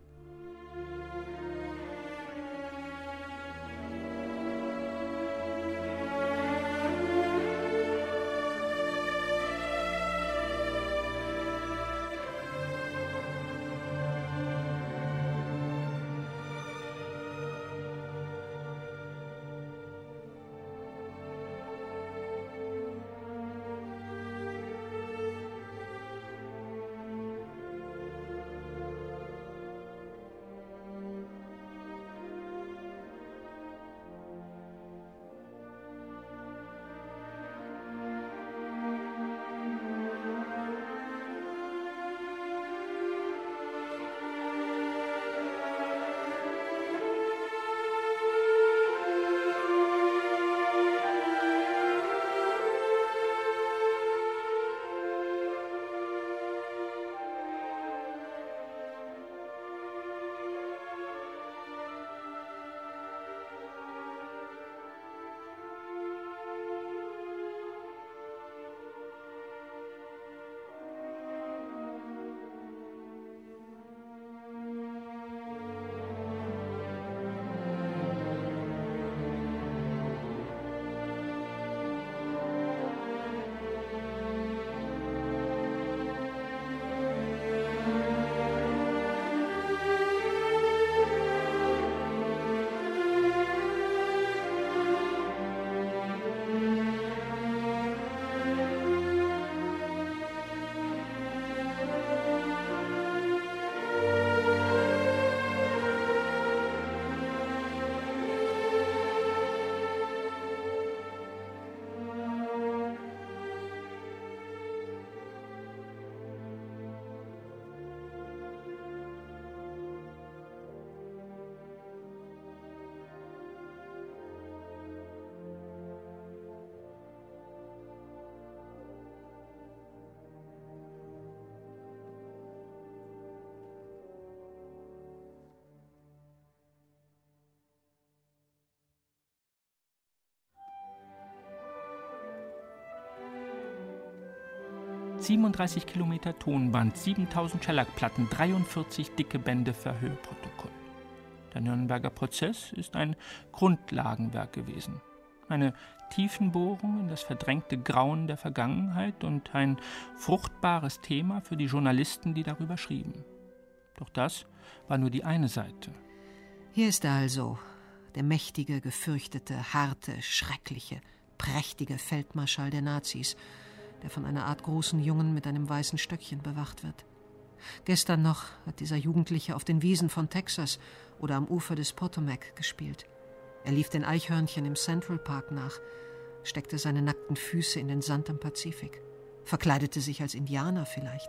[SPEAKER 11] ...37 Kilometer Tonband, 7000 Schellackplatten, 43 dicke Bände Verhörprotokoll. Der Nürnberger Prozess ist ein Grundlagenwerk gewesen. Eine Tiefenbohrung in das verdrängte Grauen der Vergangenheit und ein fruchtbares Thema für die Journalisten, die darüber schrieben. Doch das war nur die eine Seite.
[SPEAKER 15] Hier ist er also, der mächtige, gefürchtete, harte, schreckliche, prächtige Feldmarschall der Nazis, der von einer Art großen Jungen mit einem weißen Stöckchen bewacht wird. Gestern noch hat dieser Jugendliche auf den Wiesen von Texas oder am Ufer des Potomac gespielt. Er lief den Eichhörnchen im Central Park nach, steckte seine nackten Füße in den Sand am Pazifik, verkleidete sich als Indianer vielleicht.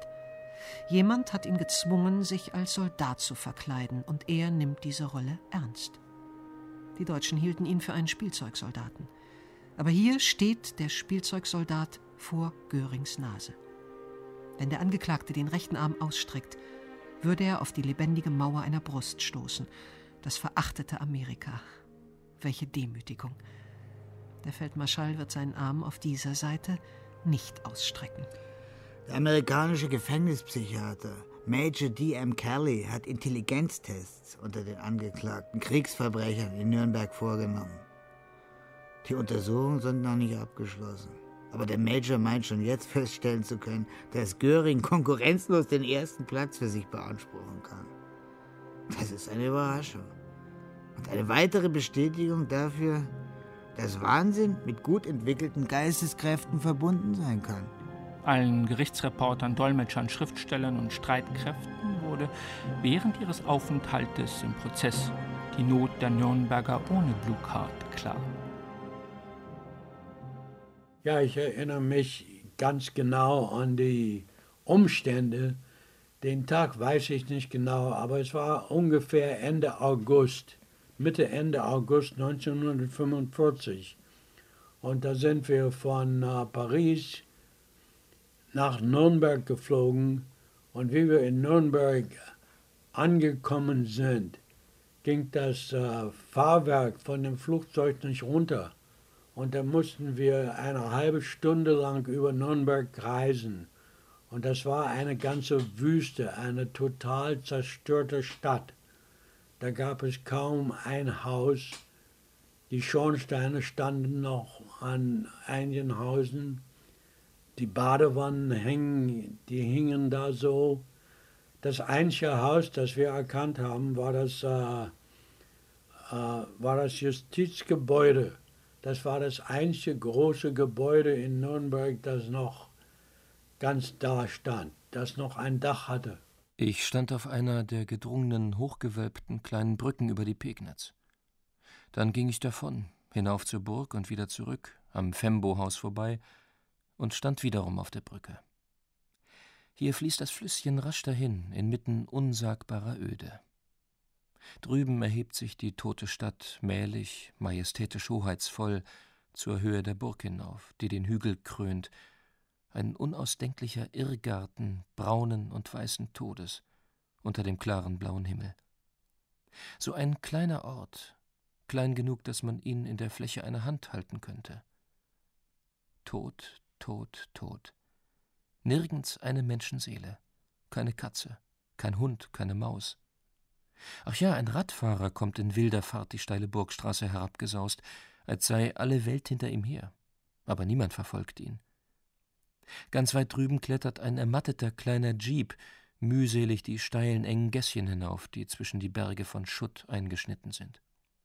[SPEAKER 15] Jemand hat ihn gezwungen, sich als Soldat zu verkleiden, und er nimmt diese Rolle ernst. Die Deutschen hielten ihn für einen Spielzeugsoldaten. Aber hier steht der Spielzeugsoldat vor Görings Nase. Wenn der Angeklagte den rechten Arm ausstreckt, würde er auf die lebendige Mauer einer Brust stoßen. Das verachtete Amerika. Welche Demütigung. Der Feldmarschall wird seinen Arm auf dieser Seite nicht ausstrecken.
[SPEAKER 5] Der amerikanische Gefängnispsychiater Major D.M. Kelly hat Intelligenztests unter den angeklagten Kriegsverbrechern in Nürnberg vorgenommen. Die Untersuchungen sind noch nicht abgeschlossen. Aber der Major meint schon jetzt feststellen zu können, dass Göring konkurrenzlos den ersten Platz für sich beanspruchen kann. Das ist eine Überraschung. Und eine weitere Bestätigung dafür, dass Wahnsinn mit gut entwickelten Geisteskräften verbunden sein kann.
[SPEAKER 11] Allen Gerichtsreportern, Dolmetschern, Schriftstellern und Streitkräften wurde während ihres Aufenthaltes im Prozess die Not der Nürnberger ohne Blue Card klar.
[SPEAKER 3] Ja, ich erinnere mich ganz genau an die Umstände. Den Tag weiß ich nicht genau, aber es war ungefähr Ende August 1945. Und da sind wir von Paris nach Nürnberg geflogen. Und wie wir in Nürnberg angekommen sind, ging das Fahrwerk von dem Flugzeug nicht runter. Und da mussten wir eine halbe Stunde lang über Nürnberg reisen. Und das war eine ganze Wüste, eine total zerstörte Stadt. Da gab es kaum ein Haus. Die Schornsteine standen noch an einigen Häusern. Die Badewannen hingen da so. Das einzige Haus, das wir erkannt haben, war das Justizgebäude. Das war das einzige große Gebäude in Nürnberg, das noch ganz da stand, das noch ein Dach hatte.
[SPEAKER 16] Ich stand auf einer der gedrungenen, hochgewölbten kleinen Brücken über die Pegnitz. Dann ging ich davon, hinauf zur Burg und wieder zurück, am Fembo-Haus vorbei und stand wiederum auf der Brücke. Hier fließt das Flüsschen rasch dahin, inmitten unsagbarer Öde. Drüben erhebt sich die tote Stadt mählich, majestätisch hoheitsvoll zur Höhe der Burg hinauf, die den Hügel krönt, ein unausdenklicher Irrgarten braunen und weißen Todes unter dem klaren blauen Himmel. So ein kleiner Ort, klein genug, dass man ihn in der Fläche einer Hand halten könnte. Tot, tot, tot. Nirgends eine Menschenseele, keine Katze, kein Hund, keine Maus. Ach ja, ein Radfahrer kommt in wilder Fahrt die steile Burgstraße herabgesaust, als sei alle Welt hinter ihm her. Aber niemand verfolgt ihn. Ganz weit drüben klettert ein ermatteter kleiner Jeep mühselig die steilen, engen Gässchen hinauf, die zwischen die Berge von Schutt eingeschnitten sind.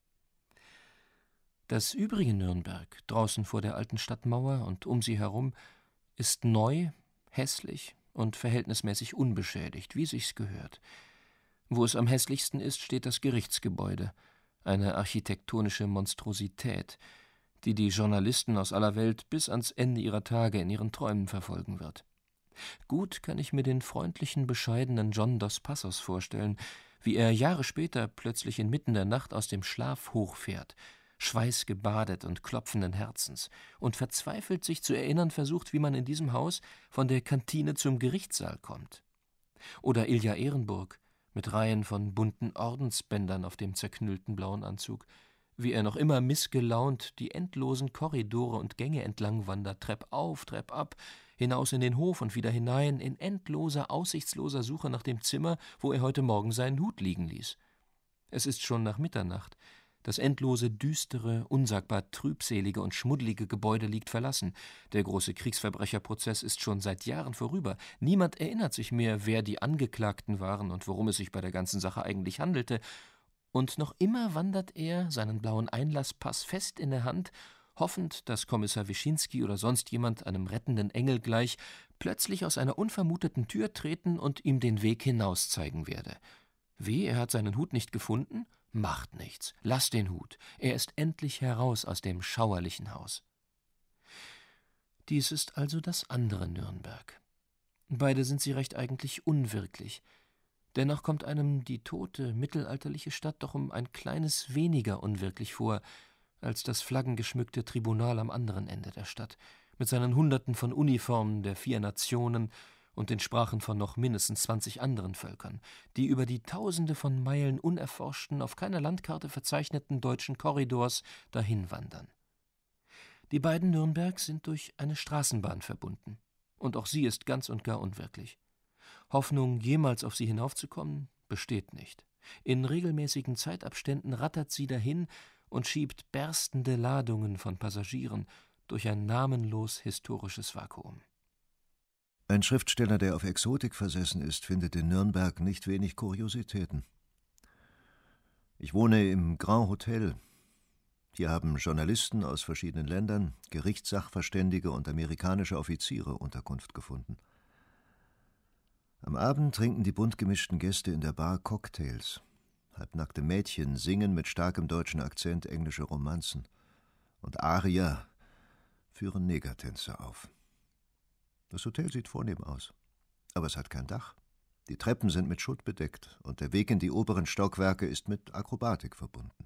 [SPEAKER 16] Das übrige Nürnberg, draußen vor der alten Stadtmauer und um sie herum, ist neu, hässlich und verhältnismäßig unbeschädigt, wie sich's gehört. Wo es am hässlichsten ist, steht das Gerichtsgebäude, eine architektonische Monstrosität, die die Journalisten aus aller Welt bis ans Ende ihrer Tage in ihren Träumen verfolgen wird. Gut kann ich mir den freundlichen, bescheidenen John dos Passos vorstellen, wie er Jahre später plötzlich inmitten der Nacht aus dem Schlaf hochfährt, schweißgebadet und klopfenden Herzens, und verzweifelt sich zu erinnern versucht, wie man in diesem Haus von der Kantine zum Gerichtssaal kommt. Oder Ilja Ehrenburg, mit Reihen von bunten Ordensbändern auf dem zerknüllten blauen Anzug, wie er noch immer missgelaunt die endlosen Korridore und Gänge entlang wandert, Trepp auf, Trepp ab, hinaus in den Hof und wieder hinein, in endloser, aussichtsloser Suche nach dem Zimmer, wo er heute Morgen seinen Hut liegen ließ. Es ist schon nach Mitternacht. Das endlose, düstere, unsagbar trübselige und schmuddelige Gebäude liegt verlassen. Der große Kriegsverbrecherprozess ist schon seit Jahren vorüber. Niemand erinnert sich mehr, wer die Angeklagten waren und worum es sich bei der ganzen Sache eigentlich handelte. Und noch immer wandert er, seinen blauen Einlasspass fest in der Hand, hoffend, dass Kommissar Wischinski oder sonst jemand einem rettenden Engel gleich plötzlich aus einer unvermuteten Tür treten und ihm den Weg hinaus zeigen werde. Wie, er hat seinen Hut nicht gefunden? Macht nichts, lass den Hut, er ist endlich heraus aus dem schauerlichen Haus. Dies ist also das andere Nürnberg. Beide sind sie recht eigentlich unwirklich. Dennoch kommt einem die tote, mittelalterliche Stadt doch um ein kleines weniger unwirklich vor, als das flaggengeschmückte Tribunal am anderen Ende der Stadt, mit seinen Hunderten von Uniformen der 4 Nationen und den Sprachen von noch mindestens 20 anderen Völkern, die über die Tausende von Meilen unerforschten, auf keiner Landkarte verzeichneten deutschen Korridors dahinwandern. Die beiden Nürnbergs sind durch eine Straßenbahn verbunden. Und auch sie ist ganz und gar unwirklich. Hoffnung, jemals auf sie hinaufzukommen, besteht nicht. In regelmäßigen Zeitabständen rattert sie dahin und schiebt berstende Ladungen von Passagieren durch ein namenlos historisches Vakuum.
[SPEAKER 17] Ein Schriftsteller, der auf Exotik versessen ist, findet in Nürnberg nicht wenig Kuriositäten. Ich wohne im Grand Hotel. Hier haben Journalisten aus verschiedenen Ländern, Gerichtssachverständige und amerikanische Offiziere Unterkunft gefunden. Am Abend trinken die bunt gemischten Gäste in der Bar Cocktails. Halbnackte Mädchen singen mit starkem deutschen Akzent englische Romanzen. Und Arier führen Negertänze auf. Das Hotel sieht vornehm aus, aber es hat kein Dach. Die Treppen sind mit Schutt bedeckt und der Weg in die oberen Stockwerke ist mit Akrobatik verbunden.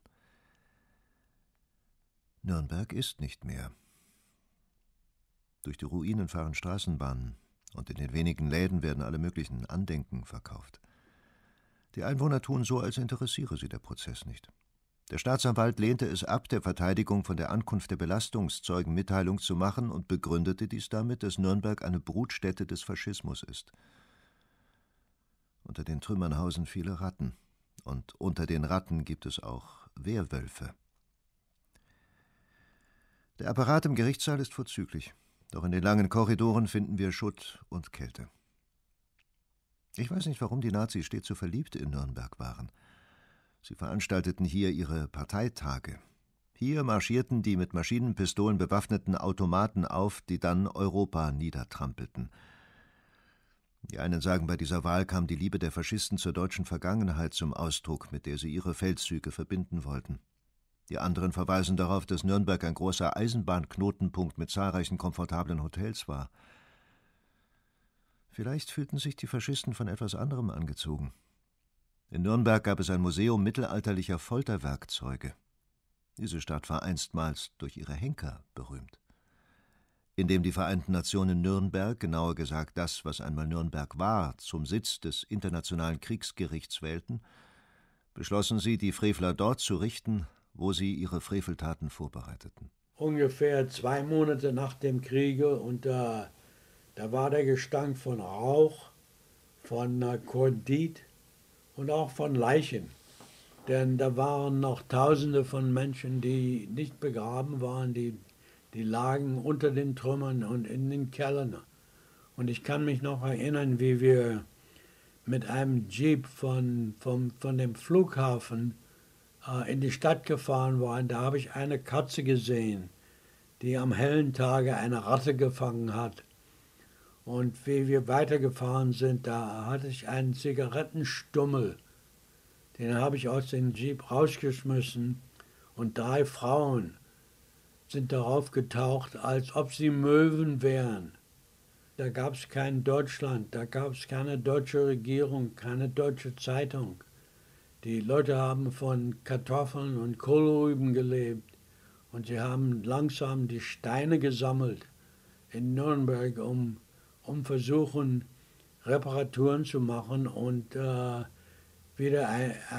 [SPEAKER 17] Nürnberg ist nicht mehr. Durch die Ruinen fahren Straßenbahnen und in den wenigen Läden werden alle möglichen Andenken verkauft. Die Einwohner tun so, als interessiere sie der Prozess nicht. Der Staatsanwalt lehnte es ab, der Verteidigung von der Ankunft der Belastungszeugen Mitteilung zu machen und begründete dies damit, dass Nürnberg eine Brutstätte des Faschismus ist. Unter den Trümmern hausen viele Ratten, und unter den Ratten gibt es auch Wehrwölfe. Der Apparat im Gerichtssaal ist vorzüglich, doch in den langen Korridoren finden wir Schutt und Kälte. Ich weiß nicht, warum die Nazis stets so verliebt in Nürnberg waren. Sie veranstalteten hier ihre Parteitage. Hier marschierten die mit Maschinenpistolen bewaffneten Automaten auf, die dann Europa niedertrampelten. Die einen sagen, bei dieser Wahl kam die Liebe der Faschisten zur deutschen Vergangenheit zum Ausdruck, mit der sie ihre Feldzüge verbinden wollten. Die anderen verweisen darauf, dass Nürnberg ein großer Eisenbahnknotenpunkt mit zahlreichen komfortablen Hotels war. Vielleicht fühlten sich die Faschisten von etwas anderem angezogen. In Nürnberg gab es ein Museum mittelalterlicher Folterwerkzeuge. Diese Stadt war einstmals durch ihre Henker berühmt. Indem die Vereinten Nationen Nürnberg, genauer gesagt das, was einmal Nürnberg war, zum Sitz des Internationalen Kriegsgerichts wählten, beschlossen sie, die Frevler dort zu richten, wo sie ihre Freveltaten vorbereiteten.
[SPEAKER 3] Ungefähr 2 Monate nach dem Kriege, und da war der Gestank von Rauch, von Kordit und auch von Leichen. Denn da waren noch Tausende von Menschen, die nicht begraben waren, die lagen unter den Trümmern und in den Kellern. Und ich kann mich noch erinnern, wie wir mit einem Jeep von dem Flughafen in die Stadt gefahren waren. Da habe ich eine Katze gesehen, die am hellen Tage eine Ratte gefangen hat. Und wie wir weitergefahren sind, da hatte ich einen Zigarettenstummel. Den habe ich aus dem Jeep rausgeschmissen und 3 Frauen sind darauf getaucht, als ob sie Möwen wären. Da gab es kein Deutschland, da gab es keine deutsche Regierung, keine deutsche Zeitung. Die Leute haben von Kartoffeln und Kohlrüben gelebt und sie haben langsam die Steine gesammelt in Nürnberg, um versuchen, Reparaturen zu machen und wieder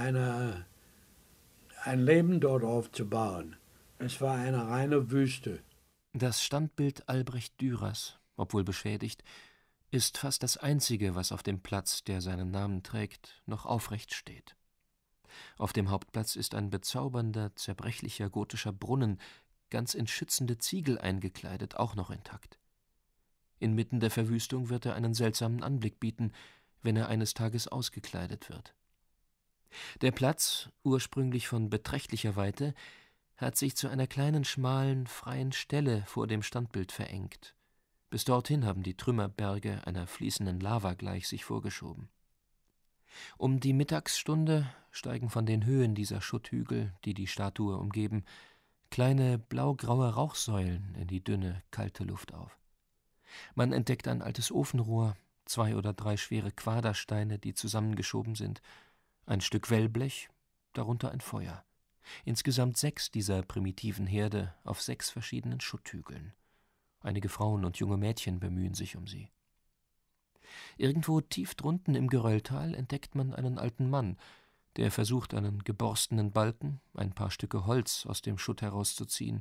[SPEAKER 3] ein Leben dort aufzubauen. Es war eine reine Wüste.
[SPEAKER 16] Das Standbild Albrecht Dürers, obwohl beschädigt, ist fast das einzige, was auf dem Platz, der seinen Namen trägt, noch aufrecht steht. Auf dem Hauptplatz ist ein bezaubernder, zerbrechlicher gotischer Brunnen, ganz in schützende Ziegel eingekleidet, auch noch intakt. Inmitten der Verwüstung wird er einen seltsamen Anblick bieten, wenn er eines Tages ausgekleidet wird. Der Platz, ursprünglich von beträchtlicher Weite, hat sich zu einer kleinen, schmalen, freien Stelle vor dem Standbild verengt. Bis dorthin haben die Trümmerberge einer fließenden Lava gleich sich vorgeschoben. Um die Mittagsstunde steigen von den Höhen dieser Schutthügel, die die Statue umgeben, kleine blau-graue Rauchsäulen in die dünne, kalte Luft auf. Man entdeckt ein altes Ofenrohr, 2 oder 3 schwere Quadersteine, die zusammengeschoben sind, ein Stück Wellblech, darunter ein Feuer. Insgesamt 6 dieser primitiven Herde auf 6 verschiedenen Schutthügeln. Einige Frauen und junge Mädchen bemühen sich um sie. Irgendwo tief drunten im Gerölltal entdeckt man einen alten Mann, der versucht, einen geborstenen Balken, ein paar Stücke Holz aus dem Schutt herauszuziehen,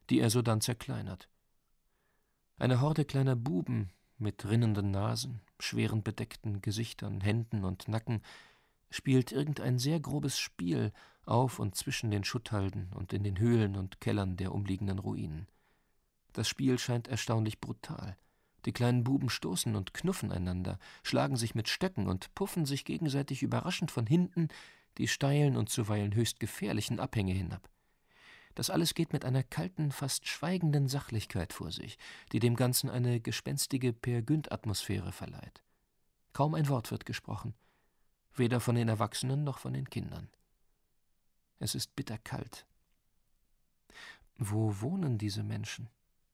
[SPEAKER 16] die er sodann zerkleinert. Eine Horde kleiner Buben mit rinnenden Nasen, schweren bedeckten Gesichtern, Händen und Nacken spielt irgendein sehr grobes Spiel auf und zwischen den Schutthalden und in den Höhlen und Kellern der umliegenden Ruinen. Das Spiel scheint erstaunlich brutal. Die kleinen Buben stoßen und knuffen einander, schlagen sich mit Stöcken und puffen sich gegenseitig überraschend von hinten die steilen und zuweilen höchst gefährlichen Abhänge hinab. Das alles geht mit einer kalten, fast schweigenden Sachlichkeit vor sich, die dem Ganzen eine gespenstige Peer-Gynt-Atmosphäre verleiht. Kaum ein Wort wird gesprochen, weder von den Erwachsenen noch von den Kindern. Es ist bitterkalt. Wo wohnen diese Menschen?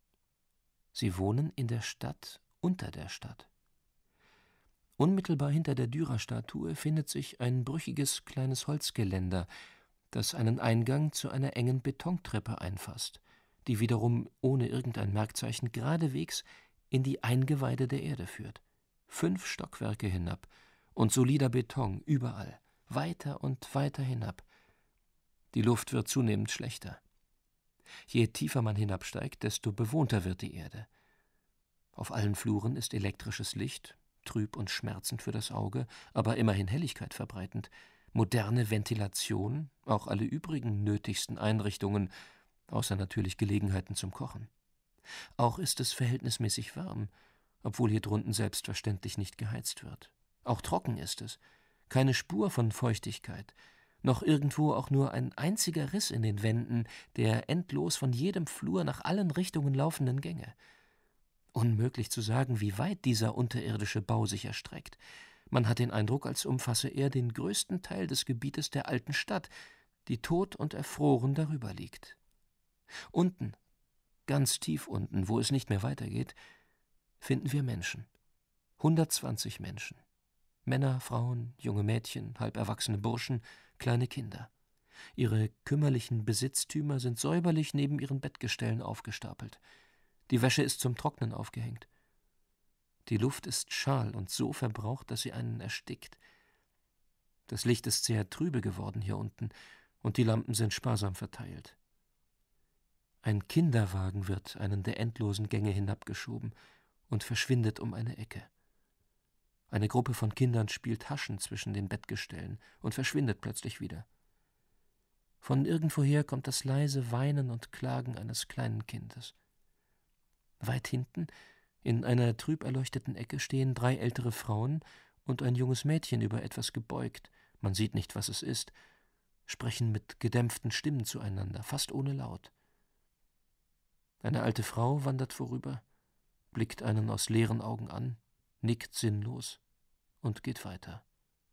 [SPEAKER 16] Sie wohnen in der Stadt unter der Stadt. Unmittelbar hinter der Dürer-Statue findet sich ein brüchiges kleines Holzgeländer, das einen Eingang zu einer engen Betontreppe einfasst, die wiederum ohne irgendein Merkzeichen geradewegs in die Eingeweide der Erde führt. 5 Stockwerke hinab und solider Beton überall, weiter und weiter hinab. Die Luft wird zunehmend schlechter. Je tiefer man hinabsteigt, desto bewohnter wird die Erde. Auf allen Fluren ist elektrisches Licht, trüb und schmerzend für das Auge, aber immerhin Helligkeit verbreitend, moderne Ventilation, auch alle übrigen nötigsten Einrichtungen, außer natürlich Gelegenheiten zum Kochen. Auch ist es verhältnismäßig warm, obwohl hier drunten selbstverständlich nicht geheizt wird. Auch trocken ist es, keine Spur von Feuchtigkeit, noch irgendwo auch nur ein einziger Riss in den Wänden der endlos von jedem Flur nach allen Richtungen laufenden Gänge. Unmöglich zu sagen, wie weit dieser unterirdische Bau sich erstreckt. Man hat den Eindruck, als umfasse er den größten Teil des Gebietes der alten Stadt, die tot und erfroren darüber liegt. Unten, ganz tief unten, wo es nicht mehr weitergeht, finden wir Menschen. 120 Menschen. Männer, Frauen, junge Mädchen, halb erwachsene Burschen, kleine Kinder. Ihre kümmerlichen Besitztümer sind säuberlich neben ihren Bettgestellen aufgestapelt. Die Wäsche ist zum Trocknen aufgehängt. Die Luft ist schal und so verbraucht, dass sie einen erstickt. Das Licht ist sehr trübe geworden hier unten, und die Lampen sind sparsam verteilt. Ein Kinderwagen wird einen der endlosen Gänge hinabgeschoben und verschwindet um eine Ecke. Eine Gruppe von Kindern spielt Haschen zwischen den Bettgestellen und verschwindet plötzlich wieder. Von irgendwoher kommt das leise Weinen und Klagen eines kleinen Kindes. Weit hinten, in einer trüb erleuchteten Ecke, stehen 3 ältere Frauen und ein junges Mädchen über etwas gebeugt, man sieht nicht, was es ist, sprechen mit gedämpften Stimmen zueinander, fast ohne Laut. Eine alte Frau wandert vorüber, blickt einen aus leeren Augen an, nickt sinnlos und geht weiter.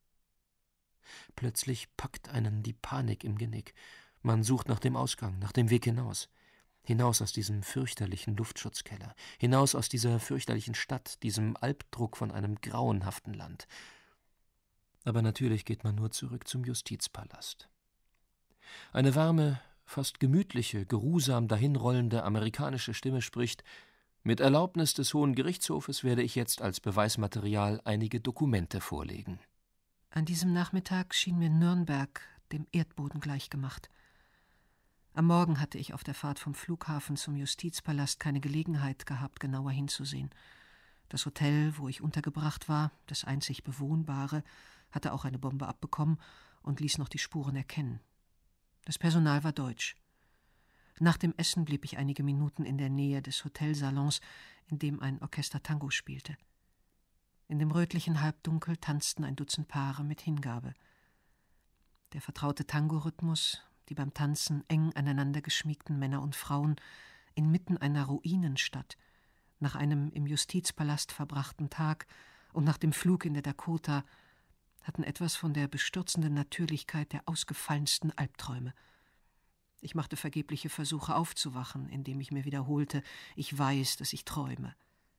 [SPEAKER 16] Plötzlich packt einen die Panik im Genick. Man sucht nach dem Ausgang, nach dem Weg hinaus. Hinaus aus diesem fürchterlichen Luftschutzkeller, hinaus aus dieser fürchterlichen Stadt, diesem Albdruck von einem grauenhaften Land. Aber natürlich geht man nur zurück zum Justizpalast. Eine warme, fast gemütliche, geruhsam dahinrollende amerikanische Stimme spricht: Mit Erlaubnis des Hohen Gerichtshofes werde ich jetzt als Beweismaterial einige Dokumente vorlegen.
[SPEAKER 15] An diesem Nachmittag schien mir Nürnberg dem Erdboden gleichgemacht. Am Morgen hatte ich auf der Fahrt vom Flughafen zum Justizpalast keine Gelegenheit gehabt, genauer hinzusehen. Das Hotel, wo ich untergebracht war, das einzig bewohnbare, hatte auch eine Bombe abbekommen und ließ noch die Spuren erkennen. Das Personal war deutsch. Nach dem Essen blieb ich einige Minuten in der Nähe des Hotelsalons, in dem ein Orchester Tango spielte. In dem rötlichen Halbdunkel tanzten ein Dutzend Paare mit Hingabe. Der vertraute Tango-Rhythmus, die beim Tanzen eng aneinander geschmiegten Männer und Frauen inmitten einer Ruinenstadt, nach einem im Justizpalast verbrachten Tag und nach dem Flug in der Dakota, hatten etwas von der bestürzenden Natürlichkeit der ausgefallensten Albträume. Ich machte vergebliche Versuche aufzuwachen, indem ich mir wiederholte: Ich weiß, dass ich träume.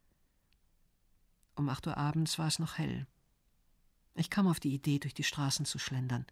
[SPEAKER 15] Um 8 Uhr abends war es noch hell. Ich kam auf die Idee, durch die Straßen zu schlendern.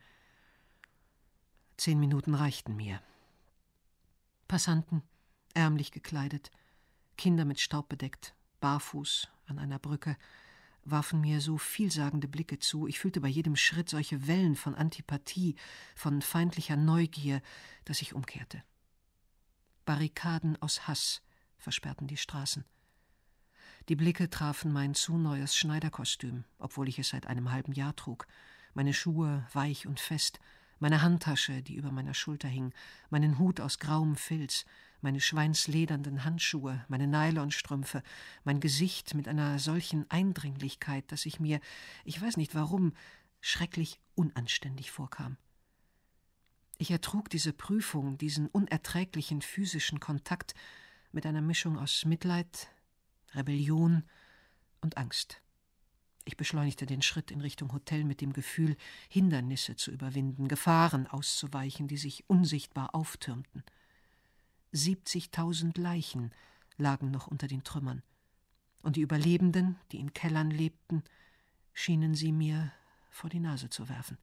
[SPEAKER 15] 10 Minuten reichten mir. Passanten, ärmlich gekleidet, Kinder mit Staub bedeckt, barfuß an einer Brücke, warfen mir so vielsagende Blicke zu. Ich fühlte bei jedem Schritt solche Wellen von Antipathie, von feindlicher Neugier, dass ich umkehrte. Barrikaden aus Hass versperrten die Straßen. Die Blicke trafen mein zu neues Schneiderkostüm, obwohl ich es seit einem halben Jahr trug, meine Schuhe weich und fest, meine Handtasche, die über meiner Schulter hing, meinen Hut aus grauem Filz, meine schweinsledernden Handschuhe, meine Nylonstrümpfe, mein Gesicht mit einer solchen Eindringlichkeit, dass ich mir, ich weiß nicht warum, schrecklich unanständig vorkam. Ich ertrug diese Prüfung, diesen unerträglichen physischen Kontakt mit einer Mischung aus Mitleid, Rebellion und Angst. Ich beschleunigte den Schritt in Richtung Hotel mit dem Gefühl, Hindernisse zu überwinden, Gefahren auszuweichen, die sich unsichtbar auftürmten. 70.000 Leichen lagen noch unter den Trümmern, und die Überlebenden, die in Kellern lebten, schienen sie mir vor die Nase zu werfen.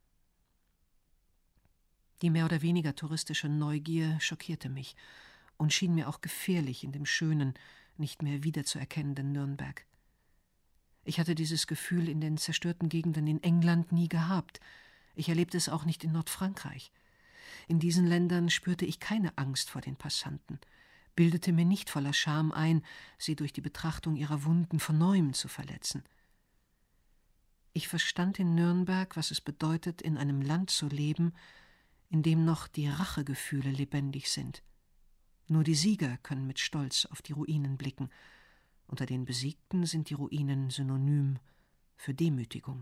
[SPEAKER 15] Die mehr oder weniger touristische Neugier schockierte mich und schien mir auch gefährlich in dem schönen, nicht mehr wiederzuerkennenden Nürnberg. Ich hatte dieses Gefühl in den zerstörten Gegenden in England nie gehabt. Ich erlebte es auch nicht in Nordfrankreich. In diesen Ländern spürte ich keine Angst vor den Passanten, bildete mir nicht voller Scham ein, sie durch die Betrachtung ihrer Wunden von Neuem zu verletzen. Ich verstand in Nürnberg, was es bedeutet, in einem Land zu leben, in dem noch die Rachegefühle lebendig sind. Nur die Sieger können mit Stolz auf die Ruinen blicken. Unter den Besiegten sind die Ruinen synonym für Demütigung.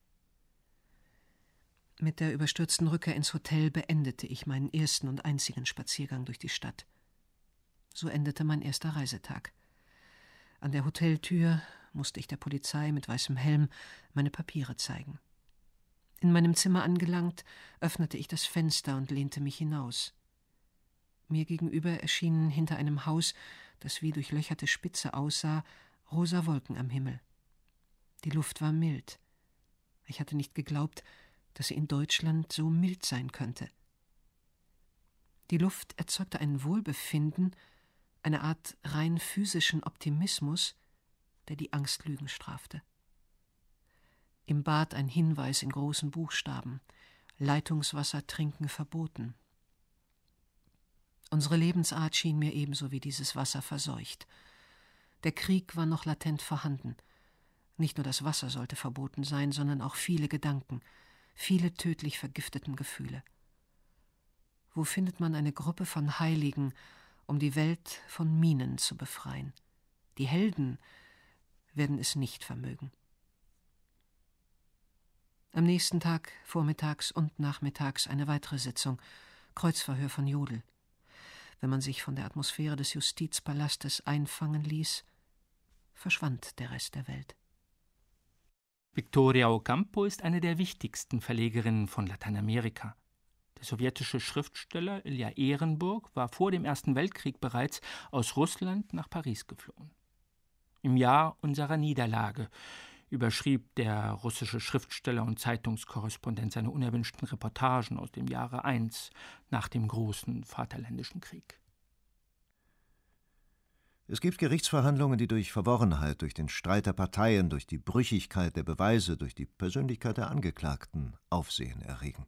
[SPEAKER 15] Mit der überstürzten Rückkehr ins Hotel beendete ich meinen ersten und einzigen Spaziergang durch die Stadt. So endete mein erster Reisetag. An der Hoteltür musste ich der Polizei mit weißem Helm meine Papiere zeigen. In meinem Zimmer angelangt, öffnete ich das Fenster und lehnte mich hinaus. Mir gegenüber erschienen hinter einem Haus, das wie durchlöcherte Spitze aussah, rosa Wolken am Himmel. Die Luft war mild. Ich hatte nicht geglaubt, dass sie in Deutschland so mild sein könnte. Die Luft erzeugte ein Wohlbefinden, eine Art rein physischen Optimismus, der die Angstlügen strafte. Im Bad ein Hinweis in großen Buchstaben: Leitungswasser trinken verboten. Unsere Lebensart schien mir ebenso wie dieses Wasser verseucht. Der Krieg war noch latent vorhanden. Nicht nur das Wasser sollte verboten sein, sondern auch viele Gedanken, viele tödlich vergifteten Gefühle. Wo findet man eine Gruppe von Heiligen, um die Welt von Minen zu befreien? Die Helden werden es nicht vermögen. Am nächsten Tag, vormittags und nachmittags, eine weitere Sitzung, Kreuzverhör von Jodl. Wenn man sich von der Atmosphäre des Justizpalastes einfangen ließ, verschwand der Rest der Welt.
[SPEAKER 11] Victoria Ocampo ist eine der wichtigsten Verlegerinnen von Lateinamerika. Der sowjetische Schriftsteller Ilja Ehrenburg war vor dem Ersten Weltkrieg bereits aus Russland nach Paris geflohen. Im Jahr unserer Niederlage überschrieb der russische Schriftsteller und Zeitungskorrespondent seine unerwünschten Reportagen aus dem Jahre 1 nach dem großen Vaterländischen Krieg.
[SPEAKER 17] Es gibt Gerichtsverhandlungen, die durch Verworrenheit, durch den Streit der Parteien, durch die Brüchigkeit der Beweise, durch die Persönlichkeit der Angeklagten Aufsehen erregen.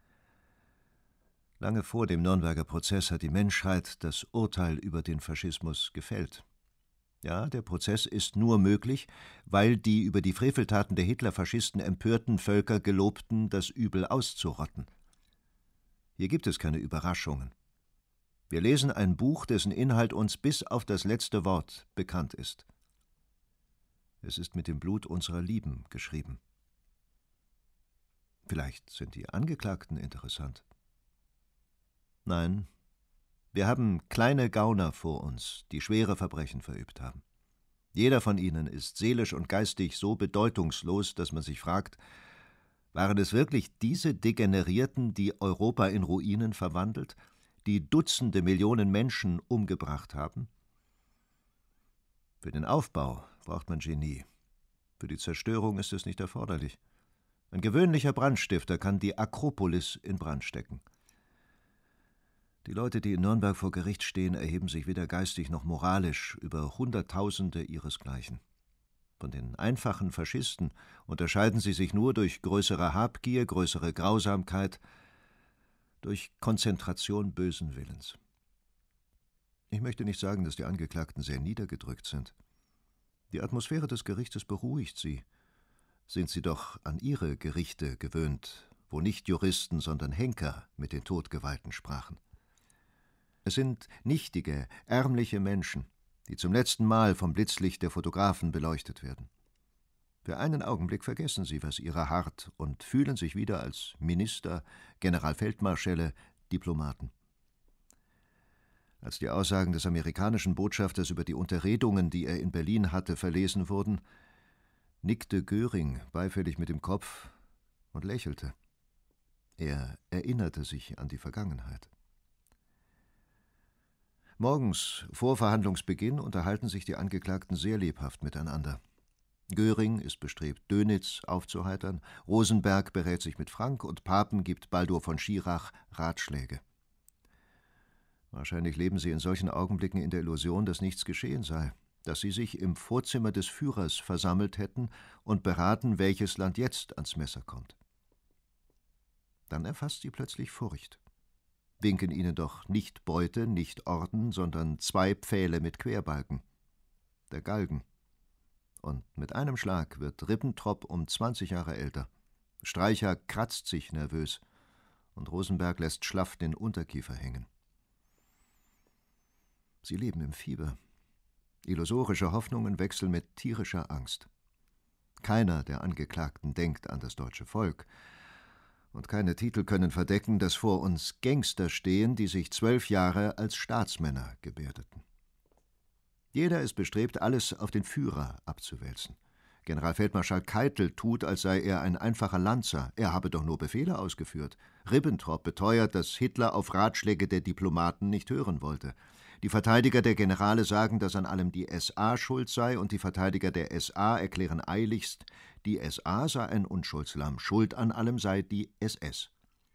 [SPEAKER 17] Lange vor dem Nürnberger Prozess hat die Menschheit das Urteil über den Faschismus gefällt. Ja, der Prozess ist nur möglich, weil die über die Freveltaten der Hitlerfaschisten empörten Völker gelobten, das Übel auszurotten. Hier gibt es keine Überraschungen. Wir lesen ein Buch, dessen Inhalt uns bis auf das letzte Wort bekannt ist. Es ist mit dem Blut unserer Lieben geschrieben. Vielleicht sind die Angeklagten interessant. Nein, wir haben kleine Gauner vor uns, die schwere Verbrechen verübt haben. Jeder von ihnen ist seelisch und geistig so bedeutungslos, dass man sich fragt, waren es wirklich diese Degenerierten, die Europa in Ruinen verwandelt, die Dutzende Millionen Menschen umgebracht haben? Für den Aufbau braucht man Genie. Für die Zerstörung ist es nicht erforderlich. Ein gewöhnlicher Brandstifter kann die Akropolis in Brand stecken. Die Leute, die in Nürnberg vor Gericht stehen, erheben sich weder geistig noch moralisch über Hunderttausende ihresgleichen. Von den einfachen Faschisten unterscheiden sie sich nur durch größere Habgier, größere Grausamkeit, durch Konzentration bösen Willens. Ich möchte nicht sagen, dass die Angeklagten sehr niedergedrückt sind. Die Atmosphäre des Gerichtes beruhigt sie. Sind sie doch an ihre Gerichte gewöhnt, wo nicht Juristen, sondern Henker mit den Todgeweihten sprachen. Es sind nichtige, ärmliche Menschen, die zum letzten Mal vom Blitzlicht der Fotografen beleuchtet werden. Für einen Augenblick vergessen sie, was ihrer harrt, und fühlen sich wieder als Minister, Generalfeldmarschälle, Diplomaten. Als die Aussagen des amerikanischen Botschafters über die Unterredungen, die er in Berlin hatte, verlesen wurden, nickte Göring beifällig mit dem Kopf und lächelte. Er erinnerte sich an die Vergangenheit. Morgens, vor Verhandlungsbeginn, unterhalten sich die Angeklagten sehr lebhaft miteinander. Göring ist bestrebt, Dönitz aufzuheitern, Rosenberg berät sich mit Frank und Papen gibt Baldur von Schirach Ratschläge. Wahrscheinlich leben sie in solchen Augenblicken in der Illusion, dass nichts geschehen sei, dass sie sich im Vorzimmer des Führers versammelt hätten und beraten, welches Land jetzt ans Messer kommt. Dann erfasst sie plötzlich Furcht. Winken ihnen doch nicht Beute, nicht Orden, sondern 2 Pfähle mit Querbalken. Der Galgen. Und mit einem Schlag wird Ribbentrop um 20 Jahre älter. Streicher kratzt sich nervös und Rosenberg lässt schlaff den Unterkiefer hängen. Sie leben im Fieber. Illusorische Hoffnungen wechseln mit tierischer Angst. Keiner der Angeklagten denkt an das deutsche Volk. Und keine Titel können verdecken, dass vor uns Gangster stehen, die sich 12 Jahre als Staatsmänner gebärdeten. Jeder ist bestrebt, alles auf den Führer abzuwälzen. Generalfeldmarschall Keitel tut, als sei er ein einfacher Lanzer. Er habe doch nur Befehle ausgeführt. Ribbentrop beteuert, dass Hitler auf Ratschläge der Diplomaten nicht hören wollte. Die Verteidiger der Generale sagen, dass an allem die SA schuld sei, und die Verteidiger der SA erklären eiligst, die SA sei ein Unschuldslamm, schuld an allem sei die SS.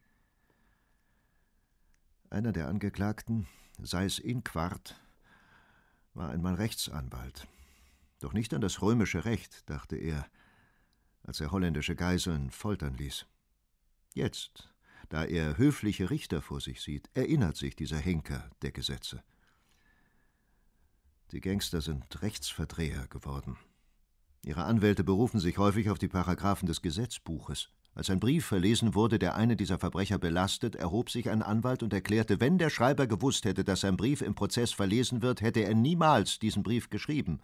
[SPEAKER 17] Einer der Angeklagten, Seyß-Inquart, war einmal Rechtsanwalt. Doch nicht an das römische Recht, dachte er, als er holländische Geiseln foltern ließ. Jetzt, da er höfliche Richter vor sich sieht, erinnert sich dieser Henker der Gesetze. Die Gangster sind Rechtsverdreher geworden. Ihre Anwälte berufen sich häufig auf die Paragraphen des Gesetzbuches. Als ein Brief verlesen wurde, der eine dieser Verbrecher belastet, erhob sich ein Anwalt und erklärte, wenn der Schreiber gewusst hätte, dass sein Brief im Prozess verlesen wird, hätte er niemals diesen Brief geschrieben.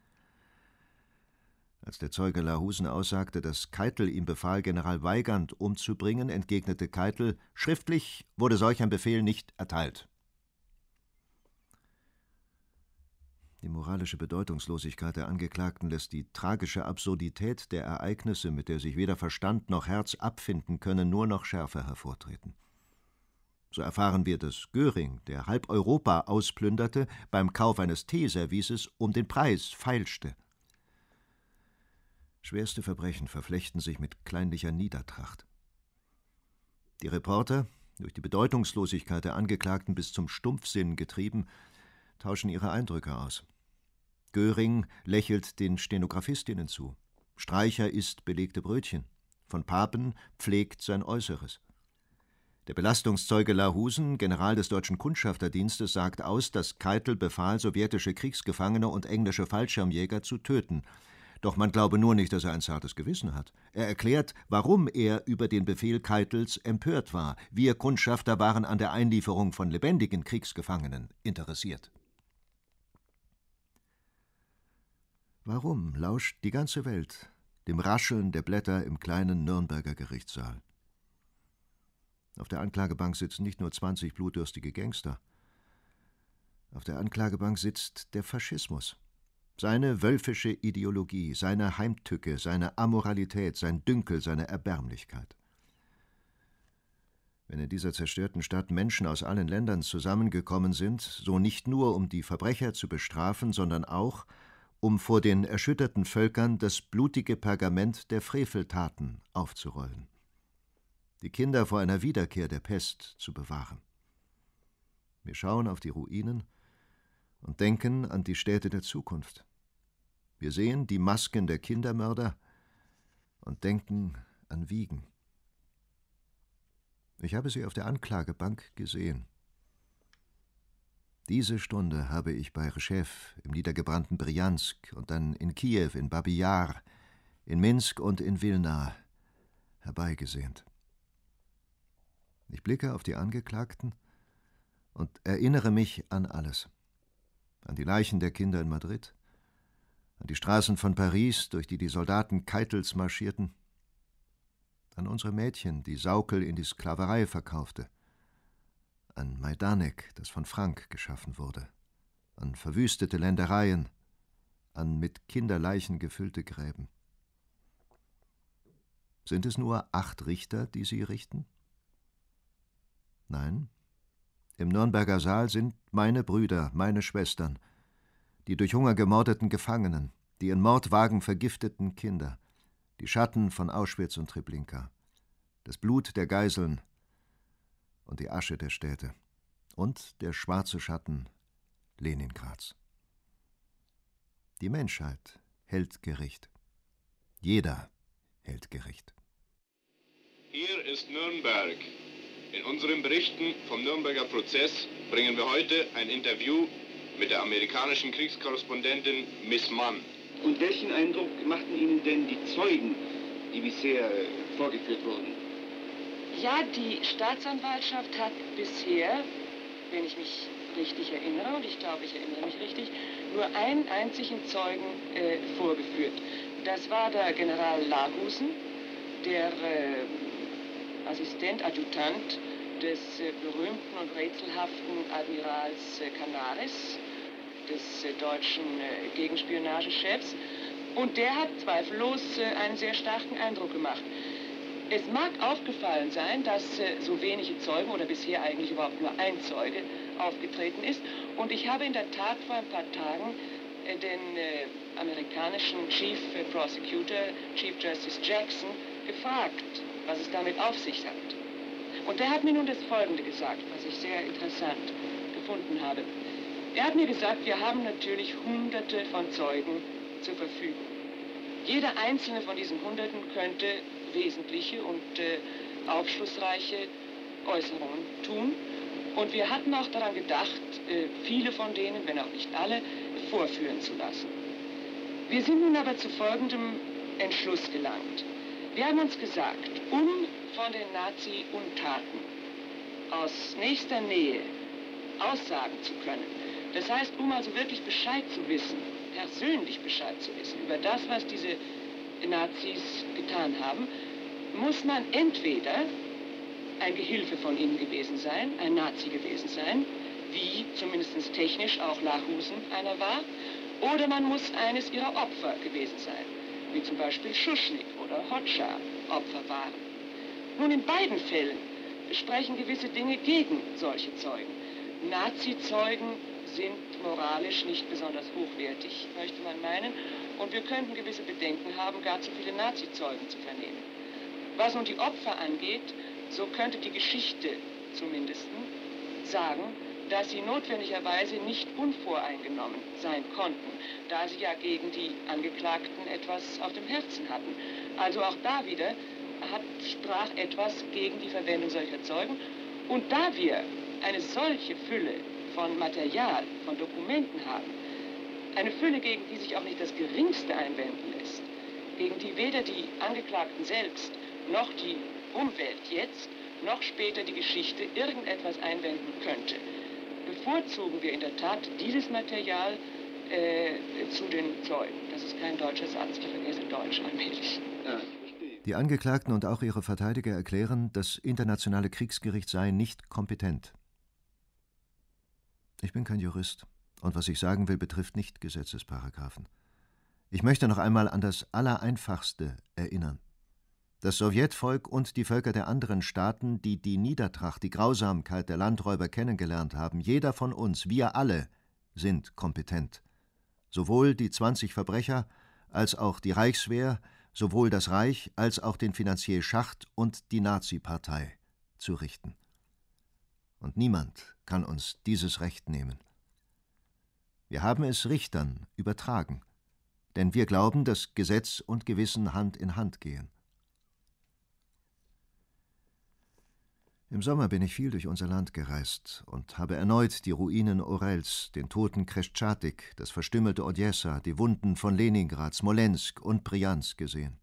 [SPEAKER 17] Als der Zeuge Lahusen aussagte, dass Keitel ihm befahl, General Weygand umzubringen, entgegnete Keitel, schriftlich wurde solch ein Befehl nicht erteilt. Die moralische Bedeutungslosigkeit der Angeklagten lässt die tragische Absurdität der Ereignisse, mit der sich weder Verstand noch Herz abfinden können, nur noch schärfer hervortreten. So erfahren wir, dass Göring, der halb Europa ausplünderte, beim Kauf eines Teeservices um den Preis feilschte. Schwerste Verbrechen verflechten sich mit kleinlicher Niedertracht. Die Reporter, durch die Bedeutungslosigkeit der Angeklagten bis zum Stumpfsinn getrieben, tauschen ihre Eindrücke aus. Göring lächelt den Stenografistinnen zu. Streicher isst belegte Brötchen. Von Papen pflegt sein Äußeres. Der Belastungszeuge Lahusen, General des deutschen Kundschafterdienstes, sagt aus, dass Keitel befahl, sowjetische Kriegsgefangene und englische Fallschirmjäger zu töten. Doch man glaube nur nicht, dass er ein zartes Gewissen hat. Er erklärt, warum er über den Befehl Keitels empört war. Wir Kundschafter waren an der Einlieferung von lebendigen Kriegsgefangenen interessiert. Warum lauscht die ganze Welt dem Rascheln der Blätter im kleinen Nürnberger Gerichtssaal? Auf der Anklagebank sitzen nicht nur 20 blutdürstige Gangster. Auf der Anklagebank sitzt der Faschismus. Seine wölfische Ideologie, seine Heimtücke, seine Amoralität, sein Dünkel, seine Erbärmlichkeit. Wenn in dieser zerstörten Stadt Menschen aus allen Ländern zusammengekommen sind, so nicht nur, um die Verbrecher zu bestrafen, sondern auch, um vor den erschütterten Völkern das blutige Pergament der Freveltaten aufzurollen, die Kinder vor einer Wiederkehr der Pest zu bewahren. Wir schauen auf die Ruinen und denken an die Städte der Zukunft. Wir sehen die Masken der Kindermörder und denken an Wiegen. Ich habe sie auf der Anklagebank gesehen. Diese Stunde habe ich bei Rschew im niedergebrannten Brjansk und dann in Kiew, in Babi Yar, in Minsk und in Wilna herbeigesehnt. Ich blicke auf die Angeklagten und erinnere mich an alles. An die Leichen der Kinder in Madrid, an die Straßen von Paris, durch die die Soldaten Keitels marschierten, an unsere Mädchen, die Saukel in die Sklaverei verkaufte, an Majdanek, das von Frank geschaffen wurde, an verwüstete Ländereien, an mit Kinderleichen gefüllte Gräben. Sind es nur 8 Richter, die sie richten? Nein, im Nürnberger Saal sind meine Brüder, meine Schwestern, die durch Hunger gemordeten Gefangenen, die in Mordwagen vergifteten Kinder, die Schatten von Auschwitz und Treblinka, das Blut der Geiseln und die Asche der Städte und der schwarze Schatten Leningrads. Die Menschheit hält Gericht. Jeder hält Gericht.
[SPEAKER 6] Hier ist Nürnberg. In unseren Berichten vom Nürnberger Prozess bringen wir heute ein Interview mit der amerikanischen Kriegskorrespondentin Miss Mann.
[SPEAKER 13] Und welchen Eindruck machten Ihnen denn die Zeugen, die bisher vorgeführt wurden?
[SPEAKER 7] Ja, die Staatsanwaltschaft hat bisher, wenn ich mich richtig erinnere, und ich glaube, ich erinnere mich richtig, nur einen einzigen Zeugen vorgeführt. Das war der General Lahusen, der Adjutant des berühmten und rätselhaften Admirals Canaris, des deutschen Gegenspionagechefs. Und der hat zweifellos einen sehr starken Eindruck gemacht. Es mag aufgefallen sein, dass so wenige Zeugen oder bisher eigentlich überhaupt nur ein Zeuge aufgetreten ist. Und ich habe in der Tat vor ein paar Tagen den amerikanischen Chief Prosecutor, Chief Justice Jackson, gefragt, was es damit auf sich hat. Und der hat mir nun das Folgende gesagt, was ich sehr interessant gefunden habe. Er hat mir gesagt, wir haben natürlich Hunderte von Zeugen zur Verfügung. Jeder einzelne von diesen Hunderten könnte wesentliche und aufschlussreiche Äußerungen tun. Und wir hatten auch daran gedacht, viele von denen, wenn auch nicht alle, vorführen zu lassen. Wir sind nun aber zu folgendem Entschluss gelangt. Wir haben uns gesagt, um von den Nazi-Untaten aus nächster Nähe aussagen zu können, das heißt, um also wirklich Bescheid zu wissen, persönlich Bescheid zu wissen über das, was diese Nazis getan haben, muss man entweder ein Gehilfe von ihnen gewesen sein, ein Nazi gewesen sein, wie zumindest technisch auch Lahusen einer war, oder man muss eines ihrer Opfer gewesen sein, wie zum Beispiel Schuschnigg oder Hoxha Opfer waren. Nun, in beiden Fällen sprechen gewisse Dinge gegen solche Zeugen. Nazi-Zeugen sind moralisch nicht besonders hochwertig, möchte man meinen, und wir könnten gewisse Bedenken haben, gar zu viele Nazi-Zeugen zu vernehmen. Was nun die Opfer angeht, so könnte die Geschichte zumindest sagen, dass sie notwendigerweise nicht unvoreingenommen sein konnten, da sie ja gegen die Angeklagten etwas auf dem Herzen hatten. Also auch da wieder sprach etwas gegen die Verwendung solcher Zeugen. Und da wir eine solche Fülle von Material, von Dokumenten haben, eine Fülle, gegen die sich auch nicht das Geringste einwenden lässt, gegen die weder die Angeklagten selbst noch die Umwelt jetzt noch später die Geschichte irgendetwas einwenden könnte, bevorzugen wir in der Tat dieses Material zu den Zeugen. Das ist kein deutscher Satz, ich vergesse Deutsch allmählich. Ja.
[SPEAKER 17] Die Angeklagten und auch ihre Verteidiger erklären, das internationale Kriegsgericht sei nicht kompetent. Ich bin kein Jurist und was ich sagen will, betrifft nicht Gesetzesparagraphen. Ich möchte noch einmal an das Allereinfachste erinnern. Das Sowjetvolk und die Völker der anderen Staaten, die die Niedertracht, die Grausamkeit der Landräuber kennengelernt haben, jeder von uns, wir alle, sind kompetent. Sowohl die 20 Verbrecher als auch die Reichswehr, sowohl das Reich als auch den Finanzier Schacht und die Nazi-Partei zu richten. Und niemand kann uns dieses Recht nehmen. Wir haben es Richtern übertragen, denn wir glauben, dass Gesetz und Gewissen Hand in Hand gehen. Im Sommer bin ich viel durch unser Land gereist und habe erneut die Ruinen Orels, den toten Kreschatik, das verstümmelte Odessa, die Wunden von Leningrad, Smolensk und Briansk gesehen.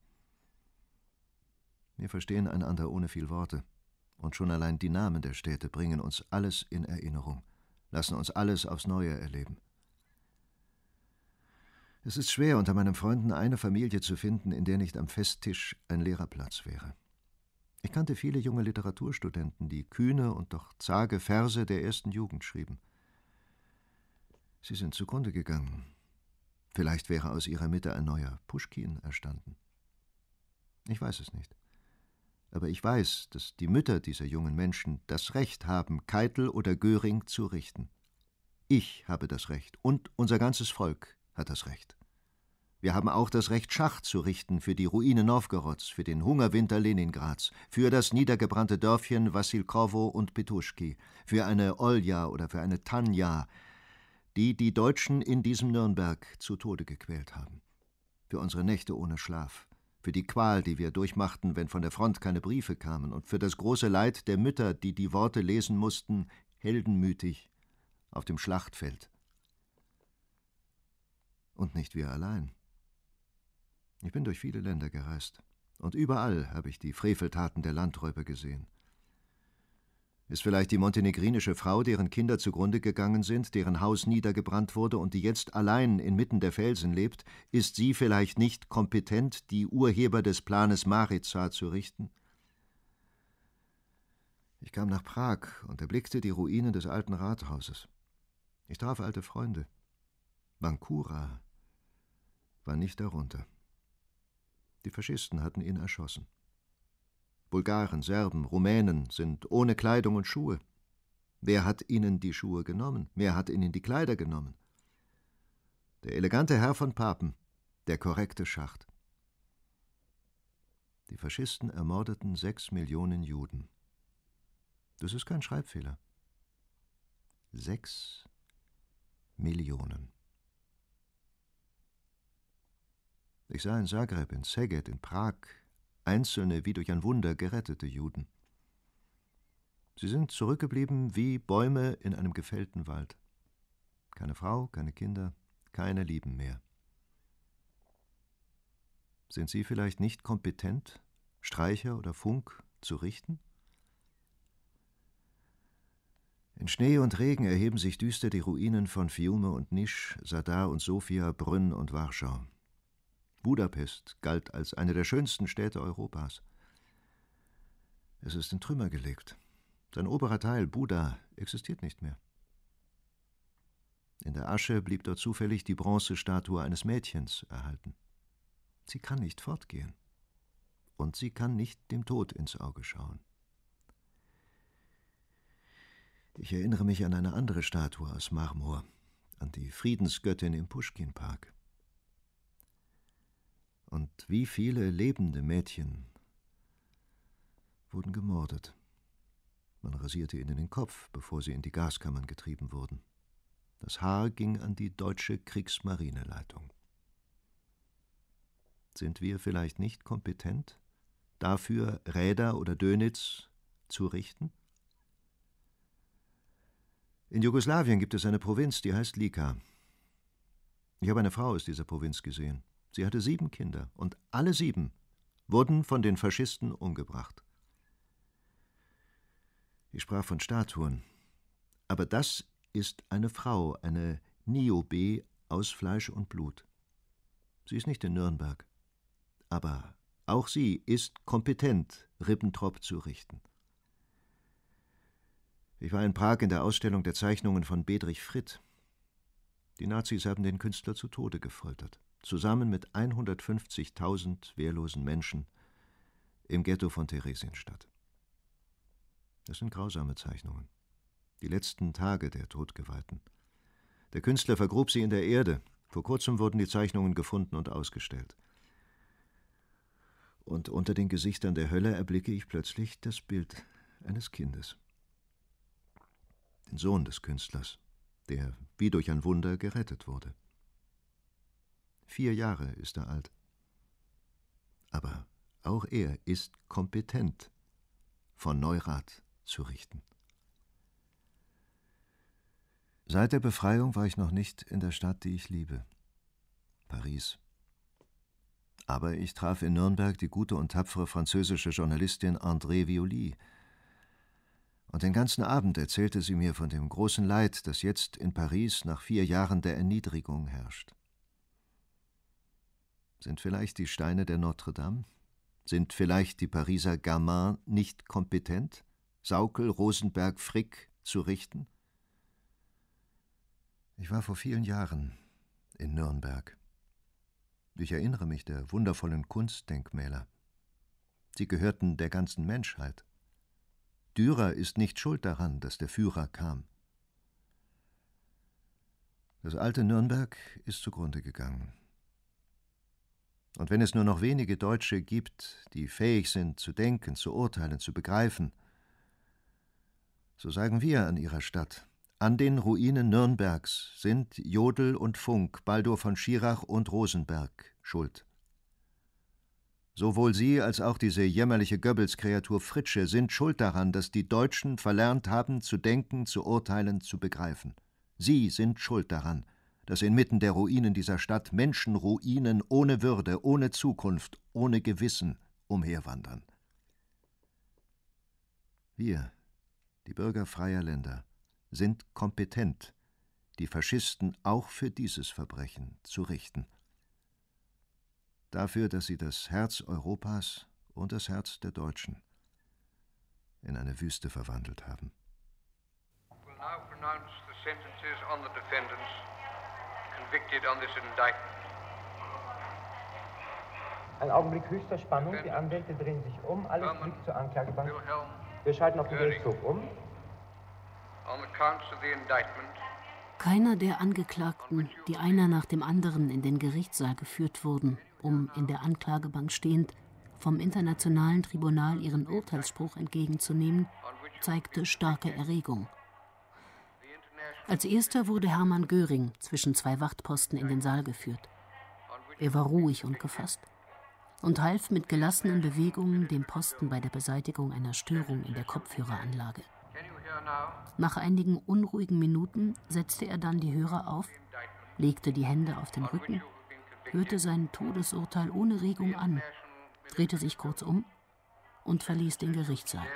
[SPEAKER 17] Wir verstehen einander ohne viel Worte, und schon allein die Namen der Städte bringen uns alles in Erinnerung, lassen uns alles aufs Neue erleben. Es ist schwer, unter meinen Freunden eine Familie zu finden, in der nicht am Festtisch ein leerer Platz wäre. Ich kannte viele junge Literaturstudenten, die kühne und doch zage Verse der ersten Jugend schrieben. Sie sind zugrunde gegangen. Vielleicht wäre aus ihrer Mitte ein neuer Puschkin erstanden. Ich weiß es nicht. Aber ich weiß, dass die Mütter dieser jungen Menschen das Recht haben, Keitel oder Göring zu richten. Ich habe das Recht und unser ganzes Volk hat das Recht. Wir haben auch das Recht, Schach zu richten für die Ruine Nowgorods, für den Hungerwinter Leningrads, für das niedergebrannte Dörfchen Wassilkowo und Petuschki, für eine Olja oder für eine Tanja, die die Deutschen in diesem Nürnberg zu Tode gequält haben. Für unsere Nächte ohne Schlaf, für die Qual, die wir durchmachten, wenn von der Front keine Briefe kamen, und für das große Leid der Mütter, die die Worte lesen mussten, heldenmütig, auf dem Schlachtfeld. Und nicht wir allein. Ich bin durch viele Länder gereist, und überall habe ich die Freveltaten der Landräuber gesehen. Ist vielleicht die montenegrinische Frau, deren Kinder zugrunde gegangen sind, deren Haus niedergebrannt wurde und die jetzt allein inmitten der Felsen lebt, ist sie vielleicht nicht kompetent, die Urheber des Planes Mariza zu richten? Ich kam nach Prag und erblickte die Ruinen des alten Rathauses. Ich traf alte Freunde. Bankura war nicht darunter. Die Faschisten hatten ihn erschossen. Bulgaren, Serben, Rumänen sind ohne Kleidung und Schuhe. Wer hat ihnen die Schuhe genommen? Wer hat ihnen die Kleider genommen? Der elegante Herr von Papen, der korrekte Schacht. Die Faschisten ermordeten 6 Millionen Juden. Das ist kein Schreibfehler. 6 Millionen. Ich sah in Zagreb, in Szeged, in Prag einzelne, wie durch ein Wunder gerettete Juden. Sie sind zurückgeblieben wie Bäume in einem gefällten Wald. Keine Frau, keine Kinder, keine Lieben mehr. Sind Sie vielleicht nicht kompetent, Streicher oder Funk zu richten? In Schnee und Regen erheben sich düster die Ruinen von Fiume und Nisch, Zadar und Sofia, Brünn und Warschau. Budapest galt als eine der schönsten Städte Europas. Es ist in Trümmer gelegt. Sein oberer Teil, Buda, existiert nicht mehr. In der Asche blieb dort zufällig die Bronzestatue eines Mädchens erhalten. Sie kann nicht fortgehen. Und sie kann nicht dem Tod ins Auge schauen. Ich erinnere mich an eine andere Statue aus Marmor, an die Friedensgöttin im Puschkin-Park. Und wie viele lebende Mädchen wurden gemordet. Man rasierte ihnen den Kopf, bevor sie in die Gaskammern getrieben wurden. Das Haar ging an die deutsche Kriegsmarineleitung. Sind wir vielleicht nicht kompetent, dafür Räder oder Dönitz zu richten? In Jugoslawien gibt es eine Provinz, die heißt Lika. Ich habe eine Frau aus dieser Provinz gesehen. Sie hatte 7 Kinder und alle 7 wurden von den Faschisten umgebracht. Ich sprach von Statuen, aber das ist eine Frau, eine Niobe aus Fleisch und Blut. Sie ist nicht in Nürnberg, aber auch sie ist kompetent, Ribbentrop zu richten. Ich war in Prag in der Ausstellung der Zeichnungen von Bedřich Fritt. Die Nazis haben den Künstler zu Tode gefoltert, zusammen mit 150.000 wehrlosen Menschen im Ghetto von Theresienstadt. Das sind grausame Zeichnungen. Die letzten Tage der Todgeweihten. Der Künstler vergrub sie in der Erde. Vor kurzem wurden die Zeichnungen gefunden und ausgestellt. Und unter den Gesichtern der Hölle erblicke ich plötzlich das Bild eines Kindes. Den Sohn des Künstlers, der wie durch ein Wunder gerettet wurde. 4 Jahre ist er alt. Aber auch er ist kompetent, von Neurath zu richten. Seit der Befreiung war ich noch nicht in der Stadt, die ich liebe, Paris. Aber ich traf in Nürnberg die gute und tapfere französische Journalistin André Violi. Und den ganzen Abend erzählte sie mir von dem großen Leid, das jetzt in Paris nach 4 Jahren der Erniedrigung herrscht. Sind vielleicht die Steine der Notre-Dame? Sind vielleicht die Pariser Gamins nicht kompetent, Sauckel, Rosenberg, Frick zu richten? Ich war vor vielen Jahren in Nürnberg. Ich erinnere mich der wundervollen Kunstdenkmäler. Sie gehörten der ganzen Menschheit. Dürer ist nicht schuld daran, dass der Führer kam. Das alte Nürnberg ist zugrunde gegangen. Und wenn es nur noch wenige Deutsche gibt, die fähig sind, zu denken, zu urteilen, zu begreifen, so sagen wir an ihrer Stadt: An den Ruinen Nürnbergs sind Jodl und Funk, Baldur von Schirach und Rosenberg schuld. Sowohl Sie als auch diese jämmerliche Goebbels-Kreatur Fritzsche sind schuld daran, dass die Deutschen verlernt haben, zu denken, zu urteilen, zu begreifen. Sie sind schuld daran, dass inmitten der Ruinen dieser Stadt Menschenruinen ohne Würde, ohne Zukunft, ohne Gewissen umherwandern. Wir, die Bürger freier Länder, sind kompetent, die Faschisten auch für dieses Verbrechen zu richten. Dafür, dass sie das Herz Europas und das Herz der Deutschen in eine Wüste verwandelt haben.
[SPEAKER 1] I will now pronounce the sentences on the defendants convicted on this indictment.
[SPEAKER 18] Ein Augenblick höchster Spannung. Die Anwälte drehen sich um. Alles blickt zur Anklagebank. Wir schalten auf den Gerichtshof um.
[SPEAKER 1] On the counts of the indictment.
[SPEAKER 19] Keiner der Angeklagten, die einer nach dem anderen in den Gerichtssaal geführt wurden, um in der Anklagebank stehend vom Internationalen Tribunal ihren Urteilsspruch entgegenzunehmen, zeigte starke Erregung. Als erster wurde Hermann Göring zwischen 2 Wachtposten in den Saal geführt. Er war ruhig und gefasst und half mit gelassenen Bewegungen dem Posten bei der Beseitigung einer Störung in der Kopfhöreranlage. Nach einigen unruhigen Minuten setzte er dann die Hörer auf, legte die Hände auf den Rücken, hörte sein Todesurteil ohne Regung an, drehte sich kurz um und verließ den Gerichtssaal.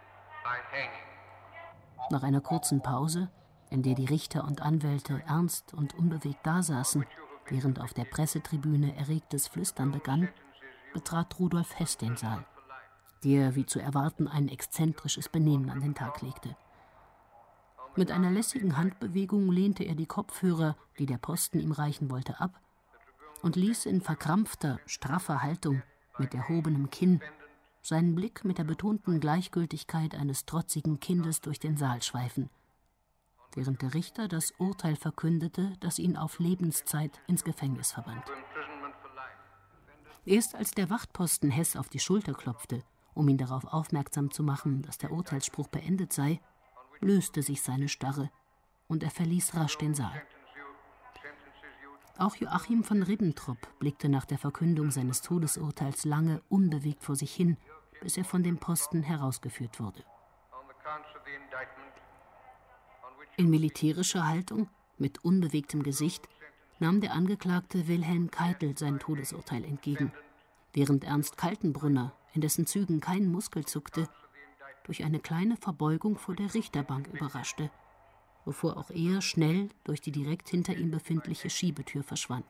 [SPEAKER 19] Nach einer kurzen Pause, in der die Richter und Anwälte ernst und unbewegt dasaßen, während auf der Pressetribüne erregtes Flüstern begann, betrat Rudolf Hess den Saal, der, wie zu erwarten, ein exzentrisches Benehmen an den Tag legte. Mit einer lässigen Handbewegung lehnte er die Kopfhörer, die der Posten ihm reichen wollte, ab und ließ in verkrampfter, straffer Haltung, mit erhobenem Kinn, seinen Blick mit der betonten Gleichgültigkeit eines trotzigen Kindes durch den Saal schweifen, während der Richter das Urteil verkündete, das ihn auf Lebenszeit ins Gefängnis verband. Erst als der Wachtposten Hess auf die Schulter klopfte, um ihn darauf aufmerksam zu machen, dass der Urteilsspruch beendet sei, löste sich seine Starre und er verließ rasch den Saal. Auch Joachim von Ribbentrop blickte nach der Verkündung seines Todesurteils lange unbewegt vor sich hin, bis er von dem Posten herausgeführt wurde. In militärischer Haltung, mit unbewegtem Gesicht, nahm der Angeklagte Wilhelm Keitel sein Todesurteil entgegen, während Ernst Kaltenbrunner, in dessen Zügen kein Muskel zuckte, durch eine kleine Verbeugung vor der Richterbank überraschte, bevor auch er schnell durch die direkt hinter ihm befindliche Schiebetür verschwand.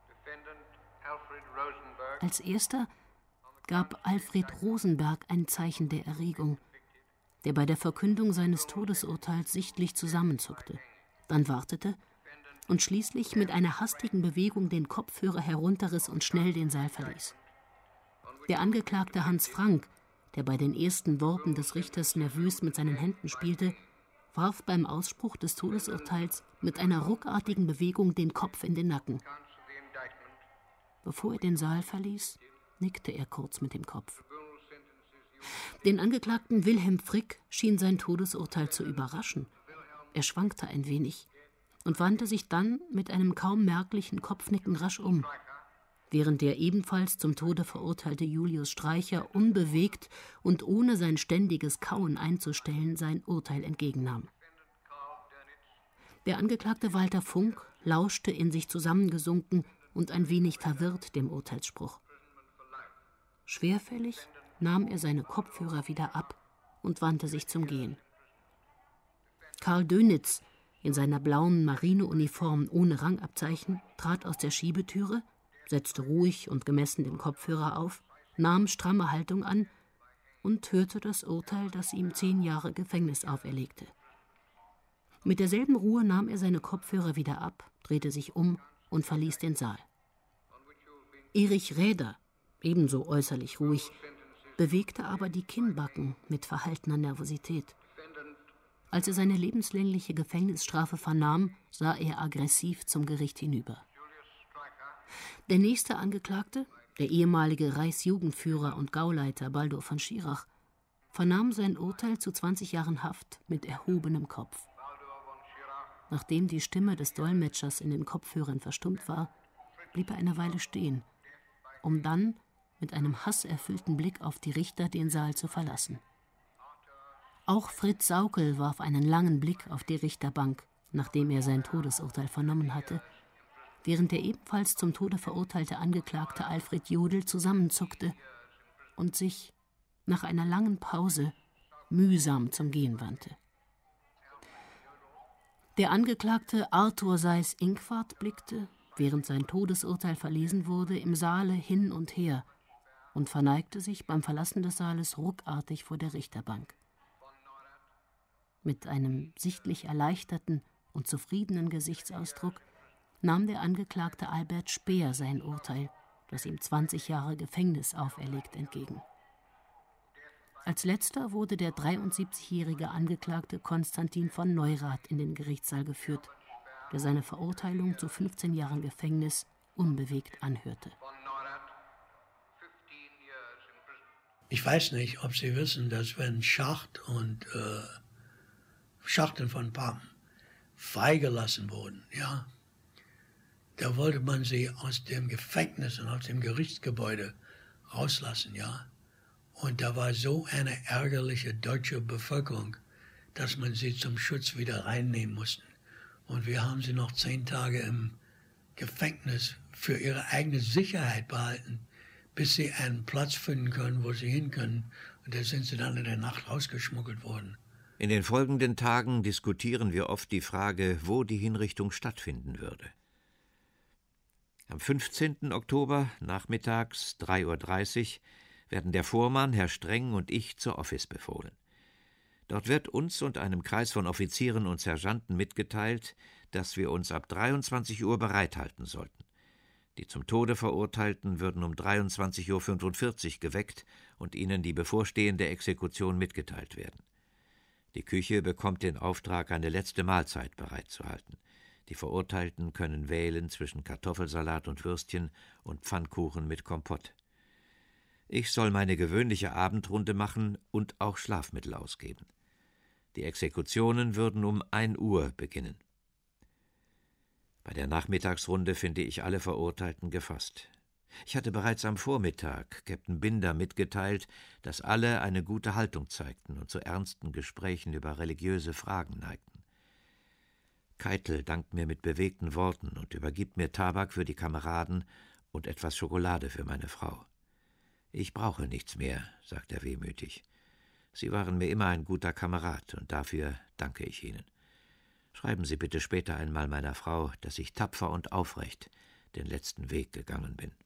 [SPEAKER 19] Als erster gab Alfred Rosenberg ein Zeichen der Erregung, der bei der Verkündung seines Todesurteils sichtlich zusammenzuckte, dann wartete und schließlich mit einer hastigen Bewegung den Kopfhörer herunterriss und schnell den Saal verließ. Der Angeklagte Hans Frank, der bei den ersten Worten des Richters nervös mit seinen Händen spielte, warf beim Ausspruch des Todesurteils mit einer ruckartigen Bewegung den Kopf in den Nacken. Bevor er den Saal verließ, nickte er kurz mit dem Kopf. Den Angeklagten Wilhelm Frick schien sein Todesurteil zu überraschen. Er schwankte ein wenig und wandte sich dann mit einem kaum merklichen Kopfnicken rasch um. während der ebenfalls zum Tode verurteilte Julius Streicher unbewegt und ohne sein ständiges Kauen einzustellen sein Urteil entgegennahm. Der Angeklagte Walter Funk lauschte in sich zusammengesunken und ein wenig verwirrt dem Urteilsspruch. Schwerfällig nahm er seine Kopfhörer wieder ab und wandte sich zum Gehen. Karl Dönitz, in seiner blauen Marineuniform ohne Rangabzeichen, trat aus der Schiebetüre, setzte ruhig und gemessen den Kopfhörer auf, nahm stramme Haltung an und hörte das Urteil, das ihm 10 Jahre Gefängnis auferlegte. Mit derselben Ruhe nahm er seine Kopfhörer wieder ab, drehte sich um und verließ den Saal. Erich Räder, ebenso äußerlich ruhig, bewegte aber die Kinnbacken mit verhaltener Nervosität. Als er seine lebenslängliche Gefängnisstrafe vernahm, sah er aggressiv zum Gericht hinüber. Der nächste Angeklagte, der ehemalige Reichsjugendführer und Gauleiter Baldur von Schirach, vernahm sein Urteil zu 20 Jahren Haft mit erhobenem Kopf. Nachdem die Stimme des Dolmetschers in den Kopfhörern verstummt war, blieb er eine Weile stehen, um dann mit einem hasserfüllten Blick auf die Richter den Saal zu verlassen. Auch Fritz Sauckel warf einen langen Blick auf die Richterbank, nachdem er sein Todesurteil vernommen hatte, während der ebenfalls zum Tode verurteilte Angeklagte Alfred Jodl zusammenzuckte und sich nach einer langen Pause mühsam zum Gehen wandte. Der Angeklagte Arthur Seyß-Inquart blickte, während sein Todesurteil verlesen wurde, im Saale hin und her und verneigte sich beim Verlassen des Saales ruckartig vor der Richterbank. Mit einem sichtlich erleichterten und zufriedenen Gesichtsausdruck nahm der Angeklagte Albert Speer sein Urteil, das ihm 20 Jahre Gefängnis auferlegt, entgegen. Als letzter wurde der 73-jährige Angeklagte Konstantin von Neurath in den Gerichtssaal geführt, der seine Verurteilung zu 15 Jahren Gefängnis unbewegt anhörte.
[SPEAKER 3] Ich weiß nicht, ob Sie wissen, dass wenn Schacht und Schachten von Papen freigelassen wurden, ja, da wollte man sie aus dem Gefängnis und aus dem Gerichtsgebäude rauslassen, ja. Und da war so eine ärgerliche deutsche Bevölkerung, dass man sie zum Schutz wieder reinnehmen musste. Und wir haben sie noch 10 Tage im Gefängnis für ihre eigene Sicherheit behalten, bis sie einen Platz finden können, wo sie hin können. Und da sind sie dann in der Nacht rausgeschmuggelt worden.
[SPEAKER 4] In den folgenden Tagen diskutieren wir oft die Frage, wo die Hinrichtung stattfinden würde. Am 15. Oktober nachmittags 3:30 Uhr werden der Vormann, Herr Streng und ich zur Office befohlen. Dort wird uns und einem Kreis von Offizieren und Sergeanten mitgeteilt, dass wir uns ab 23 Uhr bereithalten sollten. Die zum Tode Verurteilten würden um 23:45 Uhr geweckt und ihnen die bevorstehende Exekution mitgeteilt werden. Die Küche bekommt den Auftrag, eine letzte Mahlzeit bereitzuhalten. Die Verurteilten können wählen zwischen Kartoffelsalat und Würstchen und Pfannkuchen mit Kompott. Ich soll meine gewöhnliche Abendrunde machen und auch Schlafmittel ausgeben. Die Exekutionen würden um 1 Uhr beginnen. Bei der Nachmittagsrunde finde ich alle Verurteilten gefasst. Ich hatte bereits am Vormittag Captain Binder mitgeteilt, dass alle eine gute Haltung zeigten und zu ernsten Gesprächen über religiöse Fragen neigten. Keitel dankt mir mit bewegten Worten und übergibt mir Tabak für die Kameraden und etwas Schokolade für meine Frau. »Ich brauche nichts mehr«, sagt er wehmütig. »Sie waren mir immer ein guter Kamerad, und dafür danke ich Ihnen. Schreiben Sie bitte später einmal meiner Frau, dass ich tapfer und aufrecht den letzten Weg gegangen bin.«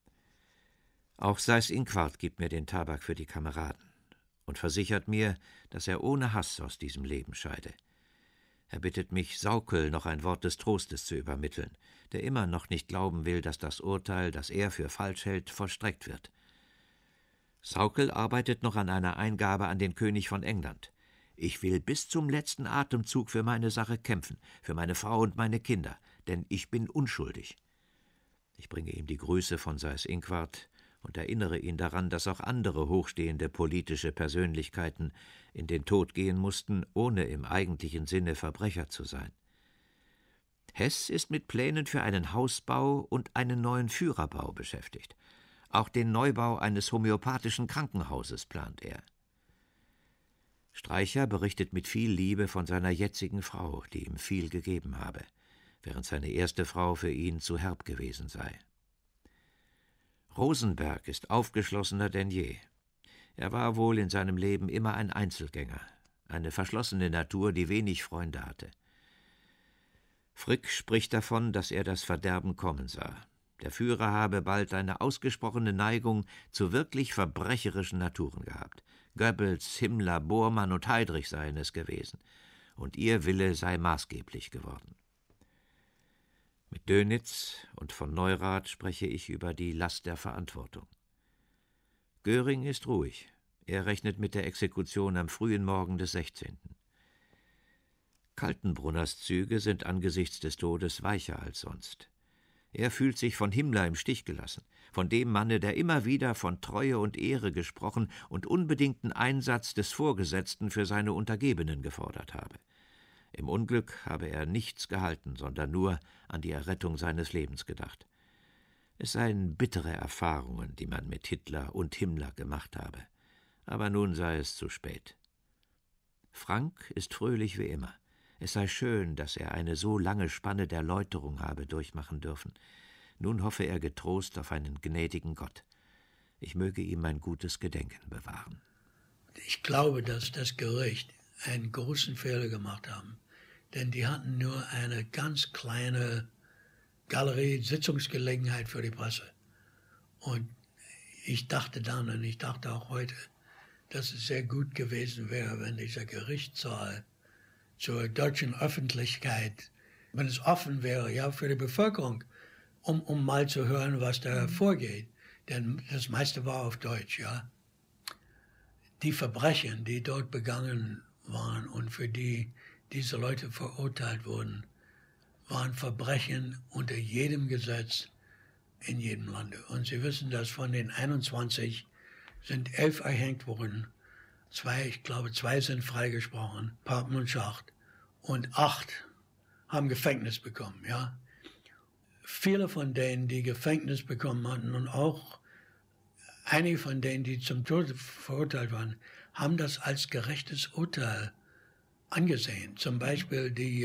[SPEAKER 4] Auch Seyß-Inquart gibt mir den Tabak für die Kameraden und versichert mir, dass er ohne Hass aus diesem Leben scheide. Er bittet mich, Sauckel noch ein Wort des Trostes zu übermitteln, der immer noch nicht glauben will, dass das Urteil, das er für falsch hält, vollstreckt wird. Sauckel arbeitet noch an einer Eingabe an den König von England. »Ich will bis zum letzten Atemzug für meine Sache kämpfen, für meine Frau und meine Kinder, denn ich bin unschuldig.« Ich bringe ihm die Grüße von Seyß-Inquart und erinnere ihn daran, dass auch andere hochstehende politische Persönlichkeiten in den Tod gehen mussten, ohne im eigentlichen Sinne Verbrecher zu sein. Hess ist mit Plänen für einen Hausbau und einen neuen Führerbau beschäftigt. Auch den Neubau eines homöopathischen Krankenhauses plant er. Streicher berichtet mit viel Liebe von seiner jetzigen Frau, die ihm viel gegeben habe, während seine erste Frau für ihn zu herb gewesen sei. Rosenberg ist aufgeschlossener denn je. Er war wohl in seinem Leben immer ein Einzelgänger, eine verschlossene Natur, die wenig Freunde hatte. Frick spricht davon, dass er das Verderben kommen sah. Der Führer habe bald eine ausgesprochene Neigung zu wirklich verbrecherischen Naturen gehabt. Goebbels, Himmler, Bormann und Heydrich seien es gewesen, und ihr Wille sei maßgeblich geworden. Mit Dönitz und von Neurath spreche ich über die Last der Verantwortung. Göring ist ruhig. Er rechnet mit der Exekution am frühen Morgen des 16. Kaltenbrunners Züge sind angesichts des Todes weicher als sonst. Er fühlt sich von Himmler im Stich gelassen, von dem Manne, der immer wieder von Treue und Ehre gesprochen und unbedingten Einsatz des Vorgesetzten für seine Untergebenen gefordert habe. Im Unglück habe er nichts gehalten, sondern nur an die Errettung seines Lebens gedacht. Es seien bittere Erfahrungen, die man mit Hitler und Himmler gemacht habe. Aber nun sei es zu spät. Frank ist fröhlich wie immer. Es sei schön, dass er eine so lange Spanne der Läuterung habe durchmachen dürfen. Nun hoffe er getrost auf einen gnädigen Gott. Ich möge ihm ein gutes Gedenken bewahren.
[SPEAKER 3] Ich glaube, dass das Gericht einen großen Fehler gemacht haben, denn die hatten nur eine ganz kleine Galerie-Sitzungsgelegenheit für die Presse. Und ich dachte dann und ich dachte auch heute, dass es sehr gut gewesen wäre, wenn dieser Gerichtssaal zur deutschen Öffentlichkeit, wenn es offen wäre, ja, für die Bevölkerung, um mal zu hören, was da vorgeht. Denn das meiste war auf Deutsch, ja. Die Verbrechen, die dort begangen waren und für die diese Leute verurteilt wurden, waren Verbrechen unter jedem Gesetz in jedem Lande. Und Sie wissen, dass von den 21 sind 11 erhängt worden. Ich glaube, 2 sind freigesprochen, Papen und Schacht. Und 8 haben Gefängnis bekommen, ja. Viele von denen, die Gefängnis bekommen hatten und auch einige von denen, die zum Tod verurteilt waren, haben das als gerechtes Urteil angesehen. Zum Beispiel die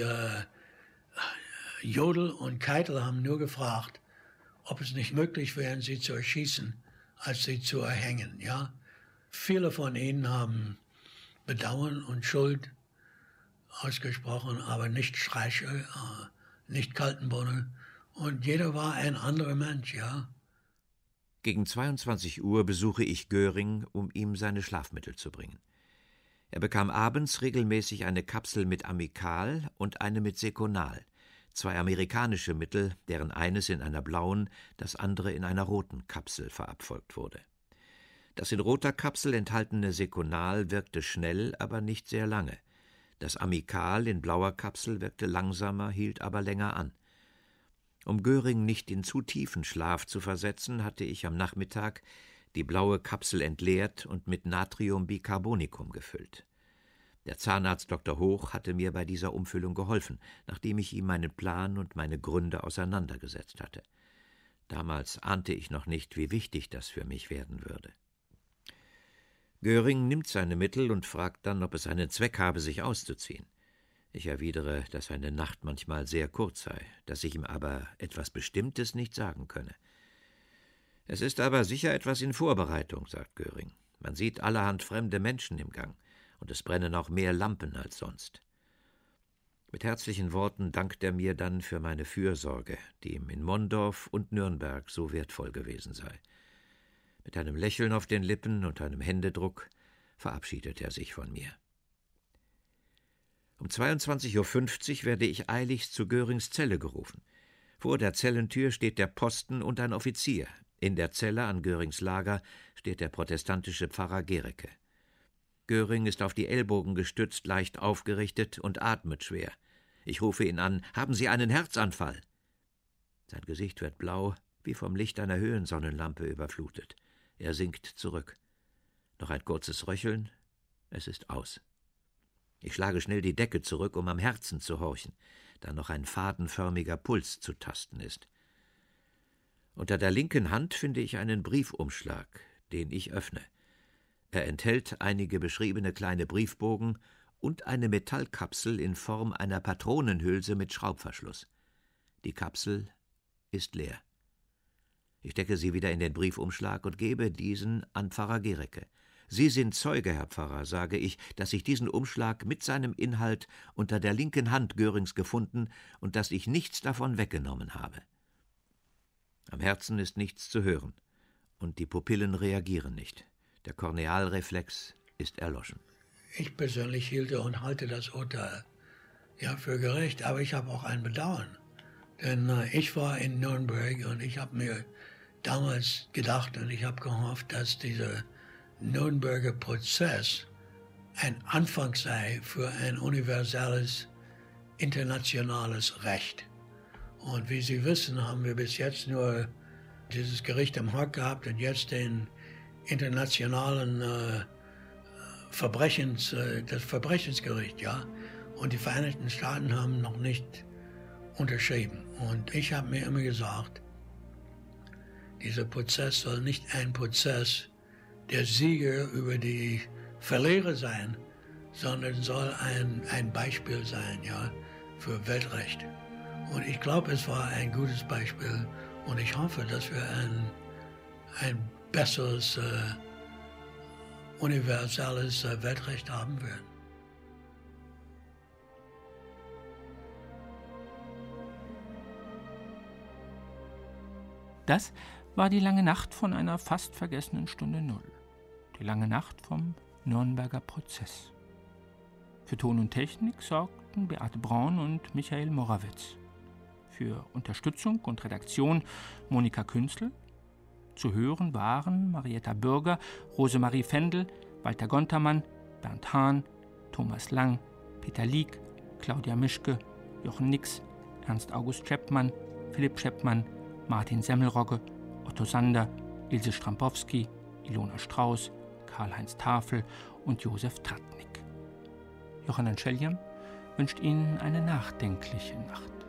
[SPEAKER 3] Jodl und Keitel haben nur gefragt, ob es nicht möglich wäre, sie zu erschießen, als sie zu erhängen, ja. Viele von ihnen haben Bedauern und Schuld ausgesprochen, aber nicht Streicher, nicht Kaltenbrunner. Und jeder war ein anderer Mensch, ja.
[SPEAKER 4] Gegen 22 Uhr besuche ich Göring, um ihm seine Schlafmittel zu bringen. Er bekam abends regelmäßig eine Kapsel mit Amical und eine mit Seconal, 2 amerikanische Mittel, deren eines in einer blauen, das andere in einer roten Kapsel verabfolgt wurde. Das in roter Kapsel enthaltene Seconal wirkte schnell, aber nicht sehr lange. Das Amical in blauer Kapsel wirkte langsamer, hielt aber länger an. Um Göring nicht in zu tiefen Schlaf zu versetzen, hatte ich am Nachmittag die blaue Kapsel entleert und mit Natriumbicarbonicum gefüllt. Der Zahnarzt Dr. Hoch hatte mir bei dieser Umfüllung geholfen, nachdem ich ihm meinen Plan und meine Gründe auseinandergesetzt hatte. Damals ahnte ich noch nicht, wie wichtig das für mich werden würde. Göring nimmt seine Mittel und fragt dann, ob es einen Zweck habe, sich auszuziehen. Ich erwidere, dass seine Nacht manchmal sehr kurz sei, dass ich ihm aber etwas Bestimmtes nicht sagen könne. Es ist aber sicher etwas in Vorbereitung, sagt Göring. Man sieht allerhand fremde Menschen im Gang, und es brennen auch mehr Lampen als sonst. Mit herzlichen Worten dankt er mir dann für meine Fürsorge, die ihm in Mondorf und Nürnberg so wertvoll gewesen sei. Mit einem Lächeln auf den Lippen und einem Händedruck verabschiedet er sich von mir. Um 22:50 Uhr werde ich eiligst zu Görings Zelle gerufen. Vor der Zellentür steht der Posten und ein Offizier. In der Zelle an Görings Lager steht der protestantische Pfarrer Gericke. Göring ist auf die Ellbogen gestützt, leicht aufgerichtet und atmet schwer. Ich rufe ihn an: »Haben Sie einen Herzanfall?« Sein Gesicht wird blau, wie vom Licht einer Höhensonnenlampe überflutet. Er sinkt zurück. Noch ein kurzes Röcheln, es ist aus. Ich schlage schnell die Decke zurück, um am Herzen zu horchen, da noch ein fadenförmiger Puls zu tasten ist. Unter der linken Hand finde ich einen Briefumschlag, den ich öffne. Er enthält einige beschriebene kleine Briefbogen und eine Metallkapsel in Form einer Patronenhülse mit Schraubverschluss. Die Kapsel ist leer. Ich stecke sie wieder in den Briefumschlag und gebe diesen an Pfarrer Gericke. »Sie sind Zeuge, Herr Pfarrer«, sage ich, »dass ich diesen Umschlag mit seinem Inhalt unter der linken Hand Görings gefunden und dass ich nichts davon weggenommen habe.« Am Herzen ist nichts zu hören, und die Pupillen reagieren nicht. Der Kornealreflex ist erloschen.
[SPEAKER 3] Ich persönlich hielte und halte das Urteil für gerecht, aber ich habe auch ein Bedauern. Denn ich war in Nürnberg und ich habe mir damals gedacht und ich habe gehofft, dass dieser Nürnberger Prozess ein Anfang sei für ein universelles, internationales Recht. Und wie Sie wissen, haben wir bis jetzt nur dieses Gericht am Haag gehabt und jetzt den internationalen das Verbrechensgericht, ja. Und die Vereinigten Staaten haben noch nicht unterschrieben. Und ich habe mir immer gesagt, dieser Prozess soll nicht ein Prozess der Sieger über die Verlierer sein, sondern soll ein Beispiel sein, ja, für Weltrecht. Und ich glaube, es war ein gutes Beispiel und ich hoffe, dass wir ein besseres, universelles Weltrecht haben werden.
[SPEAKER 11] Das war die lange Nacht von einer fast vergessenen Stunde Null. Die lange Nacht vom Nürnberger Prozess. Für Ton und Technik sorgten Beate Braun und Michael Morawetz. Für Unterstützung und Redaktion Monika Künzel. Zu hören waren Marietta Bürger, Rosemarie Fendel, Walter Gontermann, Bernd Hahn, Thomas Lang, Peter Lieck, Claudia Mischke, Jochen Nix, Ernst August Scheppmann, Philipp Scheppmann, Martin Semmelrogge, Otto Sander, Ilse Strampowski, Ilona Strauß, Karl-Heinz Tafel und Josef Tratnik. Johann Schelljan wünscht Ihnen eine nachdenkliche Nacht.